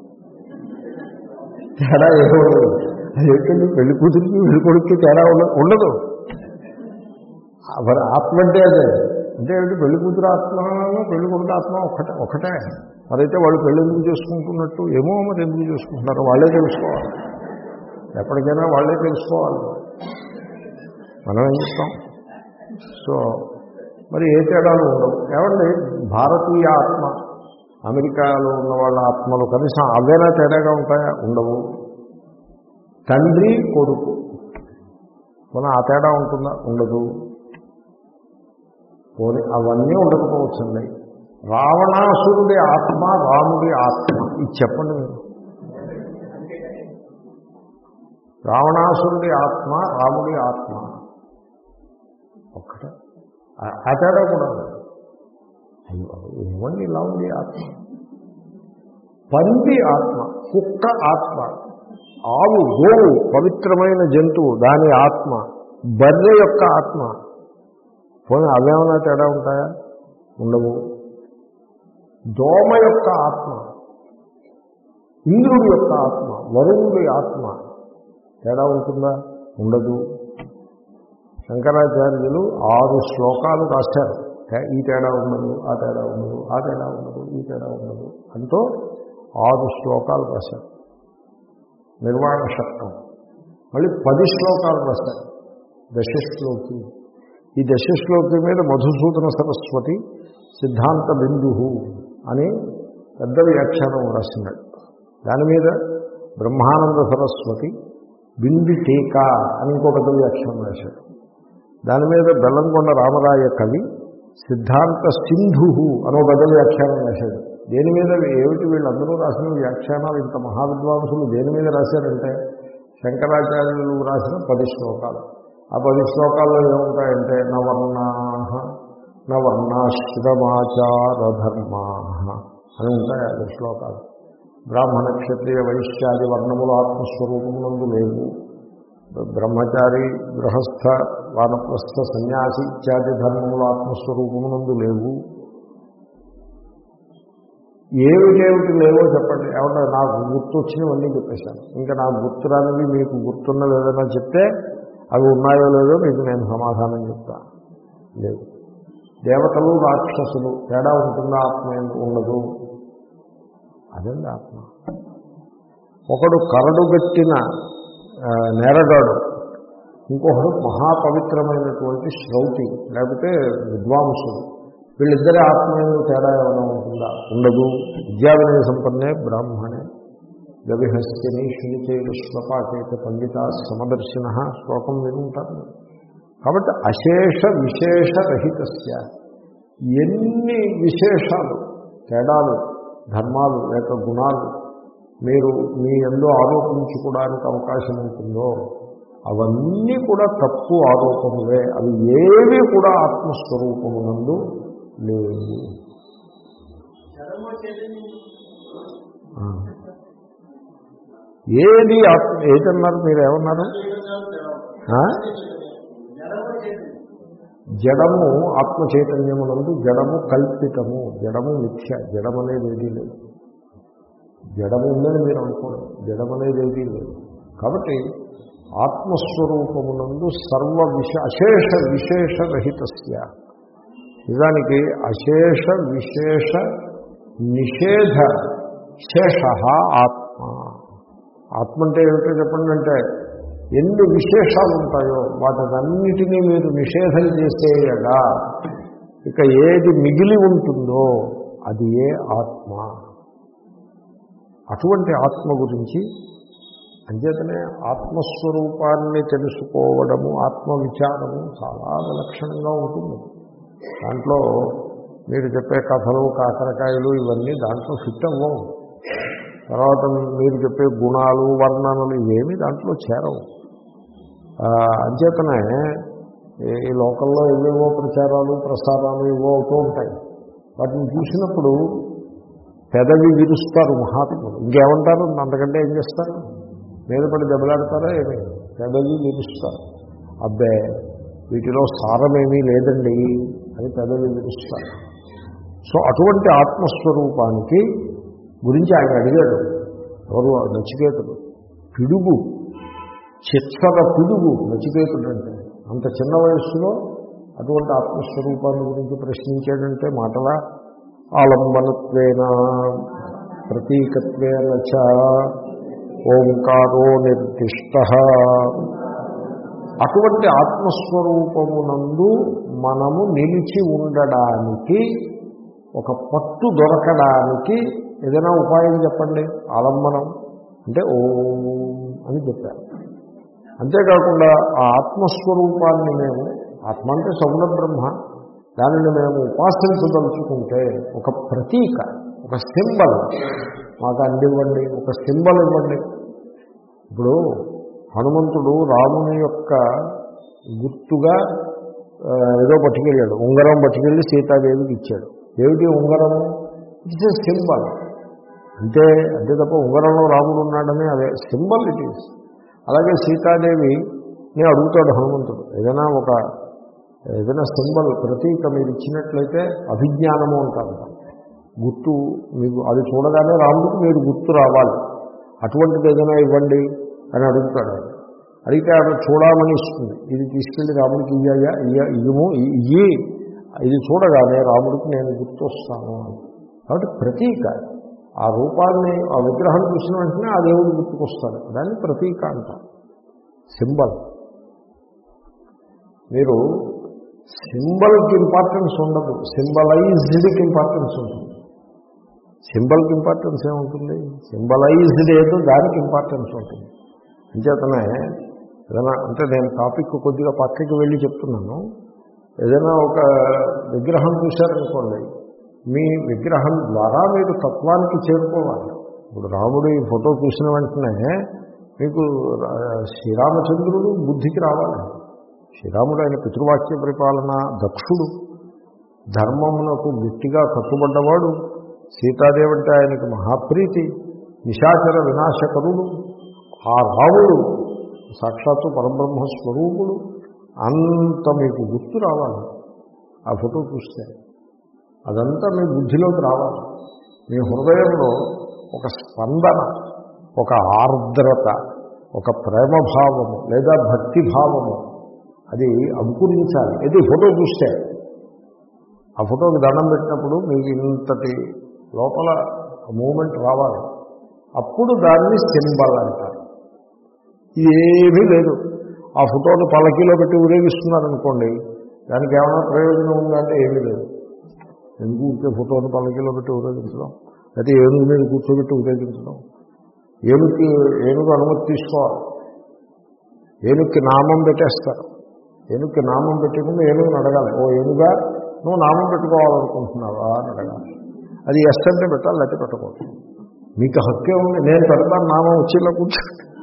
తేడా ఏమో ఏంటండి, పెళ్లి కూతురికి పెళ్లి కొడుకు తేడా ఉండదు. మరి ఆత్మ అంటే అదే. అంటే ఏంటి, పెళ్లి కూతురు ఆత్మ, పెళ్లి కొడుకు ఆత్మ ఒకటే ఒకటే మరైతే వాళ్ళు పెళ్లి ఎందుకు చేసుకుంటున్నట్టు ఏమో, మరి ఎందుకు చేసుకుంటున్నారు వాళ్ళే తెలుసుకోవాలి. ఎప్పటికైనా వాళ్ళే తెలుసుకోవాలి, మనం ఏం చెప్తాం. సో మరి ఏ తేడాలు ఉండవు. ఏమండి భారతీయ ఆత్మ, అమెరికాలో ఉన్న వాళ్ళ ఆత్మలు కనీసం అవేనా తేడాగా ఉంటాయా? ఉండవు. తండ్రి కొడుకు మన ఆ తేడా ఉంటుందా? ఉండదు. పోనీ అవన్నీ ఉండకపోవచ్చండి. రావణాసురుడి ఆత్మ, రాముడి ఆత్మ, ఇది చెప్పండి మీరు. రావణాసురుడి ఆత్మ, రాముడి ఆత్మ ఒక్కటే. ఆ తేడా కూడా అయ్యో ఏమండి ఇలా ఉంది ఆత్మ. పంది ఆత్మ, కుక్క ఆత్మ, ఆవు, గోవు పవిత్రమైన జంతువు దాని ఆత్మ, బర్రె యొక్క ఆత్మ. పోనీ అవేమన్నా తేడా ఉంటాయా? ఉండవు. దోమ యొక్క ఆత్మ, ఇంద్రుడి యొక్క ఆత్మ, వరుణుడి ఆత్మ తేడా ఉంటుందా? ఉండదు. శంకరాచార్యులు ఆరు శ్లోకాలు రాశారు. ఈ తేడా ఉండదు, ఆ తేడా ఉండదు, ఆ తేడా ఉండదు, ఈ తేడా ఉండదు అంటూ ఆరు శ్లోకాలు రాశారు. నిర్వాణ శక్తం. మళ్ళీ పది శ్లోకాలు రాశారు దశశ్లోకి. ఈ దశశ్లోకి మీద మధుసూదన సరస్వతి సిద్ధాంత బిందు అని పెద్ద వ్యాఖ్యానం రాసినాడు. దాని మీద బ్రహ్మానంద సరస్వతి బిందు టీకా అని ఇంకో పెద్ద వ్యాఖ్యానం రాశాడు. దాని మీద బెల్లంకొండ రామరాయ కవి సిద్ధాంత సింధు అనో బదులు వ్యాఖ్యానం రాశాడు. దేని మీద ఏమిటి వీళ్ళందరూ రాసిన వ్యాఖ్యానాలు, ఇంత మహావిద్వాంసులు దేని మీద రాశారంటే శంకరాచార్యులు రాసిన పది శ్లోకాలు. ఆ పది శ్లోకాల్లో ఏముంటాయంటే నవర్ణా నవర్ణాశ్రమాచారధర్మా అని ఉంటాయి ఆ శ్లోకాలు. బ్రాహ్మణ క్షత్రియ వైశ్యాది వర్ణములు ఆత్మస్వరూపమునందు లేవు. బ్రహ్మచారి గృహస్థ వానప్రస్థ సన్యాసి ఇత్యాది ధర్మములు ఆత్మస్వరూపమునందు లేవు. ఏమిటేమిటి లేవో చెప్పండి. ఏమన్నా నాకు గుర్తు వచ్చినవన్నీ చెప్పేశాను. ఇంకా నాకు గుర్తురానివి మీకు గుర్తున్నది ఏదైనా చెప్తే అవి ఉన్నాయో లేదో మీకు నేను సమాధానం చెప్తాను. లేవు. దేవతలు రాక్షసులు తేడా ఉంటుందా? ఆత్మ ఉండదు. అదండి ఆత్మ. ఒకడు కరడుగట్టిన నేరగాడు, ఇంకొకడు మహాపవిత్రమైనటువంటి శ్రౌతి లేకపోతే విద్వాంసుడు. వీళ్ళిద్దరి ఆత్మయంలో తేడా ఏమైనా ఉంటుందా? ఉండదు. విద్యావినయ సంపన్నే బ్రాహ్మణే గవిహస్తిని శునిచేడు శ్వపాకేత పండిత సమదర్శిన శ్లోకం వినుంటారు. కాబట్టి అశేష విశేష రహితస్య ఎన్ని విశేషాలు తేడాలు ధర్మాలు లేక గుణాలు మీరు మీ యందు ఆరోపించుకోవడానికి అవకాశం ఉంటుందో అవన్నీ కూడా తప్పు ఆరోపములే. అవి ఏవి కూడా ఆత్మస్వరూపమునందు లేవు. ఏది ఆత్మ ఏదన్నారు? మీరు ఏమన్నారు? జడము ఆత్మ చైతన్యమునందు జడము కల్పితము, జడము మిథ్య. జడం అనేది ఏదీ లేదు. జడము ఉందని మీరు అనుకోండి, జడం అనేది ఏదీ లేదు. కాబట్టి ఆత్మస్వరూపమునందు సర్వ విశ అశేష విశేష రహితస్య, నిజానికి అశేష విశేష నిషేధ శేష ఆత్మ. ఆత్మ అంటే ఏమిటో చెప్పండి. అంటే ఎన్ని విశేషాలు ఉంటాయో వాటినన్నిటినీ మీరు నిషేధం చేసేయగా ఇక ఏది మిగిలి ఉంటుందో అది ఏ ఆత్మ. అటువంటి ఆత్మ గురించి అంచేతనే ఆత్మస్వరూపాన్ని తెలుసుకోవడము, ఆత్మ విచారము చాలా విలక్షణంగా ఉంటుంది. దాంట్లో మీరు చెప్పే కథలు కాకరకాయలు ఇవన్నీ దాంట్లో ఫిట్ అవ్వవు. తర్వాత మీరు చెప్పే గుణాలు వర్ణనలు ఇవేమీ దాంట్లో చేరవు. అంచేతనే ఈ లోకల్లో ఏవేవో ప్రచారాలు ప్రసారాలు ఏవో అవుతూ ఉంటాయి. వాటిని చూసినప్పుడు పెదవి విరుస్తారు మహాత్ములు. ఇంకేమంటారు? అంతకంటే ఏం చేస్తారు? మీద పడి దెబ్బలాడతారా ఏమీ? పెదవి విరుస్తారు. అబ్బే వీటిలో సారమేమీ లేదండి అని పెదవి విరుస్తారు. సో అటువంటి ఆత్మస్వరూపానికి గురించి ఆయన అడిగాడు. ఎవరు? నచికేతుడు. పిడుగు, చిత్సర పిడుగు నచికేతుడు. అంటే అంత చిన్న వయస్సులో అటువంటి ఆత్మస్వరూపాన్ని గురించి ప్రశ్నించాడంటే మాటలా? ఆలంబనత్వేన ప్రతీకత్వేన చ ఓంకారో నిర్దిష్ట. అటువంటి ఆత్మస్వరూపమునందు మనము నిలిచి ఉండడానికి ఒక పట్టు దొరకడానికి ఏదైనా ఉపాయం చెప్పండి. ఆలంబనం అంటే ఓం అని చెప్పారు. అంతేకాకుండా ఆ ఆత్మస్వరూపాన్ని మేము, ఆత్మ అంటే సగుణ బ్రహ్మ, దానిని మేము ఉపాసించదలుచుకుంటే ఒక ప్రతీక, ఒక సింబల్ మాకు అందివ్వండి, ఒక సింబల్ ఇవ్వండి. ఇప్పుడు హనుమంతుడు రాముని యొక్క గుర్తుగా ఏదో పట్టుకెళ్ళాడు, ఉంగరం పట్టుకెళ్ళి సీతాదేవికి ఇచ్చాడు. ఏమిటి ఉంగరము? It's a symbol. అంతే అంతే తప్ప ఉంగరంలో రాముడు ఉన్నాడని అదే సింబల్ ఇట్ ఈస్. అలాగే సీతాదేవి నేను అడుగుతాడు హనుమంతుడు, ఏదైనా ఒక ఏదైనా సింబల్ ప్రతీక మీరు ఇచ్చినట్లయితే అభిజ్ఞానము అంటారు. గుర్తు మీకు అది చూడగానే రాముడికి మీరు గుర్తు రావాలి, అటువంటిది ఏదైనా ఇవ్వండి అని అడుగుతాడు. అడిగితే ఆమె చూడమని ఇస్తుంది. ఇది తీసుకెళ్ళి రాముడికి ఇయ్యా ఇయ్య ఇయ్యము ఇయ్యి ఇది చూడగానే రాముడికి నేను గుర్తొస్తాను అని. కాబట్టి ప్రతీక, ఆ రూపాన్ని ఆ విగ్రహం చూసిన వెంటనే ఆ దేవుడు గుర్తుకొస్తాడు. దాన్ని ప్రతీక అంటారు, సింబల్. మీరు సింబల్కి ఇంపార్టెన్స్ ఉండదు, సింబలైజ్డ్కి ఇంపార్టెన్స్ ఉంటుంది. సింబల్కి ఇంపార్టెన్స్ ఏముంటుంది? సింబలైజ్డ్ ఏదో దానికి ఇంపార్టెన్స్ ఉంటుంది. అంచేతనే ఏదైనా అంటే నేను టాపిక్ కొద్దిగా పక్కకి వెళ్ళి చెప్తున్నాను. ఏదైనా ఒక విగ్రహం చూశారనుకోండి, మీ విగ్రహం ద్వారా మీరు తత్వానికి చేరుకోవాలి. ఇప్పుడు రాముడు ఈ ఫోటో చూసిన వెంటనే మీకు శ్రీరామచంద్రుడు బుద్ధికి రావాలి. శ్రీరాముడు ఆయన పితృవాక్య పరిపాలన దక్షుడు, ధర్మమునకు గట్టిగా కట్టుబడ్డవాడు. సీతాదేవి అంటే ఆయనకి మహాప్రీతి, నిశాచర వినాశకరుడు. ఆ రాముడు సాక్షాత్తు పరబ్రహ్మ స్వరూపుడు. అంత మీకు గుర్తు రావాలి ఆ ఫోటో చూస్తే. అదంతా మీ బుద్ధిలోకి రావాలి. మీ హృదయంలో ఒక స్పందన, ఒక ఆర్ద్రత, ఒక ప్రేమభావము లేదా భక్తిభావము అది అంకురించాలి. ఇది ఫోటో చూస్తే. ఆ ఫోటోకి దండం పెట్టినప్పుడు మీకు ఇంతటి లోపల మూమెంట్ రావాలి. అప్పుడు దాన్ని సింబల్ అంటారు. ఏమీ లేదు. ఆ ఫోటోని పల్లకీలో పెట్టి ఊరేగిస్తున్నారనుకోండి, దానికి ఏమైనా ప్రయోజనం ఉందంటే ఏమీ లేదు. ఎందుకు ఉంటే ఫోటోని పల్లకీలో పెట్టి ఊరేగించడం, అయితే ఏనుగు మీద కూర్చోబెట్టి ఊరేగించడం. ఏనుగుకి ఏనుగు అనుమతి తీసుకోవాలి. ఏనుగుకి నామం పెట్టేస్తారు. ఏనుగుకి నామం పెట్టకుండా ఏనుగుని అడగాలి, ఓ ఏనుగా నువ్వు నామం పెట్టుకోవాలనుకుంటున్నావా అని అడగాలి. అది ఎస్ అంటే పెట్టాలి, లేకపోతే పెట్టకూడదు. మీకు హక్కే ఉంది. నేను పెడతాను నామం వచ్చేలా కూర్చో,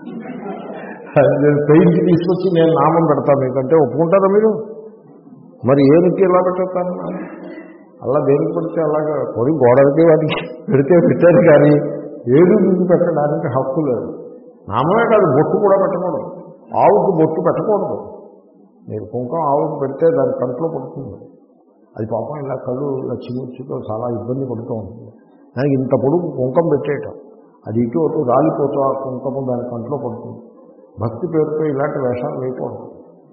నేను పెయింట్ తీసుకొచ్చి నేను నామం పెడతాను మీకంటే ఒప్పుకుంటారా మీరు? మరి ఏనుగుకి ఎలా పెట్టేస్తాను? అలా దేనికి పెడితే అలాగా కొడి గోడలకి వాటికి పెడితే పెట్టారు, కానీ ఏనుగుకి పెట్టడానికి హక్కు లేదు. నామమే కాదు, బొట్టు కూడా పెట్టకూడదు. ఆవుకు బొట్టు పెట్టకూడదు. మీరు కుంకం ఆవుకు పెడితే దాని కంట్లో పడుతుంది. అది పాపం ఇలా కళ్ళు ఇలా చిముచ్చుతో చాలా ఇబ్బంది పడుతూ ఉంటుంది. దానికి ఇంత పొడుగు కుంకం పెట్టేయటం, అది ఇటు అటు రాలిపోతూ ఆ కుంకము దాని కంట్లో పడుతుంది. భక్తి పేరుతో ఇలాంటి వేషాలు వేయకూడదు.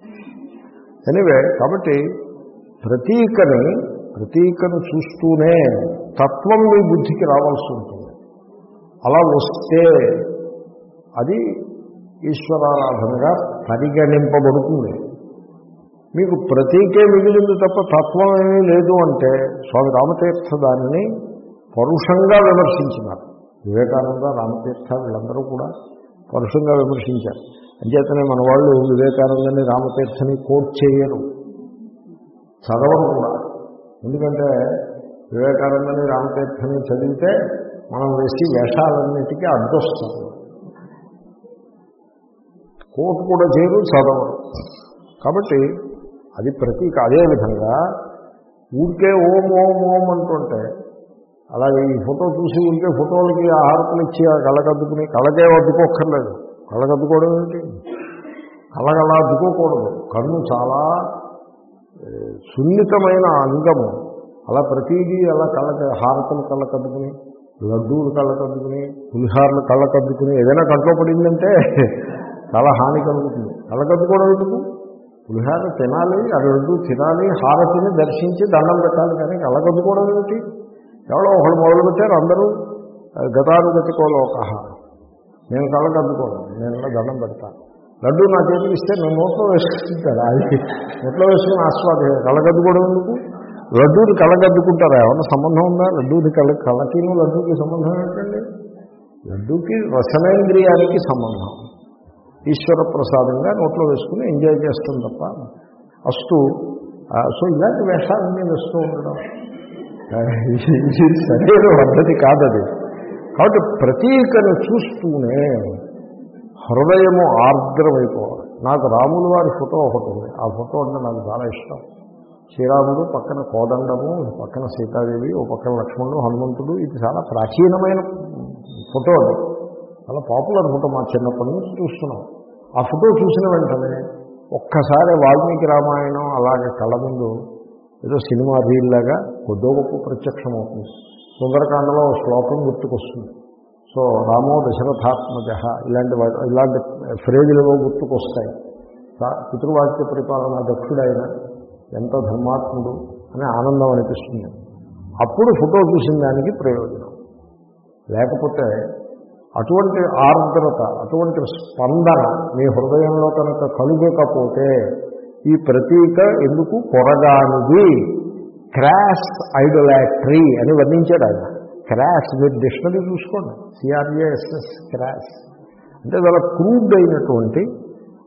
ఎనివే, కాబట్టి ప్రతీకని ప్రతీకను చూస్తూనే తత్వం మీ బుద్ధికి రావాల్సి ఉంటుంది. అలా వస్తే అది ఈశ్వరారాధనగా పరిగణింపబడుతుంది. మీకు ప్రతీకే మిగిలింది తప్ప తత్వం ఏమీ లేదు అంటే స్వామి రామతీర్థ దానిని పరుషంగా విమర్శించినారు. వివేకానంద, రామతీర్థ వీళ్ళందరూ కూడా పరుషంగా విమర్శించారు. అంచేతనే మన వాళ్ళు వివేకానందని రామతీర్థని కోట్ చేయరు, చదవరు కూడా. ఎందుకంటే వివేకానందని రామతీర్థని చదివితే మనం వేసి వేషాలన్నిటికీ అడ్డొస్తాం. కోట్ కూడా చేయరు, చదవరు. కాబట్టి అది ప్రతీక. అదేవిధంగా ఊరికే ఓం ఓం ఓం అంటుంటే, అలాగే ఈ ఫోటో చూసి ఊరికే ఫోటోలకి ఆహారతలు ఇచ్చి కళ్ళకద్దుకుని, కళ్ళకే అద్దుకోక్కర్లేదు. కళ్ళకద్దుకోవడం ఏంటి? కళ్ళకలా అద్దుకోకూడదు. కన్ను చాలా సున్నితమైన అంగము. అలా ప్రతిదీ అలా కళ్ళ హారతలు కళ్ళకద్దుకుని, లడ్డూలు కళ్ళకద్దుకుని, పులిహారలు కళ్ళకద్దుకుని ఏదైనా కంట్లో పడిందంటే చాలా హాని కలుగుతుంది. కళ్ళకద్దుకోవడం ఎందుకు? పులిహార తినాలి, ఆ లడ్డు తినాలి, హారతిని దర్శించి దండం పెట్టాలి. కానీ కళ్ళకద్దుకోవడం ఏమిటి? ఎవరో ఒకళ్ళు మొదలుపెట్టారు, అందరూ గతానుగతికోలోక. నేను కళ్ళకద్దుకోను, నేను దండం పెడతాను. లడ్డు నా చేతికి ఇస్తే నేను నోట్లో వేసుకుంటాను. అది నోట్లో వేసుకుని ఆస్వాద. కళ్ళకద్దుకోవడం ఎందుకు? లడ్డూని కళ్ళకద్దుకుంటారా? ఏమన్నా సంబంధం ఉందా? లడ్డూని కళ్ళ కళ్ళకిను లడ్డూకి సంబంధం ఏంటండి? లడ్డూకి రసనేంద్రియానికి సంబంధం. ఈశ్వర ప్రసాదంగా నోట్లో వేసుకుని ఎంజాయ్ చేస్తాం తప్ప అస్తు. సో ఇలాంటి వేషాలన్నీ వేస్తూ ఉండడం సరైన పద్ధతి కాదది. కాబట్టి ప్రతీకను చూస్తూనే హృదయము ఆర్ద్రమైపోవాలి. నాకు రాముల వారి ఫోటో ఒకటి ఉంది. ఆ ఫోటో అంటే నాకు చాలా ఇష్టం. శ్రీరాముడు పక్కన కోదండము, పక్కన సీతాదేవి, ఓ పక్కన లక్ష్మణుడు, హనుమంతుడు. ఇది చాలా ప్రాచీనమైన ఫోటో. అది చాలా పాపులర్ ఫోటో. మా చిన్నప్పటి నుంచి చూస్తున్నాం. ఆ ఫోటో చూసిన వెంటనే ఒక్కసారి వాల్మీకి రామాయణం అలాగే కళ్ళ ముందు ఏదో సినిమా రీల్లాగా కొద్దో గొప్ప ప్రత్యక్షం అవుతుంది. సుందరకాండలో శ్లోకం గుర్తుకొస్తుంది. సో రామో దశరథాత్మజ ఇలాంటి ఇలాంటి ఫ్రేజులలో గుర్తుకొస్తాయి. పితృవాక్య పరిపాలన దక్షుడైన ఎంత ధర్మాత్ముడు అనే ఆనందం అనిపిస్తుంది. అప్పుడు ఫోటో చూసిన దానికి ప్రయోజనం. లేకపోతే అటువంటి ఆర్ద్రత, అటువంటి స్పందన మీ హృదయంలో కనుక కలుగకపోతే ఈ ప్రతీక ఎందుకు పొరగానిది, క్రాస్ ఐడోలాట్రీ అని వర్ణించాడు ఆయన. క్రాస్ మీరు డిక్షనరీ చూసుకోండి, సిఆర్ఏఎస్ఎస్ క్రాస్ అంటే చాలా క్రూడ్ అయినటువంటి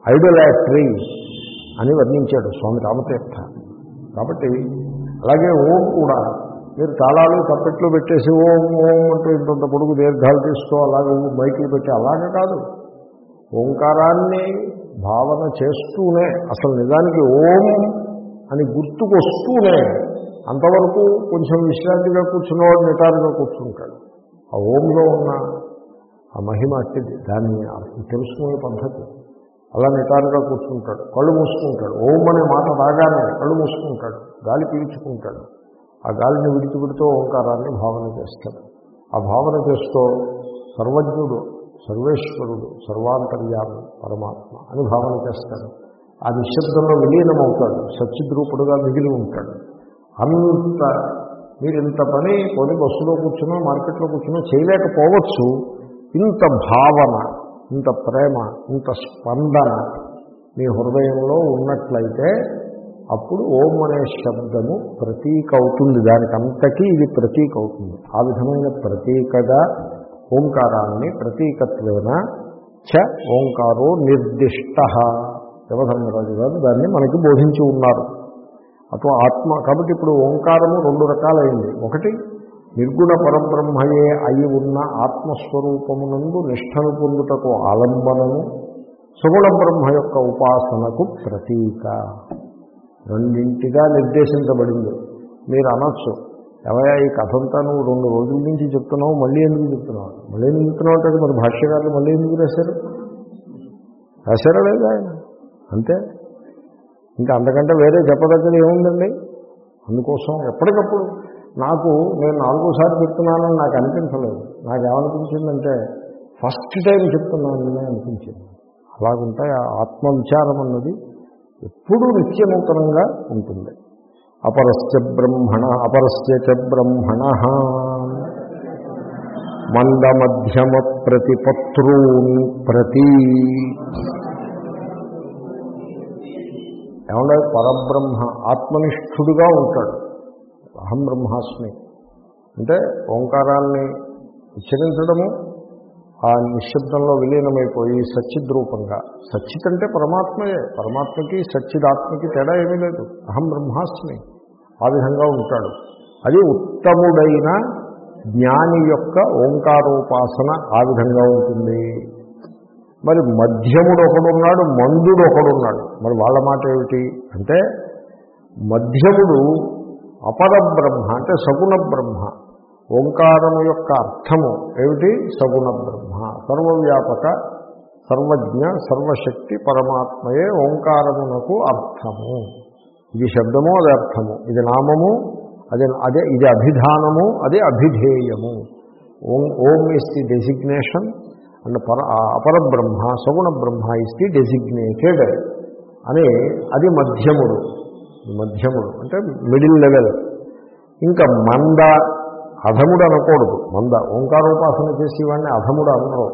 ఐడోలాట్రీ అని వర్ణించాడు స్వామి రామతీర్థ. కాబట్టి అలాగే ఓం కూడా మీరు తాళాలు తప్పెట్లు పెట్టేసి ఓం ఓం అంటూ ఇంతంత పొడుగు దీర్ఘాలు తీస్తూ అలాగే మైకులు పెట్టి అలాగే కాదు, ఓంకారాన్ని భావన చేస్తూనే అసలు నిజానికి ఓం అని గుర్తుకొస్తూనే అంతవరకు కొంచెం విశ్రాంతిగా కూర్చున్నవాడు నిటారుగా కూర్చుంటాడు. ఆ ఓంలో ఉన్న ఆ మహిమ అట్టిది, దాన్ని తెలుసుకునే పద్ధతి. అలా నిటారుగా కూర్చుంటాడు, కళ్ళు మూసుకుంటాడు. ఓం అనే మాట రాగానే కళ్ళు మూసుకుంటాడు, గాలి పీల్చుకుంటాడు. ఆ గాలిని విడిచిపెడుతూ ఓంకారాన్ని భావన చేస్తాడు. ఆ భావన చేస్తూ సర్వజ్ఞుడు, సర్వేశ్వరుడు, సర్వాంతర్యామి పరమాత్మ అని భావన చేస్తాడు. ఆ నిశ్శబ్దంలో విలీనమవుతాడు, సచ్చిద్రూపుడుగా మిగిలి ఉంటాడు. అంత మీరు ఇంత పని కొని బస్సులో కూర్చున్నా మార్కెట్లో కూర్చున్నా చేయలేకపోవచ్చు. ఇంత భావన, ఇంత ప్రేమ, ఇంత స్పందన మీ హృదయంలో ఉన్నట్లయితే అప్పుడు ఓం అనే శబ్దము ప్రతీక అవుతుంది. దానికంతకీ ఇది ప్రతీక అవుతుంది. ఆ విధమైన ప్రతీకగా ఓంకారాన్ని ప్రతీకత్వేన చ ఓంకారో నిర్దిష్ట యమధర్మరాజు గారు దాన్ని మనకి బోధించి ఉన్నారు. అటు ఆత్మ. కాబట్టి ఇప్పుడు ఓంకారము రెండు రకాలైంది. ఒకటి నిర్గుణ పరబ్రహ్మయే అయి ఉన్న ఆత్మస్వరూపమునందు నిష్ఠను పొందుటకు ఆలంబనము, సగుణ బ్రహ్మ యొక్క ఉపాసనకు ప్రతీక, రెండింటిగా నిర్దేశించబడింది. మీరు అనొచ్చు, ఏమయ్యా ఈ కథంతా నువ్వు రెండు రోజుల నుంచి చెప్తున్నావు, మళ్ళీ ఎందుకు చెప్తున్నావు? మళ్ళీ ఎందుకు చెప్తున్నావు అంటే మరి భాష్యకారులు మళ్ళీ ఎందుకు రాశారు? రాశారా లేదా ఆయన? అంతే, ఇంకా అంతకంటే వేరే చెప్పదగ్గది ఏముందండి. అందుకోసం ఎప్పటికప్పుడు నాకు నేను నాలుగోసారి చెప్తున్నానని నాకు అనిపించలేదు. నాకేమనిపించిందంటే ఫస్ట్ టైం చెప్తున్నానని అనిపించింది. అలాగుంటాయి. ఆత్మవిచారం అన్నది ఎప్పుడూ నిత్యనూతనంగా ఉంటుంది. అపరస్య బ్రహ్మణ అపరస్య చ బ్రహ్మణ మందమధ్యమ ప్రతిపత్రూని ప్రతి. ఏమంటే పరబ్రహ్మ ఆత్మనిష్ఠుడుగా ఉంటాడు. అహం బ్రహ్మాస్మి అంటే ఓంకారాన్ని ఉచ్చరించడము, ఆ నిశ్శబ్దంలో విలీనమైపోయి సచ్చిద్రూపంగా, సచ్చిత్ అంటే పరమాత్మయే, పరమాత్మకి సచ్చిదాత్మకి తేడా ఏమీ లేదు. అహం బ్రహ్మాస్మి ఆ విధంగా ఉంటాడు. అది ఉత్తముడైన జ్ఞాని యొక్క ఓంకారోపాసన ఆ విధంగా ఉంటుంది. మరి మధ్యముడు ఒకడున్నాడు, మందుడు ఒకడున్నాడు. మరి వాళ్ళ మాట ఏమిటి అంటే మధ్యముడు అపరబ్రహ్మ అంటే సగుణ బ్రహ్మ. ఓంకారము యొక్క అర్థము ఏమిటి? సగుణ బ్రహ్మ, సర్వవ్యాపక సర్వజ్ఞ సర్వశక్తి పరమాత్మయే ఓంకారమునకు అర్థము. ఇది శబ్దము, అది అర్థము. ఇది నామము, అదే అదే ఇది అభిధానము, అది అభిధేయము. Om Om is the designation and పర అపరబ్రహ్మ సగుణ బ్రహ్మ ఇస్ ది డెసిగ్నేటెడ్ అని. అది మధ్యముడు. మధ్యముడు అంటే మిడిల్ లెవెల్. ఇంకా మంద, అధముడు అనకూడదు. మంద ఓంకారోపాసన చేసేవాడిని అధముడు అనరు.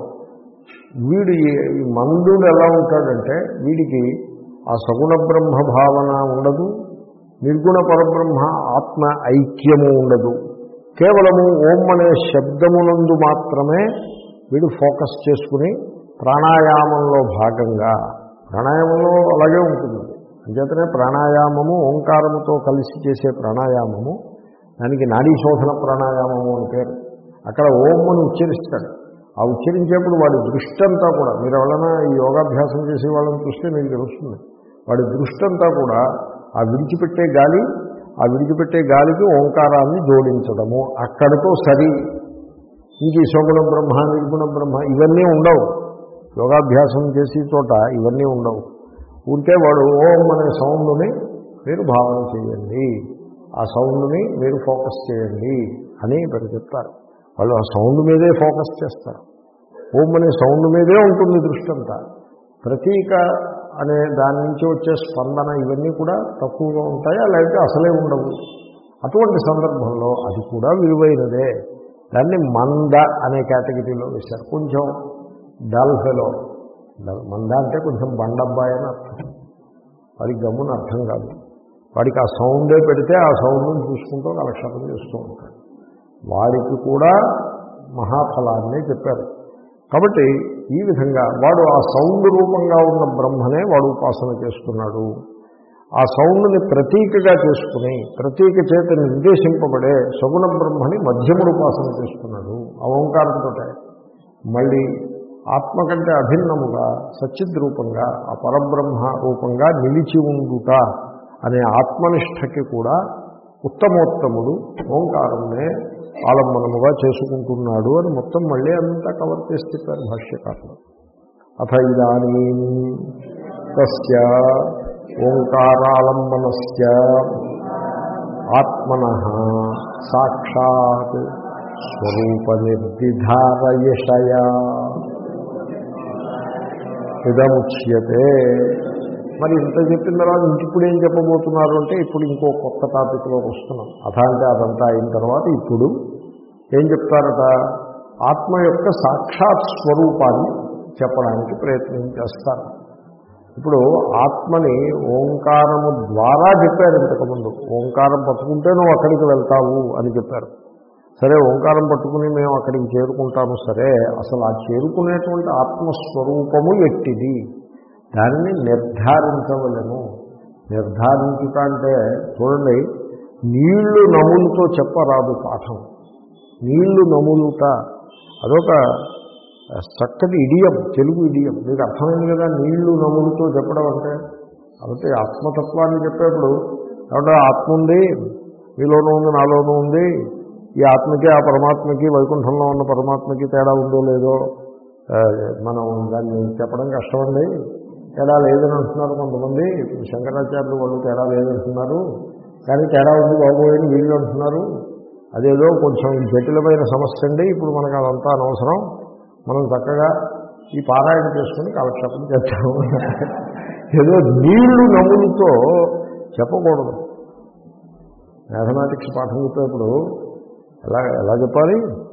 వీడు ఈ మందుడు ఎలా ఉంటాడంటే వీడికి ఆ సగుణ బ్రహ్మ భావన ఉండదు, నిర్గుణ పరబ్రహ్మ ఆత్మ ఐక్యము ఉండదు. కేవలము ఓం అనే శబ్దమునందు మాత్రమే వీడు ఫోకస్ చేసుకుని ప్రాణాయామంలో భాగంగా, ప్రాణాయామంలో అలాగే ఉంటుంది. అంచేతనే ప్రాణాయామము ఓంకారముతో కలిసి చేసే ప్రాణాయామము, దానికి నాడీ శోధన ప్రాణాయామము అని పేరు. అక్కడ ఓం అని ఉచ్చరిస్తాడు. ఆ ఉచ్చరించేప్పుడు వాడి దృష్టి అంతా కూడా, మీరు ఎవరైనా ఈ యోగాభ్యాసం చేసే వాళ్ళని చూస్తే మీకు తెలుస్తుంది, వాడి దృష్టి అంతా కూడా ఆ విడిచిపెట్టే గాలి, ఆ విడిచిపెట్టే గాలికి ఓంకారాన్ని జోడించడము, అక్కడితో సరి. ఇంక ఈ సగుణ బ్రహ్మ నిర్గుణ బ్రహ్మ ఇవన్నీ ఉండవు. యోగాభ్యాసం చేసే చోట ఇవన్నీ ఉండవు. ఉంటే వాడు ఓం అనే సౌండ్ని మీరు భావన చేయండి, ఆ సౌండ్ని మీరు ఫోకస్ చేయండి అని మరి చెప్తారు. వాళ్ళు ఆ సౌండ్ మీదే ఫోకస్ చేస్తారు. ఓం అనే సౌండ్ మీదే ఉంటుంది దృష్టి అంతా. ప్రతీక అనే దాని నుంచి వచ్చే స్పందన ఇవన్నీ కూడా తక్కువగా ఉంటాయి, లేకపోతే అసలే ఉండవు. అటువంటి సందర్భంలో అది కూడా విలువైనదే. దాన్ని మంద అనే కేటగిరీలో వేశారు. కొంచెం డల్ ఫెలో. మంద అంటే కొంచెం బండబ్బాయి అని అర్థం. వాడికి గమ్మున అర్థం కాదు. వాడికి ఆ సౌండే పెడితే ఆ సౌండ్ని చూసుకుంటూ కాలక్షేపం చేస్తూ ఉంటాడు. వాడికి కూడా మహాఫలాన్నే చెప్పారు. కాబట్టి ఈ విధంగా వాడు ఆ సౌండ్ రూపంగా ఉన్న బ్రహ్మనే వాడు ఉపాసన చేస్తున్నాడు. ఆ సౌండ్ని ప్రతీకగా చేసుకుని ప్రతీక చేత నిర్దేశింపబడే సగుణ బ్రహ్మని మధ్యముడు ఉపాసన చేస్తున్నాడు ఆ ఓంకారంతో. మళ్ళీ ఆత్మ కంటే అభిన్నముగా సచ్చిద్ రూపంగా ఆ పరబ్రహ్మ రూపంగా నిలిచి ఉండుట అనే ఆత్మనిష్టకి కూడా ఉత్తమోత్తముడు ఓంకారంనే ఆలంబనముగా చేసుకుంటున్నాడు అని మొత్తం మళ్ళీ అంతా కవర్ చేసి చెప్పారు భాష్యకారులు. అథ ఇదానీం తస్య ఓంకారాలంబనస్య ఆత్మనః సాక్షాత్ స్వరూప నిర్దిధారయషయా ఇదముచ్యతే. మరి ఇంత చెప్పిన తర్వాత ఇప్పుడు ఏం చెప్పబోతున్నారు అంటే ఇప్పుడు ఇంకో కొత్త టాపిక్లోకి వస్తున్నాం. అథ అంటే అదంతా అయిన తర్వాత ఇప్పుడు ఏం చెప్తారట, ఆత్మ యొక్క సాక్షాత్ స్వరూపాన్ని చెప్పడానికి ప్రయత్నం చేస్తారు. ఇప్పుడు ఆత్మని ఓంకారము ద్వారా చెప్పారు ఇంతకుముందు. ఓంకారం పట్టుకుంటే నువ్వు అక్కడికి వెళ్తావు అని చెప్పారు. సరే, ఓంకారం పట్టుకుని మేము అక్కడికి చేరుకుంటాము. సరే, అసలు ఆ చేరుకునేటువంటి ఆత్మస్వరూపము ఎట్టిది, దానిని నిర్ధారించవలను. నిర్ధారించుట అంటే చూడండి, నీళ్లు నములుతో చెప్పరాదు పాఠం. నీళ్లు నములుట అదొక చక్కటి ఇడియం, తెలుగు ఇడియం. మీకు అర్థమైంది కదా, నీళ్లు నములుతో చెప్పడం అంటే. కాబట్టి ఆత్మతత్వాన్ని చెప్పేప్పుడు కాబట్టి ఆత్మ ఉంది, మీలోనూ ఉంది, నాలోనూ ఉంది, ఈ ఆత్మకి ఆ పరమాత్మకి వైకుంఠంలో ఉన్న పరమాత్మకి తేడా ఉందో లేదో మనం దాన్ని చెప్పడం కష్టమండి. తేడా లేదని అంటున్నారు కొంతమంది, శంకరాచార్యులు వాళ్ళు తేడా లేదంటున్నారు, కానీ తేడా ఉంది బాగోయని వీళ్ళు అంటున్నారు. అదేదో కొంచెం జటిలమైన సమస్య అండి. ఇప్పుడు మనకు అదంతా అనవసరం, మనం చక్కగా ఈ పారాయణ చేసుకుని కాలక్షేపం చేస్తాము. ఏదో నీళ్లు నములుతో చెప్పకూడదు. మ్యాథమెటిక్స్ పాఠం చెప్పేప్పుడు ఎలా ఎలా చెప్పాలి,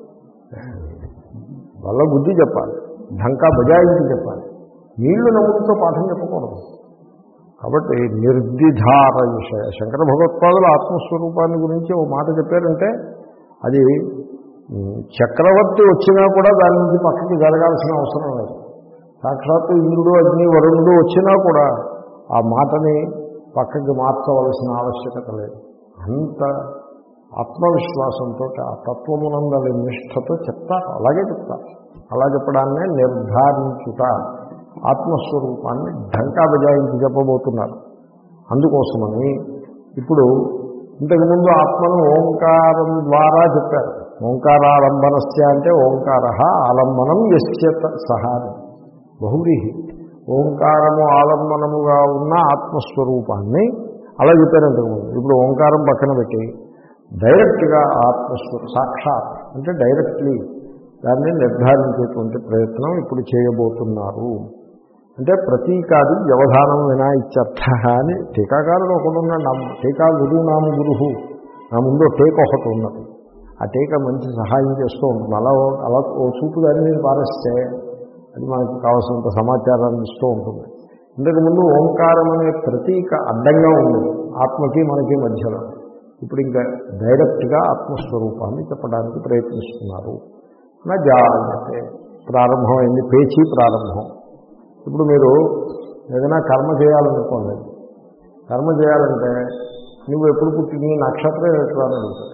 వల్ల బుద్ధి చెప్పాలి, ఢంకా బజాయించి చెప్పాలి. నీళ్లు నములుతో పాఠం చెప్పకూడదు. కాబట్టి నిర్దిధార విషయ శంకర భగవత్పాదులు ఆత్మస్వరూపాన్ని గురించి ఓ మాట చెప్పారంటే అది చక్రవర్తి వచ్చినా కూడా దాని నుంచి పక్కకి జరగాల్సిన అవసరం లేదు. సాక్షాత్తు ఇంద్రుడు, అగ్ని, వరుణుడు వచ్చినా కూడా ఆ మాటని పక్కకి మార్చవలసిన ఆవశ్యకత లేదు. అంత ఆత్మవిశ్వాసంతో ఆ తత్వమునందలి నిష్ఠతో చెప్తారు. అలాగే చెప్తారు. అలా చెప్పడాన్నే నిర్ధారించుట, ఆత్మస్వరూపాన్ని ఢంకా బజాయించి చెప్పబోతున్నారు. అందుకోసమని ఇప్పుడు ఇంతకుముందు ఆత్మను ఓంకారం ద్వారా చెప్పారు. ఓంకారాలంబనస్య అంటే ఓంకార ఆలంబనం యస్యత సహాని బహువ్రీహి. ఓంకారము ఆలంబనముగా ఉన్న ఆత్మస్వరూపాన్ని అలా చెప్పారు ఇంతకుముందు. ఇప్పుడు ఓంకారం పక్కన పెట్టి డైరెక్ట్గా ఆత్మస్వరూ సాక్షాత్ అంటే డైరెక్ట్లీ దాన్ని నిర్ధారించేటువంటి ప్రయత్నం ఇప్పుడు చేయబోతున్నారు. అంటే ప్రతీకాది వ్యవధానం వినా ఇత్యర్థ అని టీకాకారుడు ఒకడు ఉన్నాడు. నా టీకా గురువు నామ గురువు, నా ముందు టేక్ ఒకటి ఉన్నది. ఆ టీక మంచి సహాయం చేస్తూ ఉంటుంది. అలా అలా ఓ చూపు దాన్ని మీరు పారేస్తే అది మనకు కావాల్సినంత సమాచారాన్ని ఇస్తూ ఉంటుంది. ఇంతకుముందు ఓంకారం అనే ప్రతీక అడ్డంగా ఉంది ఆత్మకి మనకి మధ్యలో. ఇప్పుడు ఇంకా డైరెక్ట్గా ఆత్మస్వరూపాన్ని చెప్పడానికి ప్రయత్నిస్తున్నారు. నా జాగ్రత్త ప్రారంభమైంది, పేచీ ప్రారంభం. ఇప్పుడు మీరు ఏదైనా కర్మ చేయాలనుకోండి, కర్మ చేయాలంటే నువ్వు ఎప్పుడు పుట్టి నీ నక్షత్రం ఎట్లా అని అడుగుతాడు.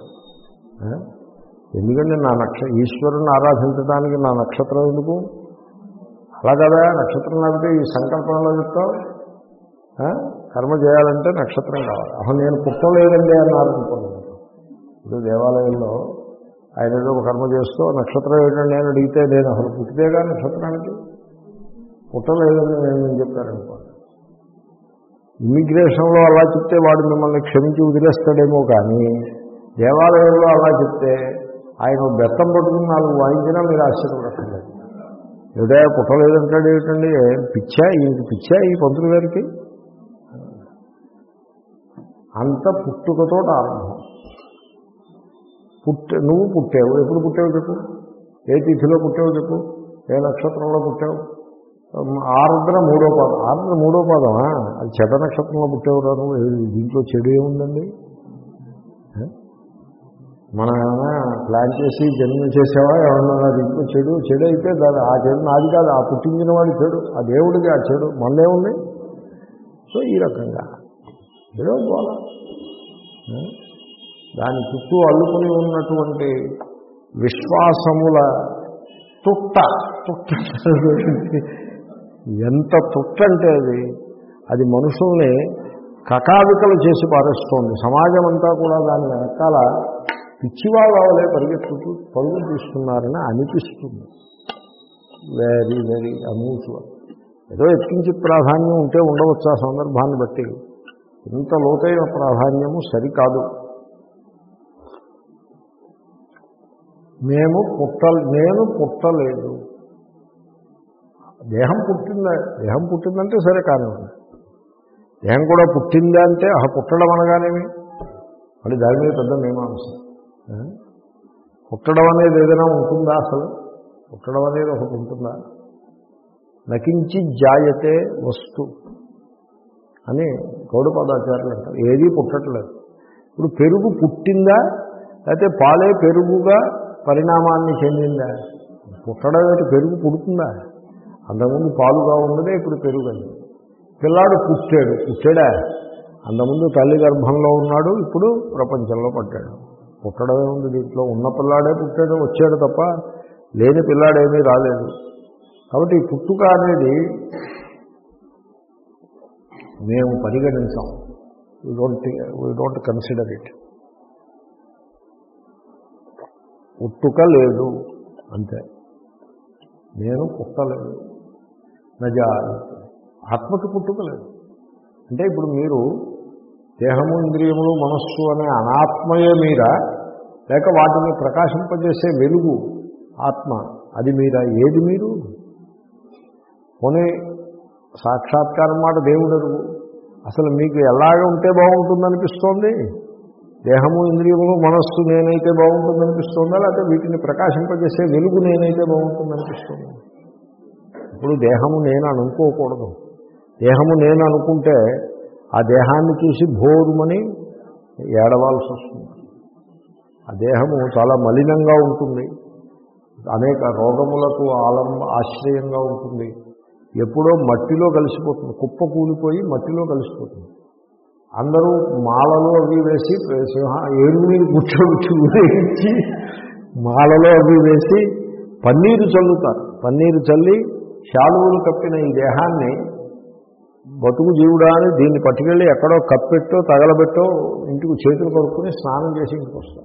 ఎందుకంటే నా నక్ష ఈశ్వరుని ఆరాధించడానికి నా నక్షత్రం ఎందుకు? అలా కదా, నక్షత్రం లేకపోతే ఈ సంకల్పంలో చెప్తావు. కర్మ చేయాలంటే నక్షత్రం కావాలి. అసలు నేను పుట్టలేదండి అన్నారనుకోండి. ఇప్పుడు దేవాలయంలో ఆయన ఏదో కర్మ చేస్తూ నక్షత్రం ఏంటండి నేను అడిగితే నేను అసలు పుట్టితేగా నక్షత్రానికి పుట్టలేదని నేను చెప్పారనుకోండి. ఇమ్మిగ్రేషన్లో అలా చెప్తే వాడు మిమ్మల్ని క్షమించి వదిలేస్తాడేమో, కానీ దేవాలయంలో అలా చెప్తే ఆయన బెత్తం పట్టుకుని నాలుగు వాయించినా మీరు ఆశ్చర్యపడలేదు. ఏదో పుట్టలేదంటాడు ఏమిటండి, పిచ్చా ఈయనకి పిచ్చా ఈ పంతులు గారికి. అంత పుట్టుకతో ఆరంభం. పుట్టే నువ్వు పుట్టావు, ఎప్పుడు పుట్టావు చెప్పు, ఏ తిథిలో పుట్టావు చెప్పు, ఏ నక్షత్రంలో పుట్టావు. ఆరుద్ర మూడో పాదం, ఆరుద్ర మూడో పాదమా, అది చెడ్డ నక్షత్రంలో పుట్టేవారు. దీంట్లో చెడు ఏముందండి? మనం ఏమైనా ప్లాన్ చేసి జన్మ చేసేవా ఏమన్నా ఇంకో చెడు చెడు అయితే దాని ఆ చెడు నాది కాదు, ఆ పుట్టించిన వాడి చెడు, ఆ దేవుడికి ఆ చెడు మనదే ఉంది. సో ఈ రకంగా ఏదో పోలా దాని చుట్టూ అల్లుకుని ఉన్నటువంటి విశ్వాసముల తుట్ట తుట్ట ఎంత తుట్ట అంటే అది అది మనుషుల్ని కకావికలు చేసి పారేస్తోంది. సమాజం అంతా కూడా దాని వెనకాల పిచ్చివాళ్ళు అవలే పరిగెత్తుతూ పరుగులు తీస్తున్నారని అనిపిస్తుంది. Very very unusual. ఏదో ఎత్తించి ప్రాధాన్యం ఉంటే ఉండవచ్చు ఆ సందర్భాన్ని బట్టి, ఇంత లోతైన ప్రాధాన్యము సరికాదు. మేము పుట్ట నేను పుట్టలేదు, దేహం పుట్టిందా, దేహం పుట్టిందంటే సరే కానివ్వండి, దేహం కూడా పుట్టిందా అంటే ఆ పుట్టడం అనగానేమి మళ్ళీ దాని మీద పెద్ద మీమాంస. పుట్టడం అనేది ఏదైనా ఉంటుందా, అసలు పుట్టడం అనేది ఒకటి ఉంటుందా? నకించి జాయతే వస్తు అని గౌడపాదాచార్యులు అంటారు. ఏదీ పుట్టట్లేదు. ఇప్పుడు పెరుగు పుట్టిందా లేకపోతే పాలే పెరుగుగా పరిణామాన్ని చెందిందా? పుట్టడం అయితే పెరుగు పుడుతుందా? అంతకుముందు పాలుగా ఉన్నదే ఇప్పుడు పెరుగు అని. పిల్లాడు పుట్టాడు, పుట్టాడా? అంతకుముందు తల్లి గర్భంలో ఉన్నాడు, ఇప్పుడు ప్రపంచంలో పడ్డాడు. పుట్టడమే ఉంది దీంట్లో. ఉన్న పిల్లాడే పుట్టాడు వచ్చాడు తప్ప లేని పిల్లాడేమీ రాలేదు. కాబట్టి ఈ పుట్టుక అనేది మేము పరిగణించాం. We don't we don't consider it. పుట్టుక లేదు అంతే. నేను పుట్టలేదు. నజా ఆత్మకి పుట్టుక లేదు. అంటే ఇప్పుడు మీరు దేహము ఇంద్రియములు మనస్సు అనే అనాత్మయే మీరా, లేక వాటిని ప్రకాశింపజేసే వెలుగు ఆత్మ అది మీరా? ఏది మీరు? పోనీ సాక్షాత్కారం మాట దేవుడు అరుగు. అసలు మీకు ఎలాగ ఉంటే బాగుంటుందనిపిస్తోంది? దేహము ఇంద్రియములు మనస్సు నేనైతే బాగుంటుందనిపిస్తుందా, లేకపోతే వీటిని ప్రకాశింపజేసే వెలుగు నేనైతే బాగుంటుందనిపిస్తుంది? ఇప్పుడు దేహము నేను అనుకోకూడదు. దేహము నేను అనుకుంటే ఆ దేహాన్ని చూసి భోరుమని ఏడవాల్సి వస్తుంది. ఆ దేహము చాలా మలినంగా ఉంటుంది, అనేక రోగములకు ఆలం ఆశ్రయంగా ఉంటుంది. ఎప్పుడో మట్టిలో కలిసిపోతుంది, కుప్ప కూలిపోయి మట్టిలో కలిసిపోతుంది. అందరూ మాలలో అవి వేసి సింహ ఏడుగుని కూర్చోబెట్టి ఊరేగించి మాలలో అవి వేసి పన్నీరు చల్లుతారు. పన్నీరు చల్లి శాలువులు కప్పిన ఈ దేహాన్ని బతుకు జీవుడా అని దీన్ని పట్టుకెళ్ళి ఎక్కడో కప్పెట్టో తగలబెట్టో ఇంటికి చేతులు కడుక్కుని స్నానం చేసి ఇంటికి వస్తాం.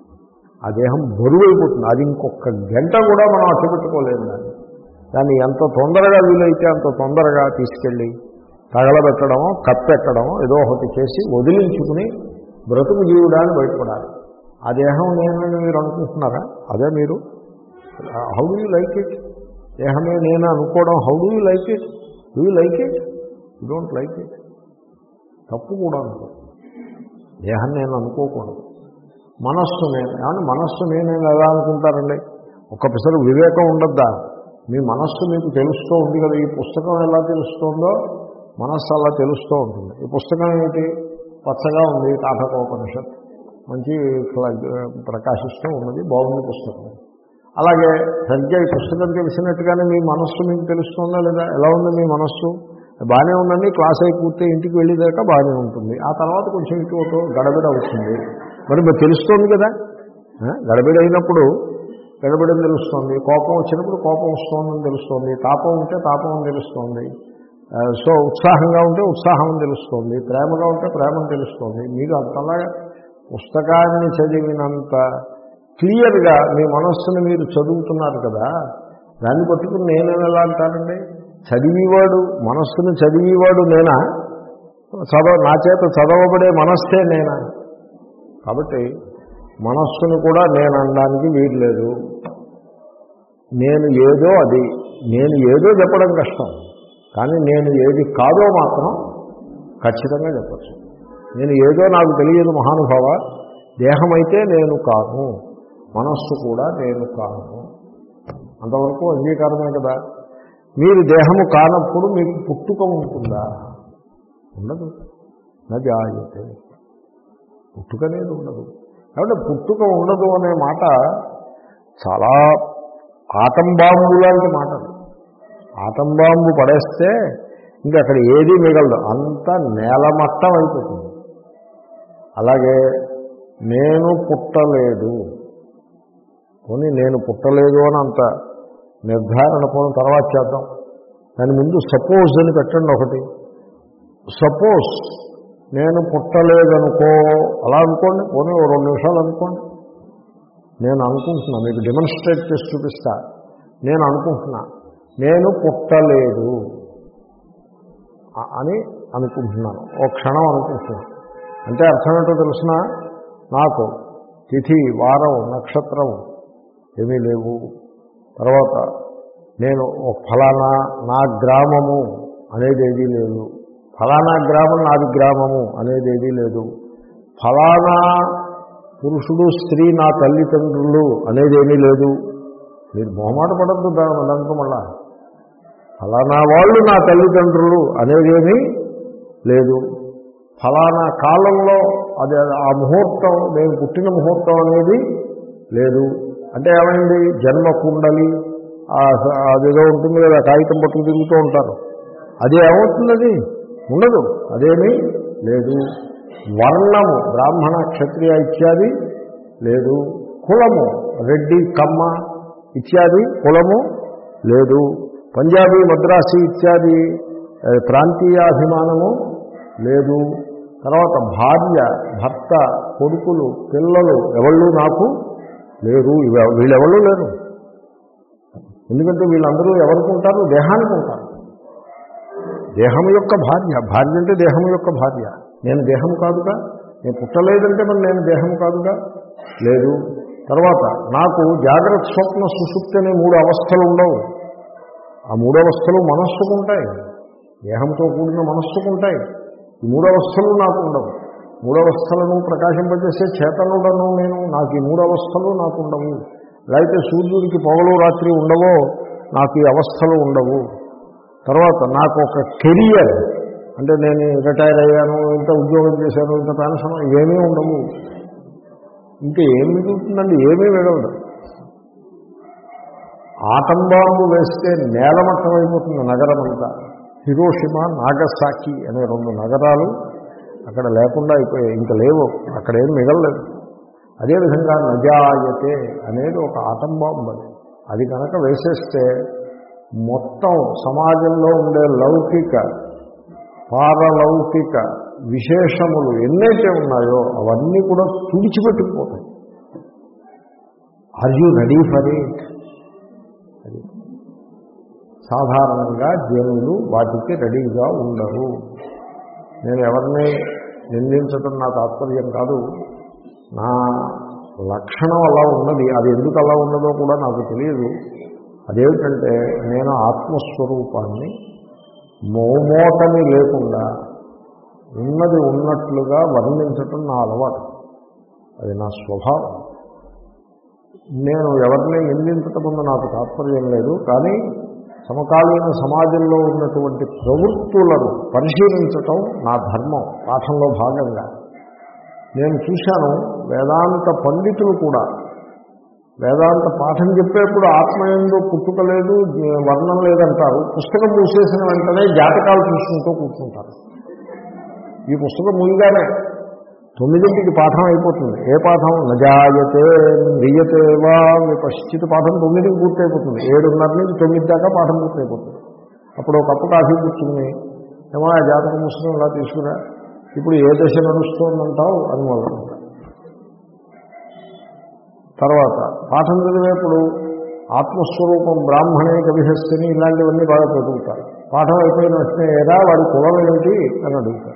ఆ దేహం బరువైపోతుంది. అది ఇంకొక గంట కూడా మనం అట్టపెట్టుకోలేము. దాన్ని దాన్ని ఎంత తొందరగా వీలైతే అంత తొందరగా తీసుకెళ్ళి తగలబెట్టడమో కప్పెట్టడమో ఏదో ఒకటి చేసి వదిలించుకుని బ్రతుకు జీవుడాన్ని బయటపడాలి. ఆ దేహం నేనని మీరు అనుకుంటున్నారా? అదే మీరు. How do you like it? దేహమే నేను అనుకోవడం how do you like it? Do you like it? You don't like it. తప్పు కూడా అనుకో. దేహం నేను అనుకోకూడదు. మనస్సు నేను ఏమన్నా మనస్సు నేనేం ఎలా అనుకుంటారండి? ఒక్కసారి వివేకం ఉండద్దా? మీ మనస్సు మీకు తెలుస్తూ ఉంది కదా. ఈ పుస్తకం ఎలా తెలుస్తుందో మనస్సు అలా తెలుస్తూ ఉంటుంది. ఈ పుస్తకం ఏమిటి? పచ్చగా ఉంది, కాఠకోపనిషత్, మంచి ప్రకాశిస్తూ ఉన్నది, బాగుంది పుస్తకం. అలాగే సరిగ్గా ఈ పుస్తకం తెలిసినట్టుగానే మీ మనస్సు మీకు తెలుస్తుందా లేదా? ఎలా ఉంది మీ మనస్సు? బాగానే ఉందండి, క్లాస్ అయి పూర్తి ఇంటికి వెళ్ళేదాకా బాగానే ఉంటుంది. ఆ తర్వాత కొంచెం ఇటు ఒక గడబిడ అవుతుంది. మరి మీరు తెలుస్తోంది కదా. గడబిడ అయినప్పుడు గడబిడని తెలుస్తోంది, కోపం వచ్చినప్పుడు కోపం వస్తోందని తెలుస్తోంది, తాపం ఉంటే తాపం అని తెలుస్తోంది. సో ఉత్సాహంగా ఉంటే ఉత్సాహం అని తెలుస్తోంది, ప్రేమగా ఉంటే ప్రేమని తెలుస్తోంది. మీరు అంతలాగా పుస్తకాన్ని చదివినంత క్లియర్గా మీ మనస్సును మీరు చదువుతున్నారు కదా, దాన్ని పట్టుకుని నేనేమి ఎలా అంటానండి? చదివేవాడు, మనస్సును చదివేవాడు నేనా? చదవ నా చేత చదవబడే మనస్సే నేనా? కాబట్టి మనస్సును కూడా నేను అనడానికి వీలు లేదు. నేను ఏదో అది, నేను ఏదో చెప్పడం కష్టం, కానీ నేను ఏది కాదో మాత్రం ఖచ్చితంగా చెప్పచ్చు. నేను ఏదో నాకు తెలియదు మహానుభావ. దేహమైతే నేను కాను, మనస్సు కూడా నేను కాను. అంతవరకు అంగీకారమే కదా. మీరు దేహము కానప్పుడు మీకు పుట్టుక ఉంటుందా? ఉండదు. నజాయతే. పుట్టుక అనేది ఉండదు. కాబట్టి పుట్టుక ఉండదు అనే మాట చాలా ఆటం బాంబు లాంటి మాటలు. ఆటం బాంబు పడేస్తే ఇంకా అక్కడ ఏదీ మిగలదు, అంతా నేలమట్టం అయిపోతుంది. అలాగే నేను పుట్టలేదు, పోనీ నేను పుట్టలేదు అని అంత నిర్ధారణ పోయిన తర్వాత చేద్దాం. దాని ముందు సపోజ్ అని పెట్టండి ఒకటి. సపోజ్ నేను పుట్టలేదనుకో, అలా అనుకోండి, పోనీ ఓ రెండు నిమిషాలు అనుకోండి. నేను అనుకుంటున్నా, మీకు డెమాన్స్ట్రేట్ చేసి చూపిస్తా. నేను అనుకుంటున్నా నేను పుట్టలేదు అని అనుకుంటున్నాను, ఓ క్షణం అనుకుంటున్నాను. అంటే అర్థం ఏంటో తెలిసిన, నాకు తిథి, వారం, నక్షత్రం ఏమీ లేవు. తర్వాత నేను ఒక ఫలానా నా గ్రామము అనేది ఏదీ లేదు, ఫలానా గ్రామం నాది గ్రామము అనేది ఏదీ లేదు, ఫలానా పురుషుడు స్త్రీ నా తల్లిదండ్రులు అనేది ఏమీ లేదు. మీరు మొహమాట పడద్దు దాంట్లో. మళ్ళా ఫలానా వాళ్ళు నా తల్లిదండ్రులు అనేదేమీ లేదు, ఫలానా కాలంలో అది ఆ ముహూర్తం నేను పుట్టిన ముహూర్తం అనేది లేదు. అంటే ఏమైంది, జన్మ కుండలి అదేదో ఉంటుంది కదా, కాగితం పట్టుకు తిరుగుతూ ఉంటారు, అది ఏమవుతుంది, అది ఉండదు, అదేమీ లేదు. వర్ణము బ్రాహ్మణ క్షత్రియ ఇత్యాది లేదు. కులము రెడ్డి కమ్మ ఇత్యాది కులము లేదు. పంజాబీ మద్రాసి ఇత్యాది ప్రాంతీయాభిమానము లేదు. తర్వాత భార్య, భర్త, కొడుకులు, పిల్లలు ఎవళ్ళు నాకు లేరు. వీళ్ళెవళ్ళు లేరు. ఎందుకంటే వీళ్ళందరూ ఎవరికి ఉంటారు, దేహానికి ఉంటారు. దేహం యొక్క భార్య, భార్య అంటే దేహం యొక్క భార్య. నేను దేహం కాదుగా, నేను పుట్టలేదంటే మరి నేను దేహం కాదుగా, లేదు. తర్వాత నాకు జాగ్రత్త స్వప్న సుషుప్తి అనే మూడు అవస్థలు ఉండవు. ఆ మూడు అవస్థలు మనస్సుకు ఉంటాయి, దేహంతో కూడిన మనస్సుకు ఉంటాయి. ఈ మూడు అవస్థలు నాకు ఉండవు. మూడవస్థలను ప్రకాశింపజేసే చేతనుడను నేను, నాకు ఈ మూడు అవస్థలు నాకు ఉండవు. లేకపోతే సూర్యుడికి పొగలు రాత్రి ఉండవో నాకు ఈ అవస్థలు ఉండవు. తర్వాత నాకు ఒక కెరియర్, అంటే నేను రిటైర్ అయ్యాను, ఇంత ఉద్యోగం చేశాను, ఇంత పెన్షన్, ఇవేమీ ఉండవు. ఇంకా ఏం మిగులుతుందండి, ఏమీ మిగలదు. ఆటం బాంబు వేస్తే నేలమట్టం అయిపోతుంది నగరం అంతా. హిరోషిమా, నాగసాకి అనే రెండు నగరాలు అక్కడ లేకుండా అయిపోయాయి, ఇంకా లేవు, అక్కడేం మిగలలేదు. అదేవిధంగా నజాయతే అనేది ఒక ఆటం బాంబు. అది అది కనుక వేసేస్తే మొత్తం సమాజంలో ఉండే లౌకిక పారలౌకిక విశేషములు ఎన్నైతే ఉన్నాయో అవన్నీ కూడా తుడిచిపెట్టుకుపోతాయి. Are you ready for it? సాధారణంగా జనులు వాటికి రెడీగా ఉండరు. నేను ఎవరిని నిందించడం నా తాత్పర్యం కాదు, నా లక్షణం అలా ఉన్నది. అది ఎందుకు అలా ఉన్నదో కూడా నాకు తెలియదు. అదేమిటంటే నేను ఆత్మస్వరూపాన్ని మోమోటని లేకుండా ఉన్నది ఉన్నట్లుగా వర్ణించటం నా అలవాటు, అది నా స్వభావం. నేను ఎవరిని నిందించటం ముందు నాకు తాత్పర్యం లేదు, కానీ సమకాలీన సమాజంలో ఉన్నటువంటి ప్రవృత్తులను పరిశీలించటం నా ధర్మం. పాఠంలో భాగంగా నేను చూశాను, వేదాంత పండితులు కూడా వేదాంత పాఠం చెప్పేప్పుడు ఆత్మయందు పుట్టుక లేదు, వర్ణం లేదంటారు. పుస్తకం మూసేసిన వెంటనే జాతకాలు చూసుకుంటూ కూర్చుంటారు. ఈ పుస్తకం ముందుగానే తొమ్మిదింటికి పాఠం అయిపోతుంది. ఏ పాఠం? నజాయతే మ్రియతే వా విపశ్చిత్ పాఠం తొమ్మిదికి పూర్తయిపోతుంది. ఏడున్నర నుంచి తొమ్మిది దాకా పాఠం పూర్తయిపోతుంది. అప్పుడు ఒక కప్పు కాఫీ కూర్చుని, ఏమో ఆ జాతకం పుస్తకం ఇలా తీసుకురా, ఇప్పుడు ఏ దశ నడుస్తోందంటావు అని మొదలుకుంటారు. తర్వాత పాఠం చదివేప్పుడు ఆత్మస్వరూపం బ్రాహ్మణే కవిహస్తిని ఇలాంటివన్నీ బాగా చదువుతారు. పాఠం అయిపోయిన వెంటనే ఏరా వాడి కులం ఏమిటి అని అడుగుతారు.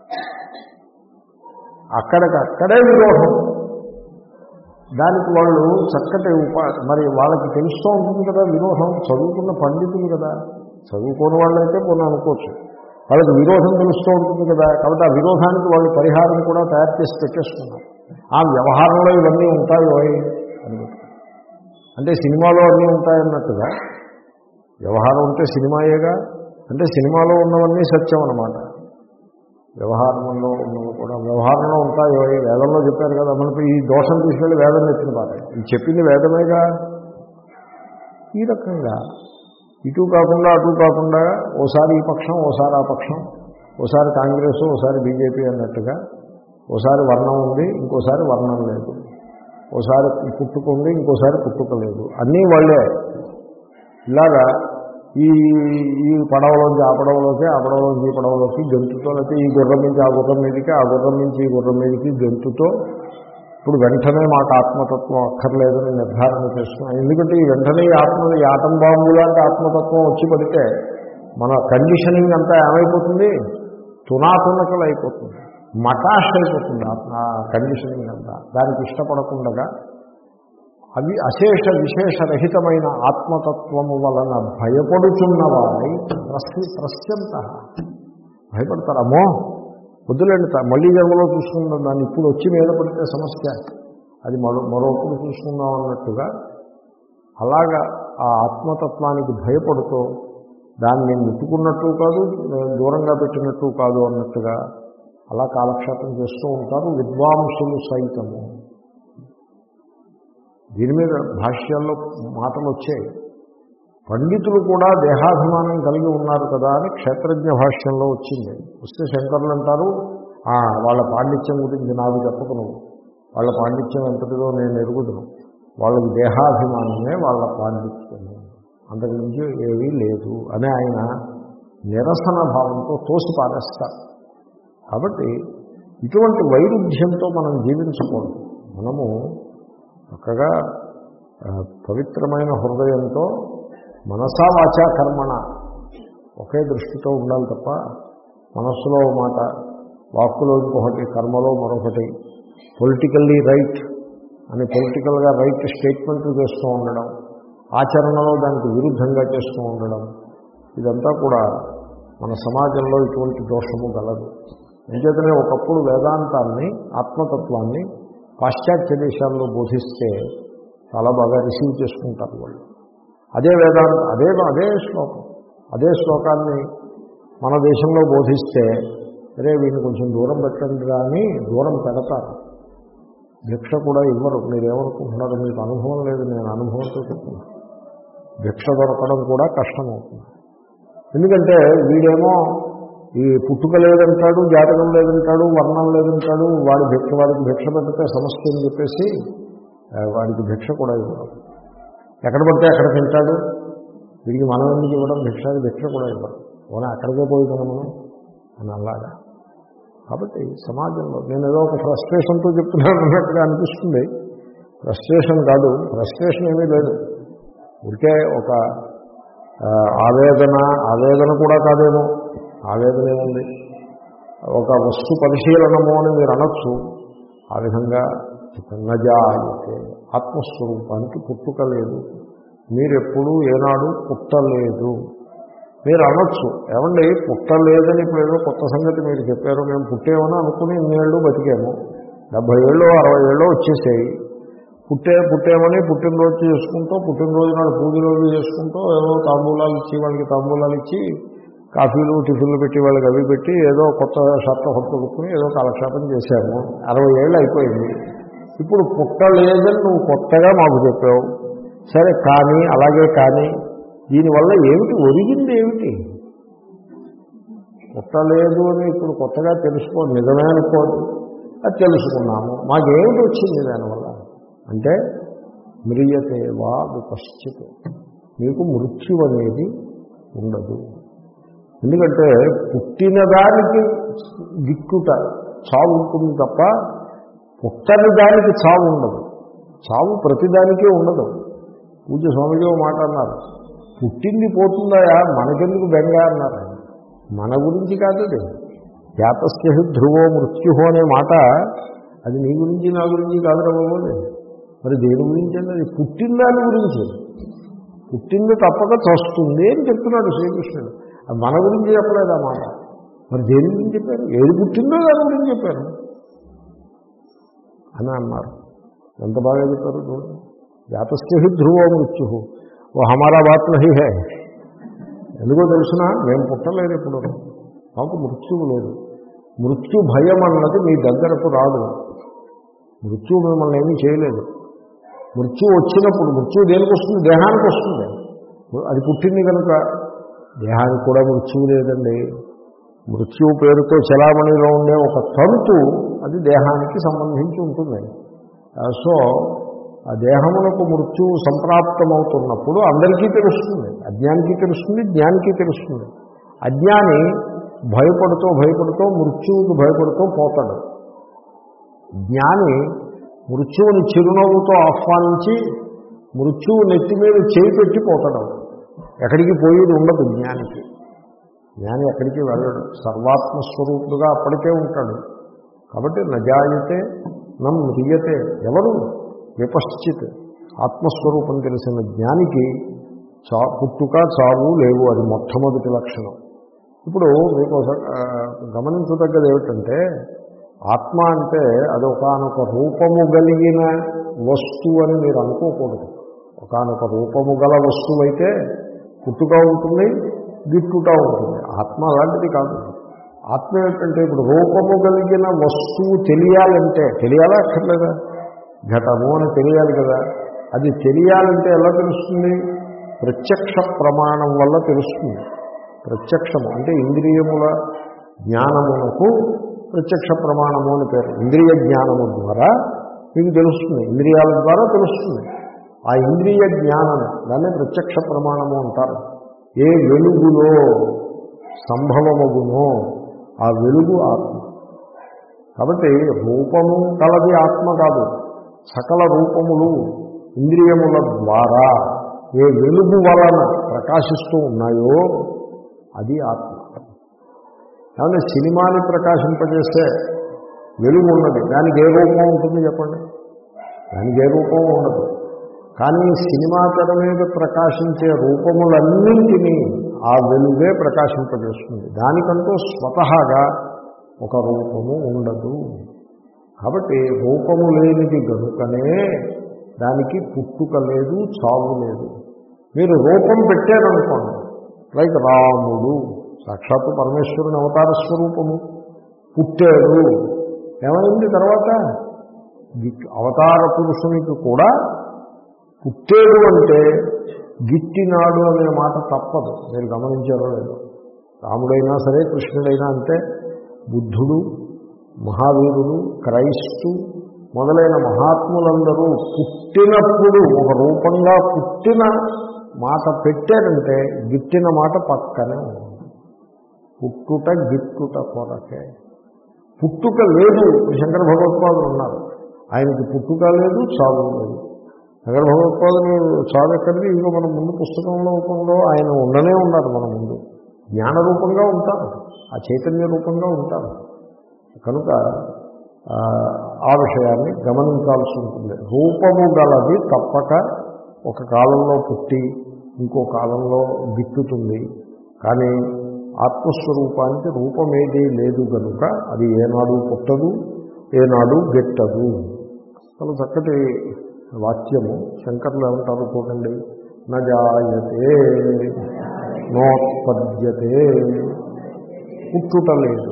అక్కడికక్కడే విరోధం. దానికి వాళ్ళు చక్కటి ఉపా మరి వాళ్ళకి తెలుస్తూ ఉంటుంది కదా విరోధం. చదువుకున్న పండితులు కదా, చదువుకోని వాళ్ళైతే కొన్ని అనుకోవచ్చు, వాళ్ళకి విరోధం తెలుస్తూ ఉంటుంది కదా. కాబట్టి ఆ విరోధానికి వాళ్ళు పరిహారం కూడా తయారు చేసి పెట్టేసుకున్నారు. ఆ వ్యవహారంలో ఇవన్నీ ఉంటాయో అని, అంటే సినిమాలో అన్నీ ఉంటాయన్నట్టుగా వ్యవహారం ఉంటే సినిమాయేగా, అంటే సినిమాలో ఉన్నవన్నీ సత్యం అన్నమాట. వ్యవహారంలో ఉన్నవి కూడా వ్యవహారంలో ఉంటాయో వేదంలో చెప్పారు కదా, మనకు ఈ దోషం తీసుకెళ్ళి వేదం ఎత్తిన పాట, ఇది చెప్పింది వేదమేగా. ఈ రకంగా ఇటు కాకుండా అటు కాకుండా ఓసారి ఈ పక్షం ఓసారి ఆ పక్షం, ఓసారి కాంగ్రెస్ ఓసారి బీజేపీ అన్నట్టుగా, ఓసారి వర్ణం ఉంది ఇంకోసారి వర్ణం లేదు, ఓసారి పుట్టుక ఉంది ఇంకోసారి పుట్టుక లేదు, అన్నీ వాళ్ళే. ఇలాగా ఈ ఈ పడవలోంచి ఆ పడవలోకి, ఆ పడవలోంచి ఈ పడవలోకి గెంతుతో, లేకపోతే ఈ గుర్రం నుంచి ఆ గుర్రం మీదకి, ఆ గుర్రం నుంచి ఈ గుర్రం మీదకి గెంతుతో ఇప్పుడు వెంటనే మాకు ఆత్మతత్వం అక్కర్లేదని నిర్ధారణ చేస్తున్నాం. ఎందుకంటే ఈ వెంటనే ఈ ఆత్మ ఈ ఆటం బాంబు లాంటి ఆత్మతత్వం వచ్చి పడితే మన కండిషనింగ్ అంతా ఏమైపోతుంది, తునాతునకలు అయిపోతుంది, మటాష్ అయిపోతుంది ఆ కండిషనింగ్ అంతా. దానికి ఇష్టపడకుండా అవి అశేష విశేషరహితమైన ఆత్మతత్వము వలన భయపడుచున్న వారై ప్రశ్న ప్రశ్యంత భయపడతారు. అమ్మో వద్దులేండి మళ్ళీ జన్మలో చూసుకుందాం, దాన్ని ఇప్పుడు వచ్చి మీద పడితే సమస్య, అది మరో మరొకరు చూసుకుందాం అన్నట్టుగా అలాగా ఆ ఆత్మతత్వానికి భయపడుతూ దాన్ని ముట్టుకున్నట్టు కాదు, దూరంగా పెట్టినట్టు కాదు అన్నట్టుగా అలా కాలక్షేపం చేస్తూ ఉంటారు విద్వాంసులు సైతము. దీని మీద భాష్యాల్లో మాటలు వచ్చాయి. పండితులు కూడా దేహాభిమానం కలిగి ఉన్నారు కదా అని క్షేత్రజ్ఞ భాష్యంలో వచ్చింది. వస్తే శంకరులు అంటారు, వాళ్ళ పాండిత్యం గురించి నాకు చెప్పకు నువ్వు, వాళ్ళ పాండిత్యం ఎంతటిదో నేను ఎరుగుదును, వాళ్ళకి దేహాభిమానమే వాళ్ళ పాండిత్యము, అంతకుమించి ఏమీ లేదు అని ఆయన నిరసన భావంతో తోసి పారేస్తారు. కాబట్టి ఇటువంటి వైరుధ్యంతో మనం జీవించకూడదు. మనము చక్కగా పవిత్రమైన హృదయంతో మనసా వాచా కర్మణ ఒకే దృష్టితో ఉండాలి తప్ప మనస్సులో మాట, వాక్కులో ఇంకొకటి, కర్మలో మరొకటి, పొలిటికల్లీ రైట్ అని పొలిటికల్గా రైట్ స్టేట్మెంట్లు చేస్తూ ఉండడం, ఆచరణలో దానికి విరుద్ధంగా చేస్తూ ఉండడం, ఇదంతా కూడా మన సమాజంలో ఇటువంటి దోషము గలదు. అంచేతనే ఒకప్పుడు వేదాంతాన్ని, ఆత్మతత్వాన్ని పాశ్చాత్య దేశాల్లో బోధిస్తే చాలా బాగా రిసీవ్ చేసుకుంటారు వాళ్ళు. అదే వేదాంత అదే అదే శ్లోకం అదే శ్లోకాన్ని మన దేశంలో బోధిస్తే అరే వీడిని కొంచెం దూరం పెట్టండి అని దూరం పెడతారు. భిక్ష కూడా ఇవ్వరు. మీరేమనుకుంటున్నారు, మీకు అనుభవం లేదు, నేను అనుభవంతో చెప్తున్నాను. భిక్ష దొరకడం కూడా కష్టమవుతుంది. ఎందుకంటే వీడేమో ఈ పుట్టుక లేదంటాడు, జాతకం లేదంటాడు, వర్ణం లేదంటాడు, వాడి భిక్ష వాడికి భిక్ష పెడితే సమస్య అని చెప్పేసి వాడికి భిక్ష కూడా ఇవ్వడం. ఎక్కడ పడితే అక్కడ తింటాడు, వీడికి మనం ఎందుకు ఇవ్వడం భిక్షాది, భిక్ష కూడా ఇవ్వడం, ఓనా అక్కడికే పోయి కదా మనం అని అలాగా. కాబట్టి సమాజంలో నేను ఏదో ఒక ఫ్రస్ట్రేషన్తో చెప్తున్నాను అన్నట్టుగా అనిపిస్తుంది. ఫ్రస్ట్రేషన్ కాదు, ఫ్రస్ట్రేషన్ ఏమీ లేదు, ఉంటే ఒక ఆవేదన ఆవేదన కూడా కాదేమో, ఆవేదన ఏముంది, ఒక వస్తు పరిశీలనము అని మీరు అనొచ్చు. ఆ విధంగా నజాయతే, ఆత్మస్వరూపానికి పుట్టుక లేదు, మీరెప్పుడూ ఏనాడు పుట్టలేదు మీరు అనొచ్చు. ఏమండి పుట్టలేదని ఇప్పుడు ఏదో కొత్త సంగతి మీరు చెప్పారు, మేము పుట్టేమని అనుకుని ఇన్నేళ్ళు బతికాము, డెబ్భై ఏళ్ళు అరవై ఏళ్ళు వచ్చేసాయి, పుట్టే పుట్టేమని పుట్టినరోజు చేసుకుంటూ పుట్టినరోజు నాడు పూజలోజు చేసుకుంటూ ఏదో తాంబూలాలు ఇచ్చి వాళ్ళకి తాంబూలాలు ఇచ్చి కాఫీలు టిఫిన్లు పెట్టి వాళ్ళకి అవి పెట్టి ఏదో కొత్త షర్ట్ కొట్టుకుని ఏదో కాలక్షేపం చేశాము. అరవై ఏళ్ళు అయిపోయింది. ఇప్పుడు పుట్టలేదని నువ్వు కొత్తగా మాకు చెప్పావు. సరే కానీ అలాగే కానీ దీనివల్ల ఏమిటి ఒరిగింది ఏమిటి? పుట్టలేదు అని ఇప్పుడు కొత్తగా తెలుసుకో, నిజమే అనుకోదు, అది తెలుసుకున్నాము, మాకేమిటి వచ్చింది దానివల్ల అంటే మ్రియతే వా విపశ్చిత్, మీకు మృత్యు అనేది ఉండదు. ఎందుకంటే పుట్టిన దానికి గిక్కుట చావు ఉంటుంది తప్ప పుట్టని దానికి చావు ఉండదు. చావు ప్రతిదానికే ఉండదు. పూజ స్వామిజీ మాట అన్నారు, పుట్టింది పోతుందాయా మనకెందుకు బెంగ అన్నారు. మన గురించి కాదు అది. జాతస్య ధ్రువో మృత్యుహో అనే మాట అది నీ గురించి నా గురించి కాదు రాబోదు. మరి దేని గురించి అన్నది పుట్టిన దాని గురించి. పుట్టింది తప్పక చస్తుంది అని చెప్తున్నాడు శ్రీకృష్ణుడు. అది మన గురించి చెప్పలేదు ఆ మాట. మరి దేని గురించి చెప్పారు? ఏది పుట్టిందో దాని గురించి చెప్పారు అని అన్నారు. ఎంత బాగా చెప్పారు చూడండి. జాతస్య ధ్రువో మృత్యు ఓ హమారా బాత్ నహీ హై. ఎందుకో తెలుసునా, మేము పుట్టలేదు ఇప్పుడు, మాకు మృత్యువు లేదు. మృత్యు భయం అన్నది మీ దగ్గరకు రాదు. మృత్యు మిమ్మల్ని ఏమీ చేయలేదు. మృత్యు వచ్చినప్పుడు మృత్యు దేనికి వస్తుంది? దేహానికి వస్తుంది. అది పుట్టింది కనుక దేహానికి కూడా మృత్యువు లేదండి. మృత్యు పేరుతో చలామణిలో ఉండే ఒక తంతు అది దేహానికి సంబంధించి ఉంటుంది. సో ఆ దేహమునకు మృత్యువు సంప్రాప్తమవుతున్నప్పుడు అందరికీ తెలుస్తుంది. అజ్ఞానికి తెలుస్తుంది, జ్ఞానికి తెలుస్తుంది. అజ్ఞాని భయపడుతూ భయపడుతూ మృత్యువుకి భయపడుతూ పోతాడు. జ్ఞాని మృత్యువుని చిరునవ్వుతో ఆహ్వానించి మృత్యువు నెత్తి మీద చేయి పెట్టి పోతాడు. ఎక్కడికి పోయేది ఉండదు జ్ఞానికి. జ్ఞాని ఎక్కడికి వెళ్ళడు, సర్వాత్మస్వరూపుడుగా అప్పటికే ఉంటాడు. కాబట్టి నజాయతే నం మ్రియతే. ఎవరు? విపశ్చిత్ ఆత్మస్వరూపం తెలిసిన జ్ఞానికి చా పుట్టుక చావు లేవు. అది మొట్టమొదటి లక్షణం. ఇప్పుడు మీకు గమనించదగ్గది ఏమిటంటే ఆత్మ అంటే అది ఒకానొక రూపము కలిగిన వస్తువు అని మీరు అనుకోకూడదు. ఒకానొక రూపము గల వస్తువు అయితే పుట్టుక ఉంటుంది, గిట్టుట ఉంటుంది. ఆత్మ అలాంటిది కాదు. ఆత్మ ఏమిటంటే ఇప్పుడు రూపము కలిగిన వస్తువు తెలియాలంటే తెలియాలా అక్కర్లేదా? ఘటము అని తెలియాలి కదా. అది తెలియాలంటే ఎలా తెలుస్తుంది? ప్రత్యక్ష ప్రమాణం వల్ల తెలుస్తుంది. ప్రత్యక్షము అంటే ఇంద్రియముల జ్ఞానమునకు ప్రత్యక్ష ప్రమాణము అని పేరు. ఇంద్రియ జ్ఞానము ద్వారా మీకు తెలుస్తుంది, ఇంద్రియాల ద్వారా తెలుస్తుంది. ఆ ఇంద్రియ జ్ఞానము దాన్ని ప్రత్యక్ష ప్రమాణము అంటారు. ఏ వెలుగులో సంభవమగునో ఆ వెలుగు ఆత్మ. కాబట్టి రూపము కలది ఆత్మ కాదు. సకల రూపములు ఇంద్రియముల ద్వారా ఏ వెలుగు వలన ప్రకాశిస్తూ ఉన్నాయో అది ఆత్మ. కాబట్టి సినిమాని ప్రకాశింపజేస్తే వెలుగు ఉన్నది, దానికి ఏ రూపం ఉంటుంది చెప్పండి? దానికి ఏ రూపం ఉండదు. కానీ సినిమా తెర మీద ప్రకాశించే రూపములన్నింటినీ ఆ వెలుగే ప్రకాశింపజేస్తుంది. దానికంటూ స్వతహాగా ఒక రూపము ఉండదు. కాబట్టి రూపము లేనిది గనుకనే దానికి పుట్టుక లేదు, చావు లేదు. మీరు రూపం పెట్టారనుకోండి, లైక్ రాముడు సాక్షాత్తు పరమేశ్వరుని అవతార స్వరూపము, పుట్టాడు. ఏమైంది తర్వాత? అవతార పురుషునికి కూడా పుట్టాడు అంటే గిట్టినాడు అనే మాట తప్పదు. మీరు గమనించారో లేదో? రాముడైనా సరే, కృష్ణుడైనా అంతే. బుద్ధుడు, మహావీరుడు, క్రైస్తు మొదలైన మహాత్ములందరూ పుట్టినప్పుడు ఒక రూపంగా పుట్టిన మాట పెట్టారంటే గిట్టిన మాట పక్కనే ఉంది. పుట్టుట గిట్టుట కొరకే. పుట్టుక లేదు. శంకర భగవత్పాదులు ఉన్నారు, ఆయనకి పుట్టుక లేదు, చావు లేదు. శంకర భగవత్పాదులు చావు ఎక్కడిది? ఇంకో మన ముందు పుస్తకంలో రూపంలో ఆయన ఉండనే ఉన్నారు. మన ముందు జ్ఞానరూపంగా ఉంటారు, ఆ చైతన్య రూపంగా ఉంటారు. కనుక ఆ విషయాన్ని గమనించాల్సి ఉంటుంది. రూపము గలది తప్పక ఒక కాలంలో పుట్టి ఇంకో కాలంలో గిట్టుతుంది. కానీ ఆత్మస్వరూపానికి రూపమేదీ లేదు కనుక అది ఏనాడు పుట్టదు, ఏనాడు గిట్టదు. చాలా చక్కటి వాక్యము. శంకర్లు ఏమంటారు చూడండి, నజాయతే నోత్పద్యతే. పుట్టుట లేదు.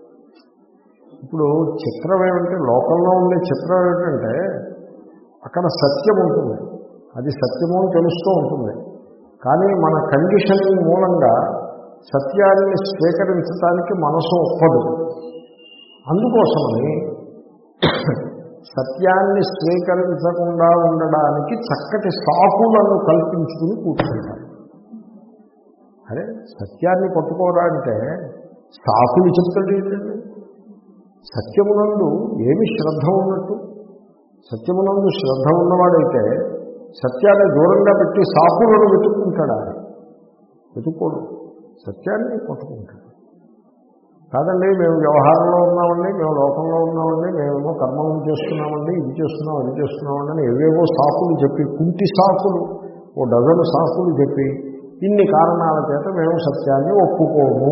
ఇప్పుడు చిత్రం ఏమంటే, లోకంలో ఉండే చిత్రం ఏమిటంటే అక్కడ సత్యం ఉంటుంది, అది సత్యము అని తెలుస్తూ ఉంటుంది. కానీ మన కండిషనింగ్ మూలంగా సత్యాన్ని స్వీకరించడానికి మనసు ఒప్పదు. అందుకోసమని సత్యాన్ని స్వీకరించకుండా ఉండడానికి చక్కటి సాకులను కల్పించుకుని కూర్చుంటారు. అరే సత్యాన్ని పట్టుకోరా అంటే సాకులు చెప్తాడు ఏంటండి? సత్యమునందు ఏమి శ్రద్ధ ఉన్నట్టు? సత్యమునందు శ్రద్ధ ఉన్నవాడైతే సత్యాన్ని దూరంగా పెట్టి సాకులను వెతుక్కుంటాడా? వెతుక్కోడు, సత్యాన్ని పట్టుకుంటాడు. కాదండి మేము వ్యవహారంలో ఉన్నామండి, మేము లోకంలో ఉన్నామండి, మేమేమో కర్మలను చేస్తున్నామండి, ఇది చేస్తున్నాం అది చేస్తున్నామండి అని ఏవేవో సాకులు చెప్పి, కుంటి సాకులు ఓ డజను సాకులు చెప్పి ఇన్ని కారణాల చేత మేము సత్యాన్ని ఒప్పుకోము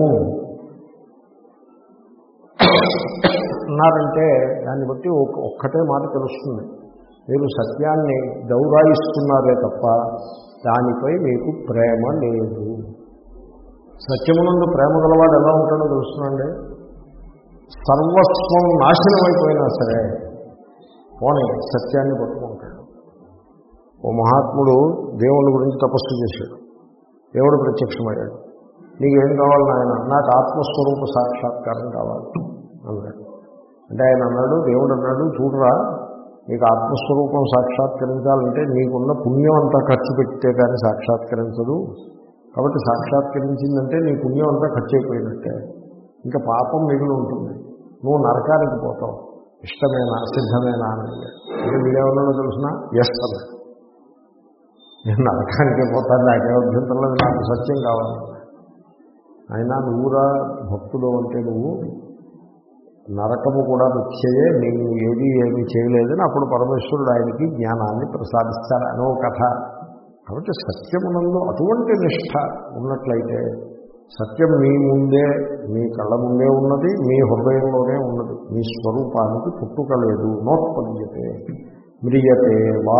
అన్నారంటే దాన్ని బట్టి ఒక్కటే మాట తెలుస్తుంది, మీరు సత్యాన్ని దౌరాయిస్తున్నారే తప్ప దానిపై మీకు ప్రేమ లేదు. సత్యమునందు ప్రేమ గలవాడు ఎలా ఉంటాడో తెలుస్తుందండి. సర్వస్వం నాశనం అయిపోయినా సరే పోనీ సత్యాన్ని పట్టుకుంటాడు. ఓ మహాత్ముడు దేవుళ్ళ గురించి తపస్సు చేశాడు. దేవుడు ప్రత్యక్షమయ్యాడు. నీకేం కావాలి నాయన? నాకు ఆత్మస్వరూప సాక్షాత్కారం కావాలి అన్నాడు. అంటే ఆయన అన్నాడు, దేవుడు అన్నాడు, చూడరా, నీకు ఆత్మస్వరూపం సాక్షాత్కరించాలంటే నీకున్న పుణ్యం అంతా ఖర్చు పెట్టితే కానీ సాక్షాత్కరించదు. కాబట్టి సాక్షాత్కరించిందంటే నీ పుణ్యం అంతా ఖర్చు అయిపోయినట్టే, ఇంకా పాపం మిగిలి ఉంటుంది, నువ్వు నరకానికి పోతావు. ఇష్టమేనా సిద్ధమేనా అని అంటే వీడేమన్నా తెలుసిన ఎస్తలే, నేను నరకానికి పోతాను, నాకే అభ్యంతరం లేదు, నాకు సత్యం కావాలి. అయినా నువ్వురా భక్తుడు అంటే నువ్వు నరకము కూడా మిథ్యయే, నేను ఏది ఏమీ చేయలేదని అప్పుడు పరమేశ్వరుడు ఆయనకి జ్ఞానాన్ని ప్రసాదిస్తాడు అనో కథ. కాబట్టి సత్యమునందు అటువంటి నిష్ఠ ఉన్నట్లయితే సత్యం మీ ముందే, మీ కళ్ళ ముందే ఉన్నది, మీ హృదయంలోనే ఉన్నది, మీ స్వరూపానికి పుట్టుక లేదు. నోత్పద్యతే మ్రియతే వా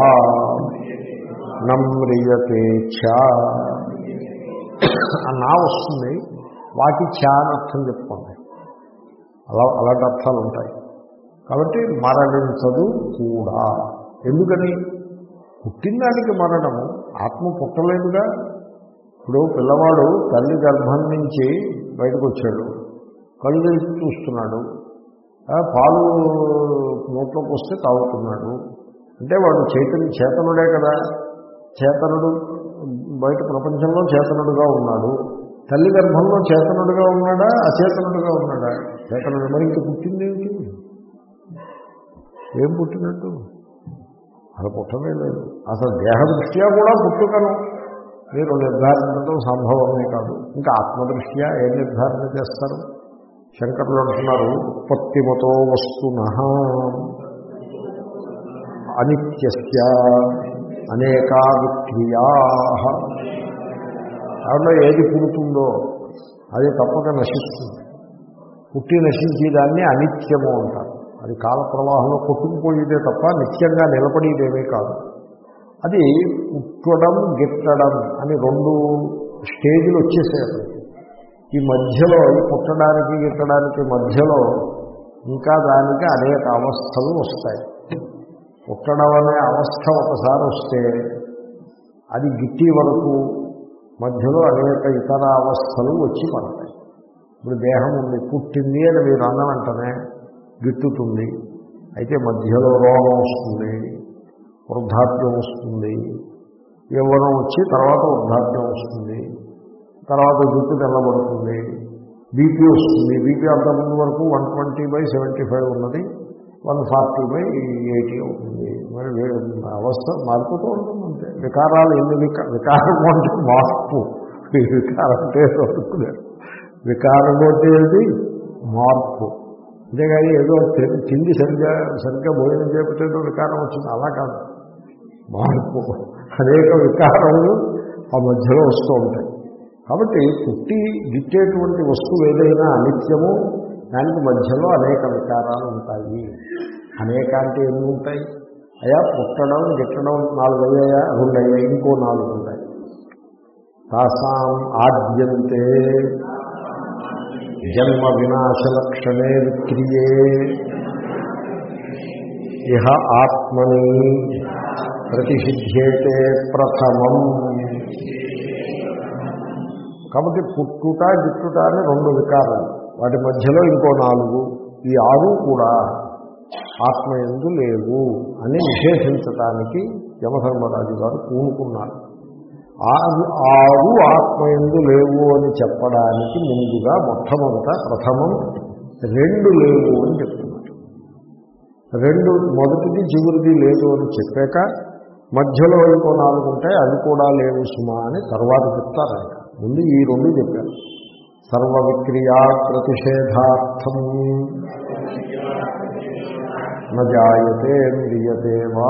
నమ్రియతే ఛ. ఆ నా వస్తుంది, వాటి ఛ అని అర్థం చెప్పుకోండి. అలా అలాంటి అర్థాలు ఉంటాయి. కాబట్టి మరణించదు కూడా. ఎందుకని? పుట్టినదానికి మరణము, ఆత్మ పుట్టలేదుగా. ఇప్పుడు పిల్లవాడు తల్లి గర్భం నుంచి బయటకు వచ్చాడు, కళ్ళు తెరిచి చూస్తున్నాడు, పాలు నోట్లోకి వస్తే తాగుతున్నాడు, అంటే వాడు చైతన్య చేతనుడే కదా. చేతనుడు బయట ప్రపంచంలో చేతనుడుగా ఉన్నాడు. తల్లి గర్భంలో చేతనుడుగా ఉన్నాడా అచేతనుడుగా ఉన్నాడా? చేతనుడు. మరి ఇంక పుట్టిందేమిటి? ఏం పుట్టినట్టు? అలా పుట్టమే లేదు. అసలు దేహ దృష్ట్యా కూడా పుట్టుకను మీరు నిర్ధారించడం సంభవమే కాదు. ఇంకా ఆత్మదృష్ట్యా ఏం నిర్ధారణ చేస్తారు? శంకరులు అంటున్నారు, ఉత్పత్తిమతో వస్తునః అనిత్యస్య అనేకా విక్రియాః. దాంట్లో ఏది పుడుతుందో అది తప్పక నశిస్తుంది. పుట్టి నశించేదాన్ని అనిత్యము అంటారు. అది కాల ప్రవాహంలో కొట్టుకుపోయేదే తప్ప నిత్యంగా నిలబడేదేమీ కాదు. అది పుట్టడం గిట్టడం అని రెండు స్టేజ్లు వచ్చేసాయి. ఈ మధ్యలో పుట్టడానికి గిట్టడానికి మధ్యలో ఇంకా దానికి అనేక అవస్థలు వస్తాయి. పుట్టడం అనే అవస్థ ఒకసారి వస్తే అది గిట్టి వరకు మధ్యలో అనేక ఇతర అవస్థలు వచ్చి పడతాయి. ఇప్పుడు దేహం ఉంది, పుట్టింది అని మీరు అన్న వెంటనే గిట్టుతుంది. అయితే మధ్యలో రోగం వస్తుంది, వృద్ధాప్యం వస్తుంది, యవ్వనం వచ్చి తర్వాత వృద్ధాప్యం వస్తుంది, తర్వాత జుట్టు తెల్లబడుతుంది, బీపీ వస్తుంది. బీపీ అంతకుముందు వరకు one twenty by seventy five ఉన్నది వన్ ఫార్టీ బై ఎయిటీ అవుతుంది. మరి అవస్థ మారిపోతూ ఉంటుంది. అంతే. వికారాలు ఎన్ని విక వికారం అంటే మార్పు. వికారం అంటే వికారం అంటే ఏది? మార్పు. అంతేగాని ఏదో తిండి సరిగ్గా సరిగ్గా భోజనం చేయకపోతే వికారం వచ్చింది, అలా కాదు. మార్పు. అనేక వికారములు ఆ మధ్యలో వస్తూ ఉంటాయి. కాబట్టి పుట్టి గిట్టేటువంటి వస్తువు ఏదైనా అనిత్యము, దానికి మధ్యలో అనేక వికారాలు ఉంటాయి. అనేక అంటే ఎన్ని ఉంటాయి? అయా పుట్టడం గిట్టడం నాలుగు అయ్యాయా? రెండు అయ్యాయి, ఇంకో నాలుగు ఉంటాయి. తాసాం ఆద్యంతే జన్మ వినాశలక్షణే విక్రియే ఇహ ఆత్మని ప్రతిసిద్ధ్యేతే ప్రథమం. కాబట్టి పుట్టుట గిట్టుట అని రెండు వికారాలు, వాటి మధ్యలో ఇంకో నాలుగు, ఈ ఆరు కూడా ఆత్మయందు లేవు అని నిషేధించటానికి యమధర్మరాజు గారు పూనుకున్నారు. ఆరు ఆరు ఆత్మయందు లేవు అని చెప్పడానికి ముందుగా మొట్టమొదట ప్రథమం రెండు లేవు అని చెప్తున్నారు. రెండు మొదటిది చివరిది లేదు అని చెప్పాక మధ్యలో ఇంకో నాలుగు ఉంటాయి, అవి కూడా లేవు సుమా అని తర్వాత చెప్తారు. ఆయన ముందు ఈ రెండు చెప్పారు. సర్వ విక్రియా ప్రతిషేధార్థం నజాయతే మ్రియతే వా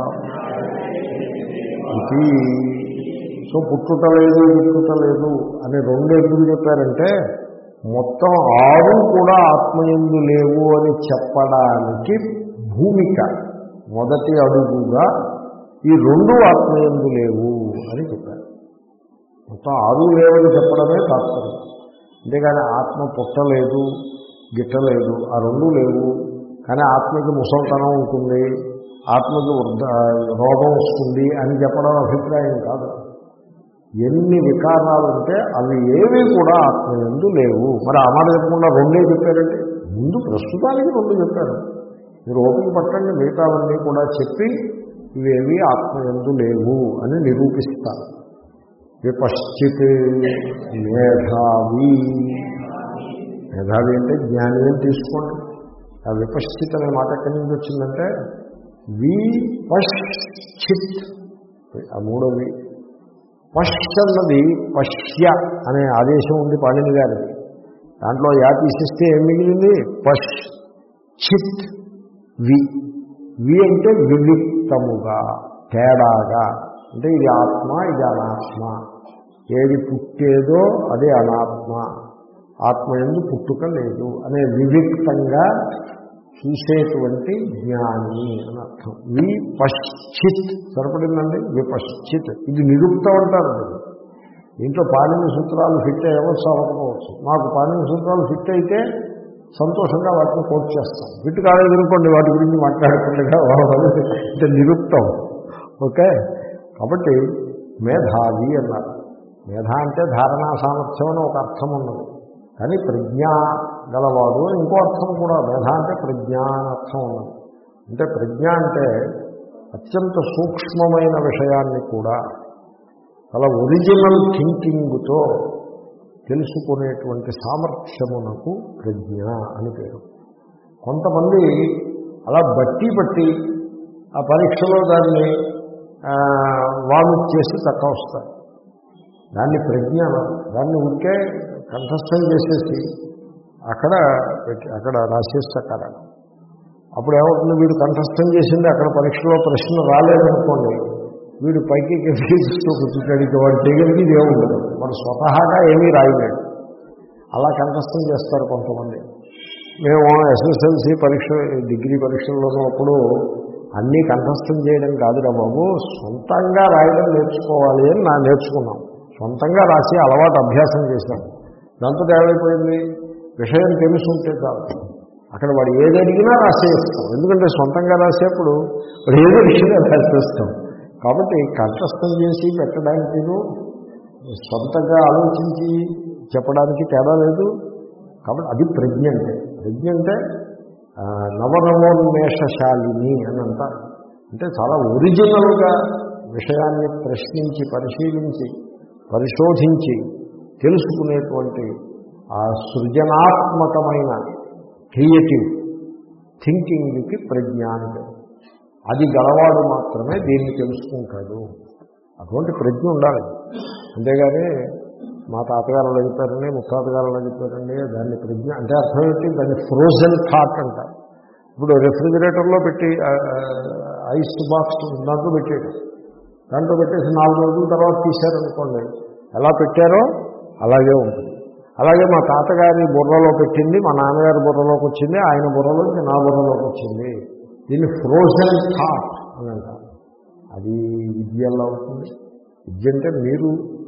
ఇది. సో పుట్టుట లేదు గిట్టుట లేదు అని రెండు ఎందుకు చెప్పారంటే మొత్తం ఆరు కూడా ఆత్మయందు లేవు అని చెప్పడానికి భూమిక మొదటి అడుగుగా ఈ రెండు ఆత్మయందు లేవు అని చెప్పారు. మొత్తం ఆరు లేవని చెప్పడమే తాత్పర్యం. అంతేగాని ఆత్మ పుట్టలేదు గిట్టలేదు, ఆ రెండు లేవు. కానీ ఆత్మకి ముసల్తనం ఉంటుంది, ఆత్మకి వృద్ధ రోగం వస్తుంది అని చెప్పడం అభిప్రాయం కాదు. ఎన్ని వికారాలు ఉంటే అవి ఏవి కూడా ఆత్మయందు లేవు. మరి ఆ మాట చెప్పకుండా రెండే చెప్పారంటే ముందు ప్రస్తుతానికి రెండు చెప్పారు. మీరు ఓపిక పట్టండి, మిగతావన్నీ కూడా చెప్పి ఇవేవి ఆత్మయందు లేవు అని నిరూపిస్తారు. విపశ్చిత్ మేధావి, మేధావి అంటే జ్ఞాని అని తీసుకోండి. ఆ విపశ్చిత్ అనే మాట ఎక్కడి నుంచి వచ్చిందంటే విపశ్చిత్, ఆ మూడోవి పశ్ అన్నది పశ్య అనే ఆదేశం ఉంది పాణిని గారిది. దాంట్లో యా తీసిస్తే ఏం మిగిలింది? పశ్. చిత్ వి. వి అంటే వివిక్తముగా, తేడాగా. అంటే ఇది ఆత్మ, ఇది అనాత్మ. ఏది పుట్టేదో అదే అనాత్మ, ఆత్మయందు పుట్టుక లేదు అనే వివిక్తంగా చూసేటువంటి జ్ఞాని అని అర్థం. విపశ్చిత్ సరిపడిందండి. విపశ్చిత్ ఇది నిరుక్తం అంటారు. దీంట్లో పాణిని సూత్రాలు ఫిట్ అయ్యవచ్చు, అవ్వకపోవచ్చు. మాకు పాణిని సూత్రాలు ఫిట్ అయితే సంతోషంగా వాటిని కోట్ చేస్తాం. ఫిట్ కాలేదనుకోండి వాటి గురించి మాట్లాడకుండా అంటే నిరుక్తం. ఓకే, కాబట్టి మేధావి అన్నారు. మేధ అంటే ధారణా సామర్థ్యం అని ఒక అర్థం ఉన్నది. కానీ ప్రజ్ఞ గలవాడు అని ఇంకో అర్థం కూడా. మేధ అంటే ప్రజ్ఞ అని అర్థం ఉన్నది. అంటే ప్రజ్ఞ అంటే అత్యంత సూక్ష్మమైన విషయాన్ని కూడా చాలా ఒరిజినల్ థింకింగ్తో తెలుసుకునేటువంటి సామర్థ్యమునకు ప్రజ్ఞ అని పేరు. కొంతమంది అలా బట్టి బట్టి ఆ పరీక్షలో దాన్ని వామిట్ చేసి తక్కువ వస్తారు. దాన్ని ప్రజ్ఞ, దాన్ని ఉంటే కంఠస్థం చేసేసి అక్కడ పెట్టి అక్కడ రాసేస్తారు. అప్పుడు ఏమవుతుంది, వీడు కంఠస్థం చేసింది అక్కడ పరీక్షలో ప్రశ్న రాలేదనుకోండి, వీడు పైకి ఫీజుతో కూర్చుంటాడు. వాడు చేయగలిగి ఏముండదు, వాడు స్వతహాగా ఏమీ రాయలేడు. అలా కంఠస్థం చేస్తారు కొంతమంది. మేము ఎస్ఎస్ఎల్సీ పరీక్ష, డిగ్రీ పరీక్షల్లోనూ అప్పుడు అన్నీ కంఠస్థం చేయడం కాదురా బాబు, సొంతంగా రాయడం నేర్చుకోవాలి అని నా నేర్చుకున్నాం. సొంతంగా రాసి అలవాటు అభ్యాసం చేశాం. దాంతో ఏమైపోయింది, విషయం తెలుసుంటే చాలు అక్కడ వాడు ఏది అడిగినా రాసేస్తాం. ఎందుకంటే సొంతంగా రాసేప్పుడు వాడు ఏది అడిగినా రాసేస్తాం. కాబట్టి కంఠస్థం చేసి పెట్టడానికి సొంతంగా ఆలోచించి చెప్పడానికి తేడా లేదు. కాబట్టి అది ప్రజ్ఞ. అంటే ప్రజ్ఞ అంటే నవనవోన్మేషశాలిని అని అంటారు. అంటే చాలా ఒరిజినల్గా విషయాన్ని ప్రశ్నించి పరిశీలించి పరిశోధించి తెలుసుకునేటువంటి ఆ సృజనాత్మకమైన క్రియేటివ్ థింకింగ్కి ప్రజ్ఞానికి, అది గలవాడు మాత్రమే దీన్ని తెలుసుకుంటాడు. అటువంటి ప్రజ్ఞ ఉండాలి. అంతేగాని మా తాతగారు అలా చెప్పారండి, ముత్తాతగారు అలా చెప్పారండి, దాన్ని ప్రజ్ఞ అంటే అర్థం ఏంటి, దాన్ని ఫ్రోజన్ థాట్ అంటారు. ఇప్పుడు రెఫ్రిజిరేటర్లో పెట్టి ఐస్ బాక్స్ దాంట్లో పెట్టాడు, దాంట్లో పెట్టేసి నాలుగు రోజుల తర్వాత తీశారనుకోండి, ఎలా పెట్టారో అలాగే ఉంటుంది. అలాగే మా తాతగారి బుర్రలో పెట్టింది మా నాన్నగారి బుర్రలోకి వచ్చింది, ఆయన బుర్రలోకి నా బుర్రలోకి వచ్చింది. దీన్ని ఫ్రోజన్ థాట్ అని అంటారు. అది విద్యల్లో అవుతుంది. విద్య అంటే మీరు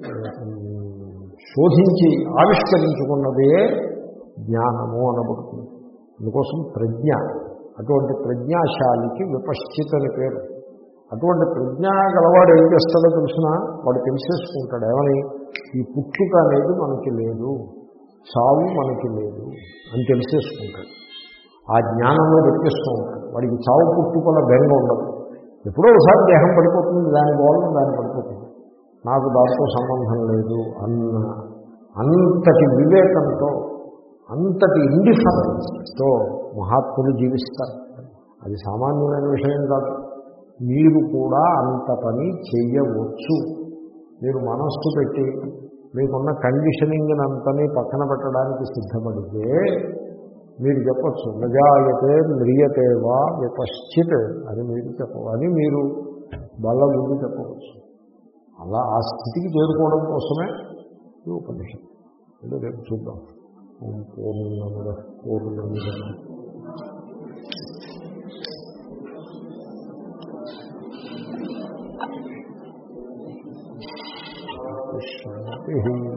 శోధించి ఆవిష్కరించుకున్నదే జ్ఞానము అనబడుతుంది. అందుకోసం ప్రజ్ఞ, అటువంటి ప్రజ్ఞాశాలికి విపశ్చిత్ అని పేరు. అటువంటి ప్రజ్ఞ గలవాడు ఏం చేస్తాడో తెలిసినా వాడు తెలిసేసుకుంటాడు. ఏమని, ఈ పుట్టుక అనేది మనకి లేదు, చావు మనకి లేదు అని తెలిసేసుకుంటాడు. ఆ జ్ఞానంలో పెట్టేస్తూ ఉంటాడు. వాడికి చావు పుట్టుకల బెంగ ఉండదు. ఎప్పుడో ఒకసారి దేహం పడిపోతుంది, దాని వల్ల దాన్ని పడిపోతుంది, నాకు దాంతో సంబంధం లేదు అన్న అంతటి వివేకంతో, అంతటి ఇండిఫరెన్స్తో మహాత్ములు జీవిస్తారు. అది సామాన్యమైన విషయం కాదు. మీరు కూడా అంత పని చేయవచ్చు. మీరు మనస్సు పెట్టి మీకున్న కండిషనింగ్ అంతని పక్కన పెట్టడానికి సిద్ధపడితే మీరు చెప్పచ్చు, నజాయతే మ్రియతే వా విపశ్చిత్ అని మీరు చెప్పని మీరు బల్ల ముందు చెప్పవచ్చు. అలా ఆ స్థితికి చేరుకోవడం కోసమే ఈ ఉపనిషత్తు. అంటే రేపు చూద్దాం. పూర్ణముద పూర్ణముద శాంతి